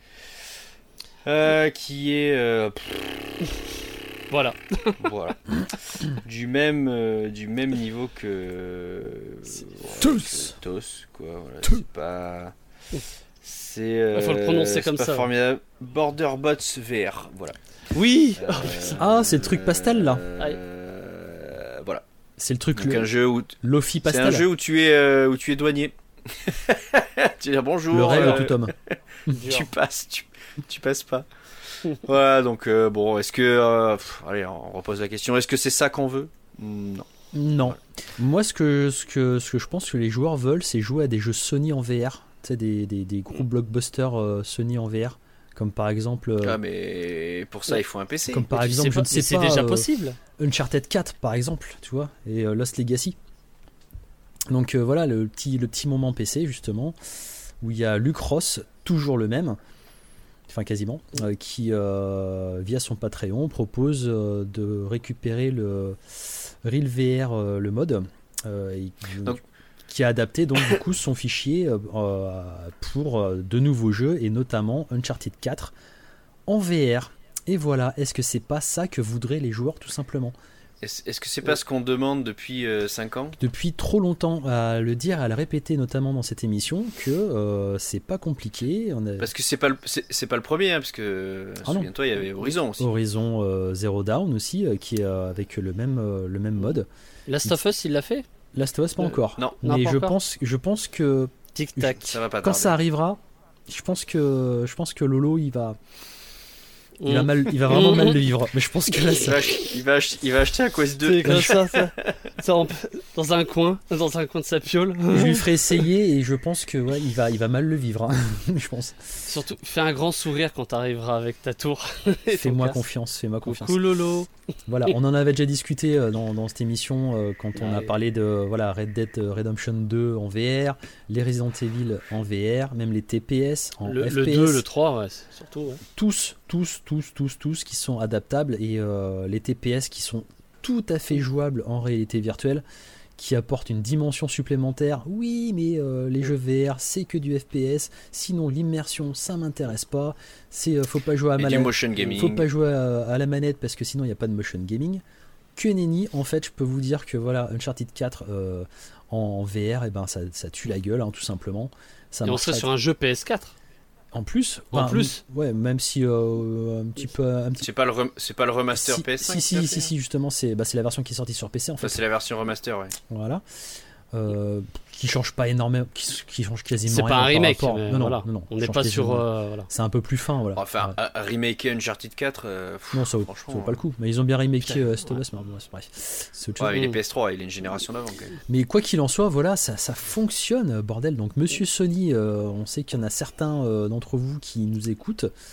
Euh, qui est euh, pff, Voilà. voilà du même euh, du même niveau que euh, C'est- Tous. que Tos, quoi. Voilà, Tous. c'est pas c'est euh, Il faut le prononcer c'est comme pas ça. formidable. Borderbots V R, voilà. Oui. Euh, Ah, c'est le truc pastel, là. euh, voilà. C'est le truc, Donc le, un jeu où Lofi c'est un Pastel, jeu où tu es euh, où tu es douanier. Tu dis bonjour. le rêve euh, de tout homme. Dur. tu passes, tu, tu passes pas. Voilà, donc euh, bon, est-ce que euh, pff, allez, on repose la question. Est-ce que c'est ça qu'on veut? Non. Non. Voilà. Moi, ce que, ce, que, ce que je pense que les joueurs veulent, c'est jouer à des jeux Sony en V R. Tu sais, des, des, des gros blockbusters euh, Sony en V R. Comme par exemple, euh, Ah, mais pour ça, il faut un P C. comme par Mais tu exemple, sais je pas- ne sais mais c'est pas, déjà euh, possible. Uncharted quatre, par exemple, tu vois, et euh, Lost Legacy. Donc euh, voilà, le petit, le petit moment P C, justement, où il y a Luc Ross, toujours le même, enfin quasiment, euh, qui, euh, via son Patreon, propose euh, de récupérer le Real V R, euh, le mode, euh, et, Donc- qui a adapté donc du coup son fichier euh, euh, pour euh, de nouveaux jeux, et notamment Uncharted quatre en V R. Et voilà, est-ce que c'est pas ça que voudraient les joueurs, tout simplement? Est-ce, est-ce que c'est pas ce qu'on demande depuis cinq ans? Depuis trop longtemps, à le dire, à le répéter, notamment dans cette émission, que euh, c'est pas compliqué. On a Parce que c'est pas le, c'est, c'est pas le premier, hein, parce que Ah non. souviens-toi, il y avait Horizon aussi. Horizon euh, Zero Dawn aussi, euh, qui est euh, avec le même, euh, le même mode. Last of Us, il l'a fait. Last of Us, pas Euh, encore. non. Non, Mais pas je encore. pense, je pense que Tic tac. Ça va pas quand tarder. ça arrivera, je pense que, je pense que Lolo, il va, il va Mm. mal, il va vraiment Mm. mal le vivre. Mais je pense que là, Il ça, va, ach- il, va ach- il va acheter un Quest deux. C'est comme ça, ça, ça en- dans un coin, dans un coin de sa piole. je lui ferai essayer et je pense que ouais, il va, il va mal le vivre. hein. je pense. Surtout, fais un grand sourire quand t'arriveras avec ta tour. et ton Fais-moi casque. confiance, fais-moi confiance. Coucou Lolo. Voilà, on en avait déjà discuté euh, dans, dans cette émission euh, quand on a Ouais. parlé de voilà, Red Dead Redemption deux en V R, les Resident Evil en V R, même les T P S en Le, F le P S. deux, le trois, ouais, c'est- surtout. Ouais. Tous, tous, tous, tous, tous qui sont adaptables et euh, les T P S qui sont tout à fait jouables en réalité virtuelle, qui apportent une dimension supplémentaire. Oui, mais euh, les jeux V R, c'est que du F P S, sinon l'immersion, ça m'intéresse pas. C'est, euh, faut pas jouer à Et du manette. motion gaming. Faut pas jouer à, à la manette parce que sinon il n'y a pas de motion gaming. Que nenni, en fait, je peux vous dire que voilà, Uncharted quatre euh, en V R, et ben ça, ça tue la gueule, hein, tout simplement. Ça Et on marche serait très- sur un jeu P S quatre. En plus, En ben, plus. ouais, même si euh, un petit peu, un petit C'est pas le, rem- c'est pas le remaster si, P S cinq. si, si, qui l'a si, fait, si, justement, c'est bah, c'est la version qui est sortie sur P C en Enfin, fait. c'est la version remaster, ouais. Voilà. Euh, qui change pas énormément, qui, qui change quasiment C'est rien pas un par remake, rapport- mais non, non, voilà. non, non, On n'est change pas sur. quasiment- euh, voilà. C'est un peu plus fin, voilà. Enfin, Ouais. à- à remaker Uncharted quatre, euh, pff, Non, ça vaut, franchement, ça vaut pas le coup. Mais ils ont bien remaké Putain, euh, Last of ouais. Us, mais bon, c'est bref. C'est autre chose. ouais, il est Mm. P S trois, il est une génération d'avant quand même. Mais quoi qu'il en soit, voilà, ça, ça fonctionne, euh, bordel. Donc, monsieur Sony, euh, on sait qu'il y en a certains euh, d'entre vous qui nous écoutent.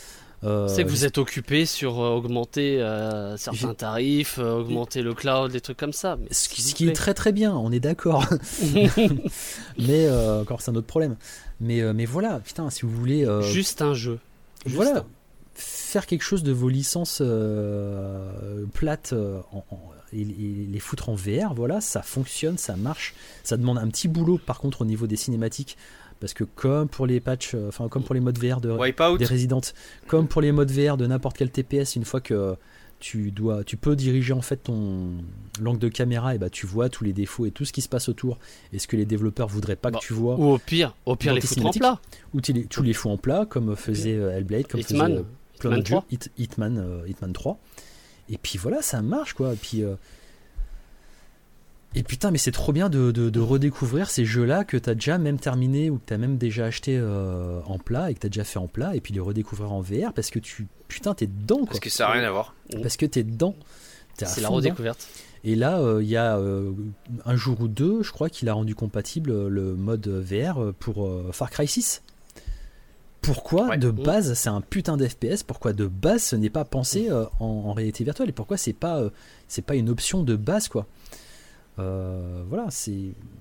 Euh, C'est que vous je- êtes occupé sur euh, augmenter euh, certains J'ai- tarifs, euh, augmenter le cloud, des trucs comme ça. Mais Ce qui, s'il ce vous qui est plaît. très très bien, on est d'accord. Mais euh, encore, c'est un autre problème. Mais, euh, mais voilà, putain, si vous voulez. euh, Juste un jeu. Juste voilà, un. faire quelque chose de vos licences euh, plates euh, en- en- et, et les foutre en V R, voilà, ça fonctionne, ça marche. Ça demande un petit boulot par contre au niveau des cinématiques, parce que comme pour les patchs, euh, enfin comme pour les modes V R de, Wipeout. des Resident, comme pour les modes V R de n'importe quel T P S, une fois que tu dois, tu peux diriger en fait ton l'angle de caméra, et bah tu vois tous les défauts et tout ce qui se passe autour, et ce que les développeurs voudraient pas Bah, que tu vois, Ou au pire, au pire Dans les tes foutre en cinématiques. plat. ou tu les, tu les fous en plat, comme faisait euh, Hellblade, comme faisait Hitman, euh, plein Hitman d'autres jeux, trois. Hit- Hitman, euh, Hitman trois. Et puis voilà, ça marche quoi. Et puis euh, et putain, mais c'est trop bien de, de, de redécouvrir ces jeux-là que t'as déjà même terminé ou que t'as même déjà acheté euh, en plat et que t'as déjà fait en plat, et puis les redécouvrir en V R parce que tu putain t'es dedans quoi. Parce que ça n'a rien à voir. Parce que t'es dedans. T'es à C'est la fond dedans. redécouverte. Et là, il y a euh, un jour ou deux, je crois qu'il a rendu compatible euh, le mode V R pour euh, Far Cry six. Pourquoi Ouais. de base c'est un putain d'F P S? Pourquoi de base ce n'est pas pensé euh, en, en réalité virtuelle? Et pourquoi c'est pas, euh, c'est pas une option de base quoi? Euh, Voilà, c'est.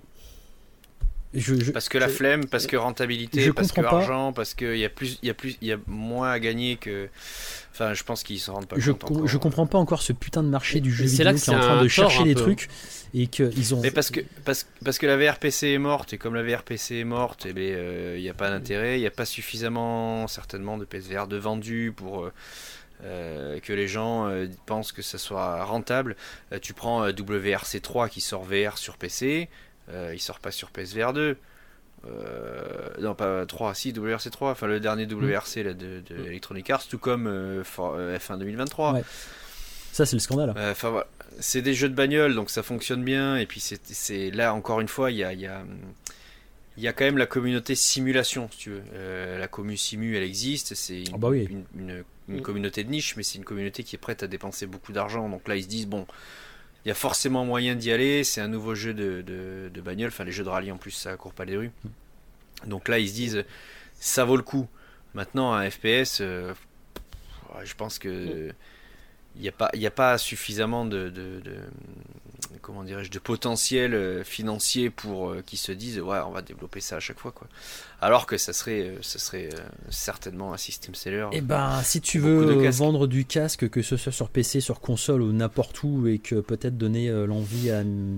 Je, je- Parce que la je- flemme, parce que rentabilité, je parce que comprends pas. argent, parce qu'il y a plus, il y a plus, il y a moins à gagner que. Enfin, je pense qu'ils s'en rendent pas je, compte com- encore. je comprends pas encore ce putain de marché du jeu Mais c'est vidéo là que qui est en c'est train un de tort, chercher un les peu. trucs et qu'ils ont. Mais parce que, parce, parce que la V R P C est morte, et comme la V R P C est morte, il n'y a pas d'intérêt, il n'y a pas suffisamment, certainement, de P S V R de vendus pour euh, euh, que les gens euh, pensent que ça soit rentable. Euh, tu prends euh, W R C trois qui sort V R sur P C, euh, il sort pas sur P S V R deux. Euh, non, pas trois, si, W R C trois, enfin le dernier W R C là, de, de Electronic Arts, tout comme euh, For- euh, F un deux mille vingt-trois. Ouais. Ça c'est le scandale. Euh, Enfin voilà, c'est des jeux de bagnole, donc ça fonctionne bien. Et puis c'est, c'est là encore une fois, il y a, il y a, il y a quand même la communauté simulation, si tu veux. Euh, la commu simu, elle existe. C'est une, Ah bah oui. une, une- une communauté de niche, mais c'est une communauté qui est prête à dépenser beaucoup d'argent. Donc là, ils se disent bon, il y a forcément moyen d'y aller. C'est un nouveau jeu de, de, de bagnole. Enfin, les jeux de rallye en plus, ça court pas les rues. Donc là, ils se disent ça vaut le coup. Maintenant, un F P S, euh, je pense que il n'y a pas, il y a pas suffisamment de, de, de comment dirais-je, de potentiel euh, financier pour euh, qu'ils se disent ouais, on va développer ça à chaque fois quoi. Alors que ça serait, euh, ça serait euh, certainement un system seller. Et ben, si tu Beaucoup veux de euh, casques. vendre du casque, que ce soit sur P C, sur console ou n'importe où, et que peut-être donner euh, l'envie à,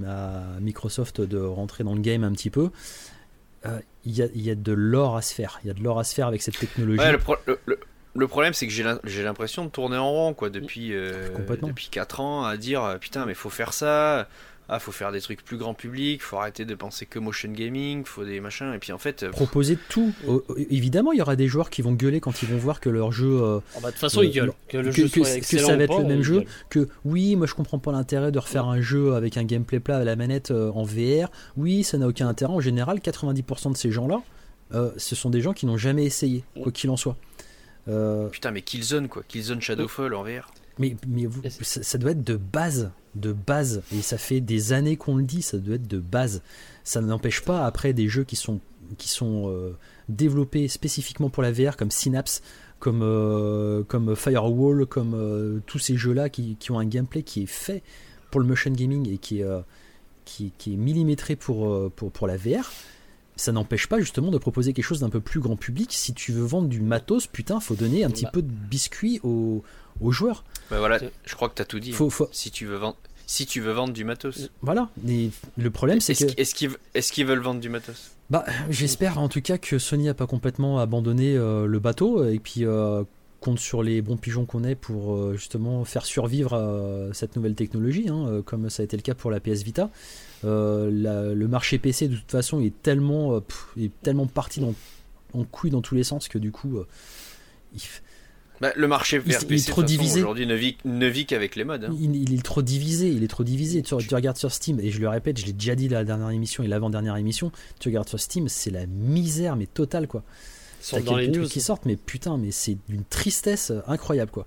à Microsoft de rentrer dans le game un petit peu, euh, il y, a, il y a de l'or à se faire. Il y a de l'or à se faire avec cette technologie. Ouais, le, pro- le, le- le problème c'est que j'ai l'im- j'ai l'impression de tourner en rond quoi depuis euh, Complètement. depuis quatre ans à dire euh, putain mais faut faire ça. Ah, faut faire des trucs plus grand public, faut arrêter de penser que motion gaming, faut des machins, et puis en fait, euh, Proposer tout. Euh, évidemment, il y aura des joueurs qui vont gueuler quand ils vont voir que leur jeu. euh, Oh, bah, de toute façon, Euh, ils gueulent. Que le que- jeu que- soit que excellent ça va ou être pas, le même ils jeu. gueulent. que oui, moi je comprends pas l'intérêt de refaire un jeu avec un gameplay plat à la manette euh, en V R. Oui, ça n'a aucun intérêt. En général, quatre-vingt-dix pour cent de ces gens-là, euh, ce sont des gens qui n'ont jamais essayé, quoi qu'il en soit. Euh, putain mais Killzone quoi, Killzone Shadowfall en V R. mais mais vous- ça, ça doit être de base, de base. Et ça fait des années qu'on le dit, ça doit être de base. Ça n'empêche pas après des jeux qui sont, qui sont euh, développés spécifiquement pour la V R, comme Synapse, comme, euh, comme Firewall, comme euh, tous ces jeux-là qui, qui ont un gameplay qui est fait pour le motion gaming et qui est, euh, qui, qui est millimétré pour, euh, pour, pour la V R. Ça n'empêche pas justement de proposer quelque chose d'un peu plus grand public. Si tu veux vendre du matos, putain, faut donner un petit Bah. peu de biscuit aux, aux joueurs. Bah voilà, C'est- je crois que t'as tout dit. Faut, faut, Si tu veux vendre, si tu veux vendre du matos. voilà. Et le problème, c'est Est-ce que est-ce qu'ils est-ce qu'ils veulent vendre du matos? bah, j'espère en tout cas que Sony a pas complètement abandonné euh, le bateau et puis euh, compte sur les bons pigeons qu'on est pour euh, justement faire survivre euh, cette nouvelle technologie, hein, euh, comme ça a été le cas pour la P S Vita. Euh, la- le marché P C de toute façon est tellement, euh, pff, est tellement parti dans, en couille dans tous les sens que du coup, euh, il, Bah, le marché Il- V R P C il est trop de toute façon, divisé. aujourd'hui ne vit, ne vit qu'avec les modes. hein. il, il est trop divisé. Il est trop divisé. Tu, tu regardes sur Steam et je le répète, je l'ai déjà dit la dernière émission et l'avant-dernière émission. Tu regardes sur Steam, c'est la misère mais totale quoi. Ils sont T'as dans les quelques news. trucs qui sortent, mais putain, mais c'est d'une tristesse incroyable quoi.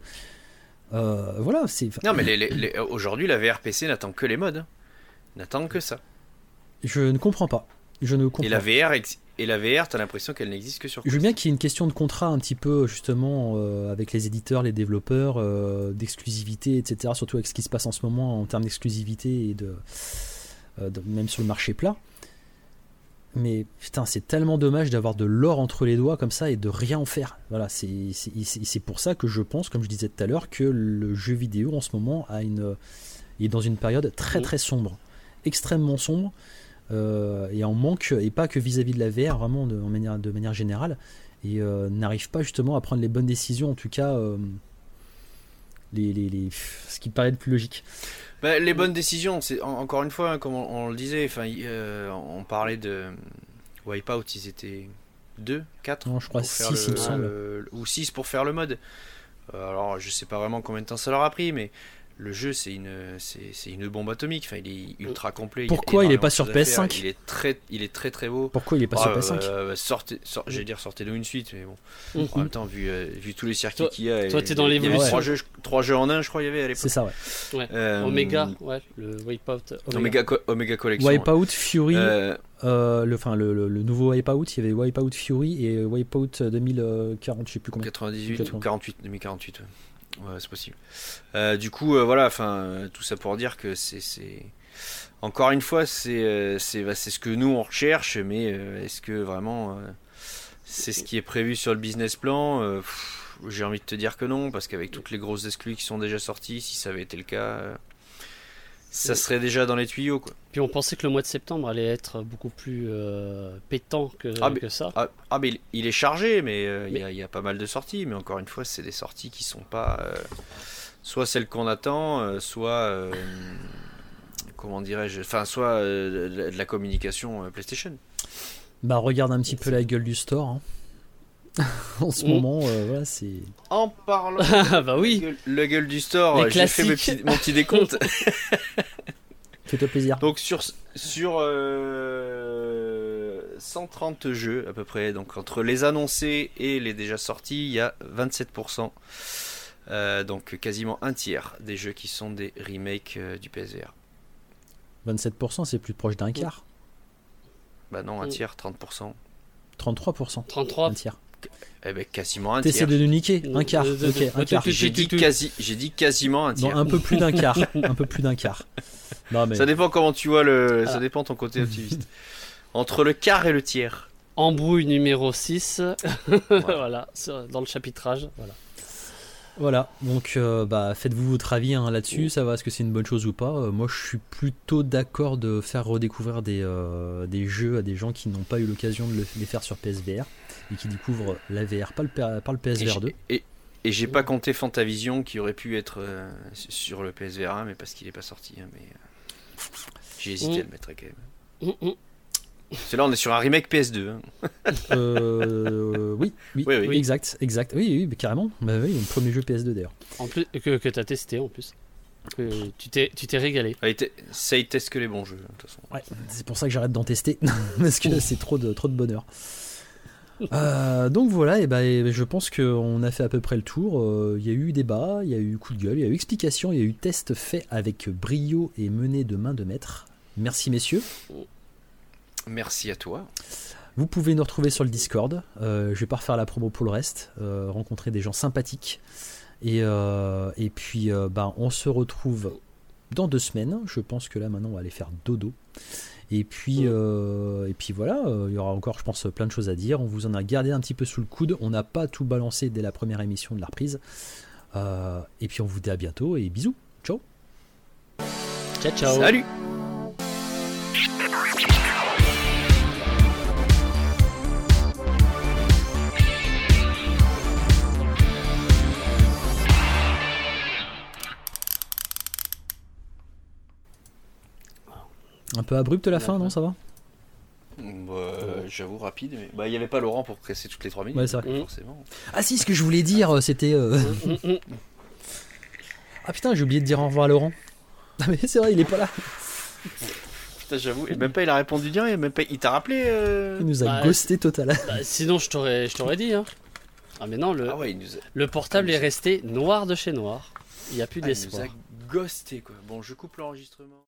Euh, voilà, c'est. Non mais les- les- les- aujourd'hui la V R P C n'attend que les modes. hein. N'attend que ça. Je ne comprends pas. Je ne comprends Et la pas. V R, ex- et la V R, t'as l'impression qu'elle n'existe que sur Je veux Quest. bien qu'il y ait une question de contrat un petit peu justement euh, avec les éditeurs, les développeurs, euh, d'exclusivité, et cetera. Surtout avec ce qui se passe en ce moment en termes d'exclusivité et de, euh, de- même sur le marché plat. Mais putain, c'est tellement dommage d'avoir de l'or entre les doigts comme ça et de rien en faire. Voilà, c'est c'est- c'est- c'est pour ça que je pense, comme je disais tout à l'heure, que le jeu vidéo en ce moment a une, est dans une période très très sombre, extrêmement sombre, euh, et en manque, et pas que vis-à-vis de la V R, vraiment de, en manière, de manière générale, et euh, n'arrive pas justement à prendre les bonnes décisions, en tout cas, euh, les, les, les- ce qui paraît le plus logique. Bah, les bonnes décisions, c'est en- encore une fois, hein, comme on, on le disait, enfin, y- euh, on parlait de Wipeout, ils étaient deux, quatre Non, je crois pour faire six, il me semble. le- ou six pour faire le mode. Euh, alors, je sais pas vraiment combien de temps ça leur a pris, mais le jeu, c'est une, c'est, c'est une bombe atomique. Enfin, il est ultra complet. il y a Pourquoi il est énormément pas de sur choses à P S faire. cinq? Il est très, il est très très beau. Pourquoi il est pas Ah, sur P S cinq? euh, sortez, sort- j'allais dire sortez-nous une suite, mais bon. Mhm. En même temps, vu, euh, vu tous les circuits Toi- qu'il y a, toi, et- t'es dans il y avait l'évolution. trois jeux, trois jeux en un, je crois, il y avait à l'époque. C'est ça, ouais. Ouais. Euh, Wipeout, ouais, le Wipeout. Omega, Co- Omega Collection. Wipeout, Fury, Euh, euh, le, enfin, le, le, le nouveau Wipeout, il y avait Wipeout Fury et Wipeout deux mille quarante, je sais plus combien. quatre-vingt-dix-huit quatre-vingts. ou quarante-huit, deux mille quarante-huit. Ouais, ouais c'est possible. Euh, du coup, euh, voilà, enfin, euh, tout ça pour dire que c'est, c'est... encore une fois, c'est, euh, c'est, bah, c'est ce que nous on recherche, mais euh, est-ce que vraiment euh, c'est ce qui est prévu sur le business plan? Euh, pff, j'ai envie de te dire que non, parce qu'avec toutes les grosses exclus qui sont déjà sorties, si ça avait été le cas, euh, ça serait déjà dans les tuyaux, quoi. Puis on pensait que le mois de septembre allait être beaucoup plus euh, pétant que, Ah, mais- que ça. Ah, ah, mais il- il est chargé, mais euh, il Mais- y, a- il y a pas mal de sorties. Mais encore une fois, c'est des sorties qui sont pas euh, soit celles qu'on attend, euh, soit euh, comment dirais-je, enfin soit euh, de, la- de la communication euh, PlayStation. Bah, regarde un petit peu la gueule du store. hein. en ce Mm. moment, euh, voilà, c'est. En parlant Ah bah de oui. la gueule, la gueule du store, Les euh, j'ai fait mes classiques. petits- mon petit décompte. Fais-toi plaisir. Donc sur sur euh, cent trente jeux à peu près, donc entre les annoncés et les déjà sortis, il y a vingt-sept pour cent. Euh, donc quasiment un tiers des jeux qui sont des remakes euh, du P S V R. vingt-sept pour cent, c'est plus proche d'un quart. Bah non, un Mm. tiers, trente pour cent. trente-trois pour cent. trente-trois. Un tiers. Eh ben quasiment un T'essaies tiers. de nous niquer. Non, Un quart. de- de- Ok, de- un quart. de- J'ai dit, quasi, j'ai dit quasiment un Non, tiers. un peu plus d'un quart. Un peu plus d'un quart. Non, mais. Ça dépend comment tu vois le. Ça Ah. dépend ton côté optimiste. Entre le quart et le tiers. Embrouille numéro six. Voilà, sur- dans le chapitrage. Voilà. Voilà, donc euh, bah, faites-vous votre avis hein, là-dessus, ça va, est-ce que c'est une bonne chose ou pas. Euh, moi je suis plutôt d'accord de faire redécouvrir des, euh, des jeux à des gens qui n'ont pas eu l'occasion de le- les faire sur P S V R et qui découvrent la V R, pas le, P- pas le P S V R deux. Et, et, et j'ai pas compté Fantavision qui aurait pu être euh, sur le P S V R un, mais parce qu'il est pas sorti. hein, mais euh, j'ai hésité Mm. à le mettre quand même. Mm, mm. Parce que là on est sur un remake P S deux. hein. Euh, oui, oui, Oui, oui. exact, exact, oui, oui, mais carrément, bah, oui, le premier jeu P S deux d'ailleurs. En plus, que, que tu as testé en plus. Que tu t'es tu t'es régalé. Allez, te- ça y teste que les bons jeux, de toute façon. Ouais, c'est pour ça que j'arrête d'en tester, parce que c'est trop de, trop de bonheur. Euh, donc voilà, et ben et je pense qu'on a fait à peu près le tour. Euh, Il y a eu débat, il y a eu coup de gueule, il y a eu explication, il y a eu test fait avec brio et mené de main de maître. Merci messieurs. Merci à toi. Vous pouvez nous retrouver sur le Discord. Euh, je vais pas refaire la promo pour le reste. Euh, rencontrer des gens sympathiques. Et, euh, et puis euh, ben, on se retrouve dans deux semaines. Je pense que là maintenant on va aller faire dodo. Et puis, euh, et puis voilà, euh, il y aura encore, je pense, plein de choses à dire. On vous en a gardé un petit peu sous le coude. On n'a pas tout balancé dès la première émission de la reprise. Euh, et puis on vous dit à bientôt et bisous. Ciao. Ciao, ciao. Salut. Un peu abrupte la fin, non? Ça va? Bah, euh, j'avoue rapide, mais bah il y avait pas Laurent pour presser toutes les trois minutes. Ouais, c'est vrai. donc forcément. Ah si, ce que je voulais dire, c'était... euh, Mm, mm. Ah putain, j'ai oublié de dire au revoir à Laurent. Ah mais c'est vrai, il est pas là. Putain, j'avoue. Et même pas il a répondu bien, et même pas il t'a rappelé. euh Il nous a Bah, ghosté total. Bah, sinon, je t'aurais je t'aurais dit. Hein. Ah, mais non, le, Ah ouais, il nous a, le portable il nous est a- resté noir de chez noir. Il n'y a plus ah, il nous d'espoir. a ghosté quoi. Bon, je coupe l'enregistrement.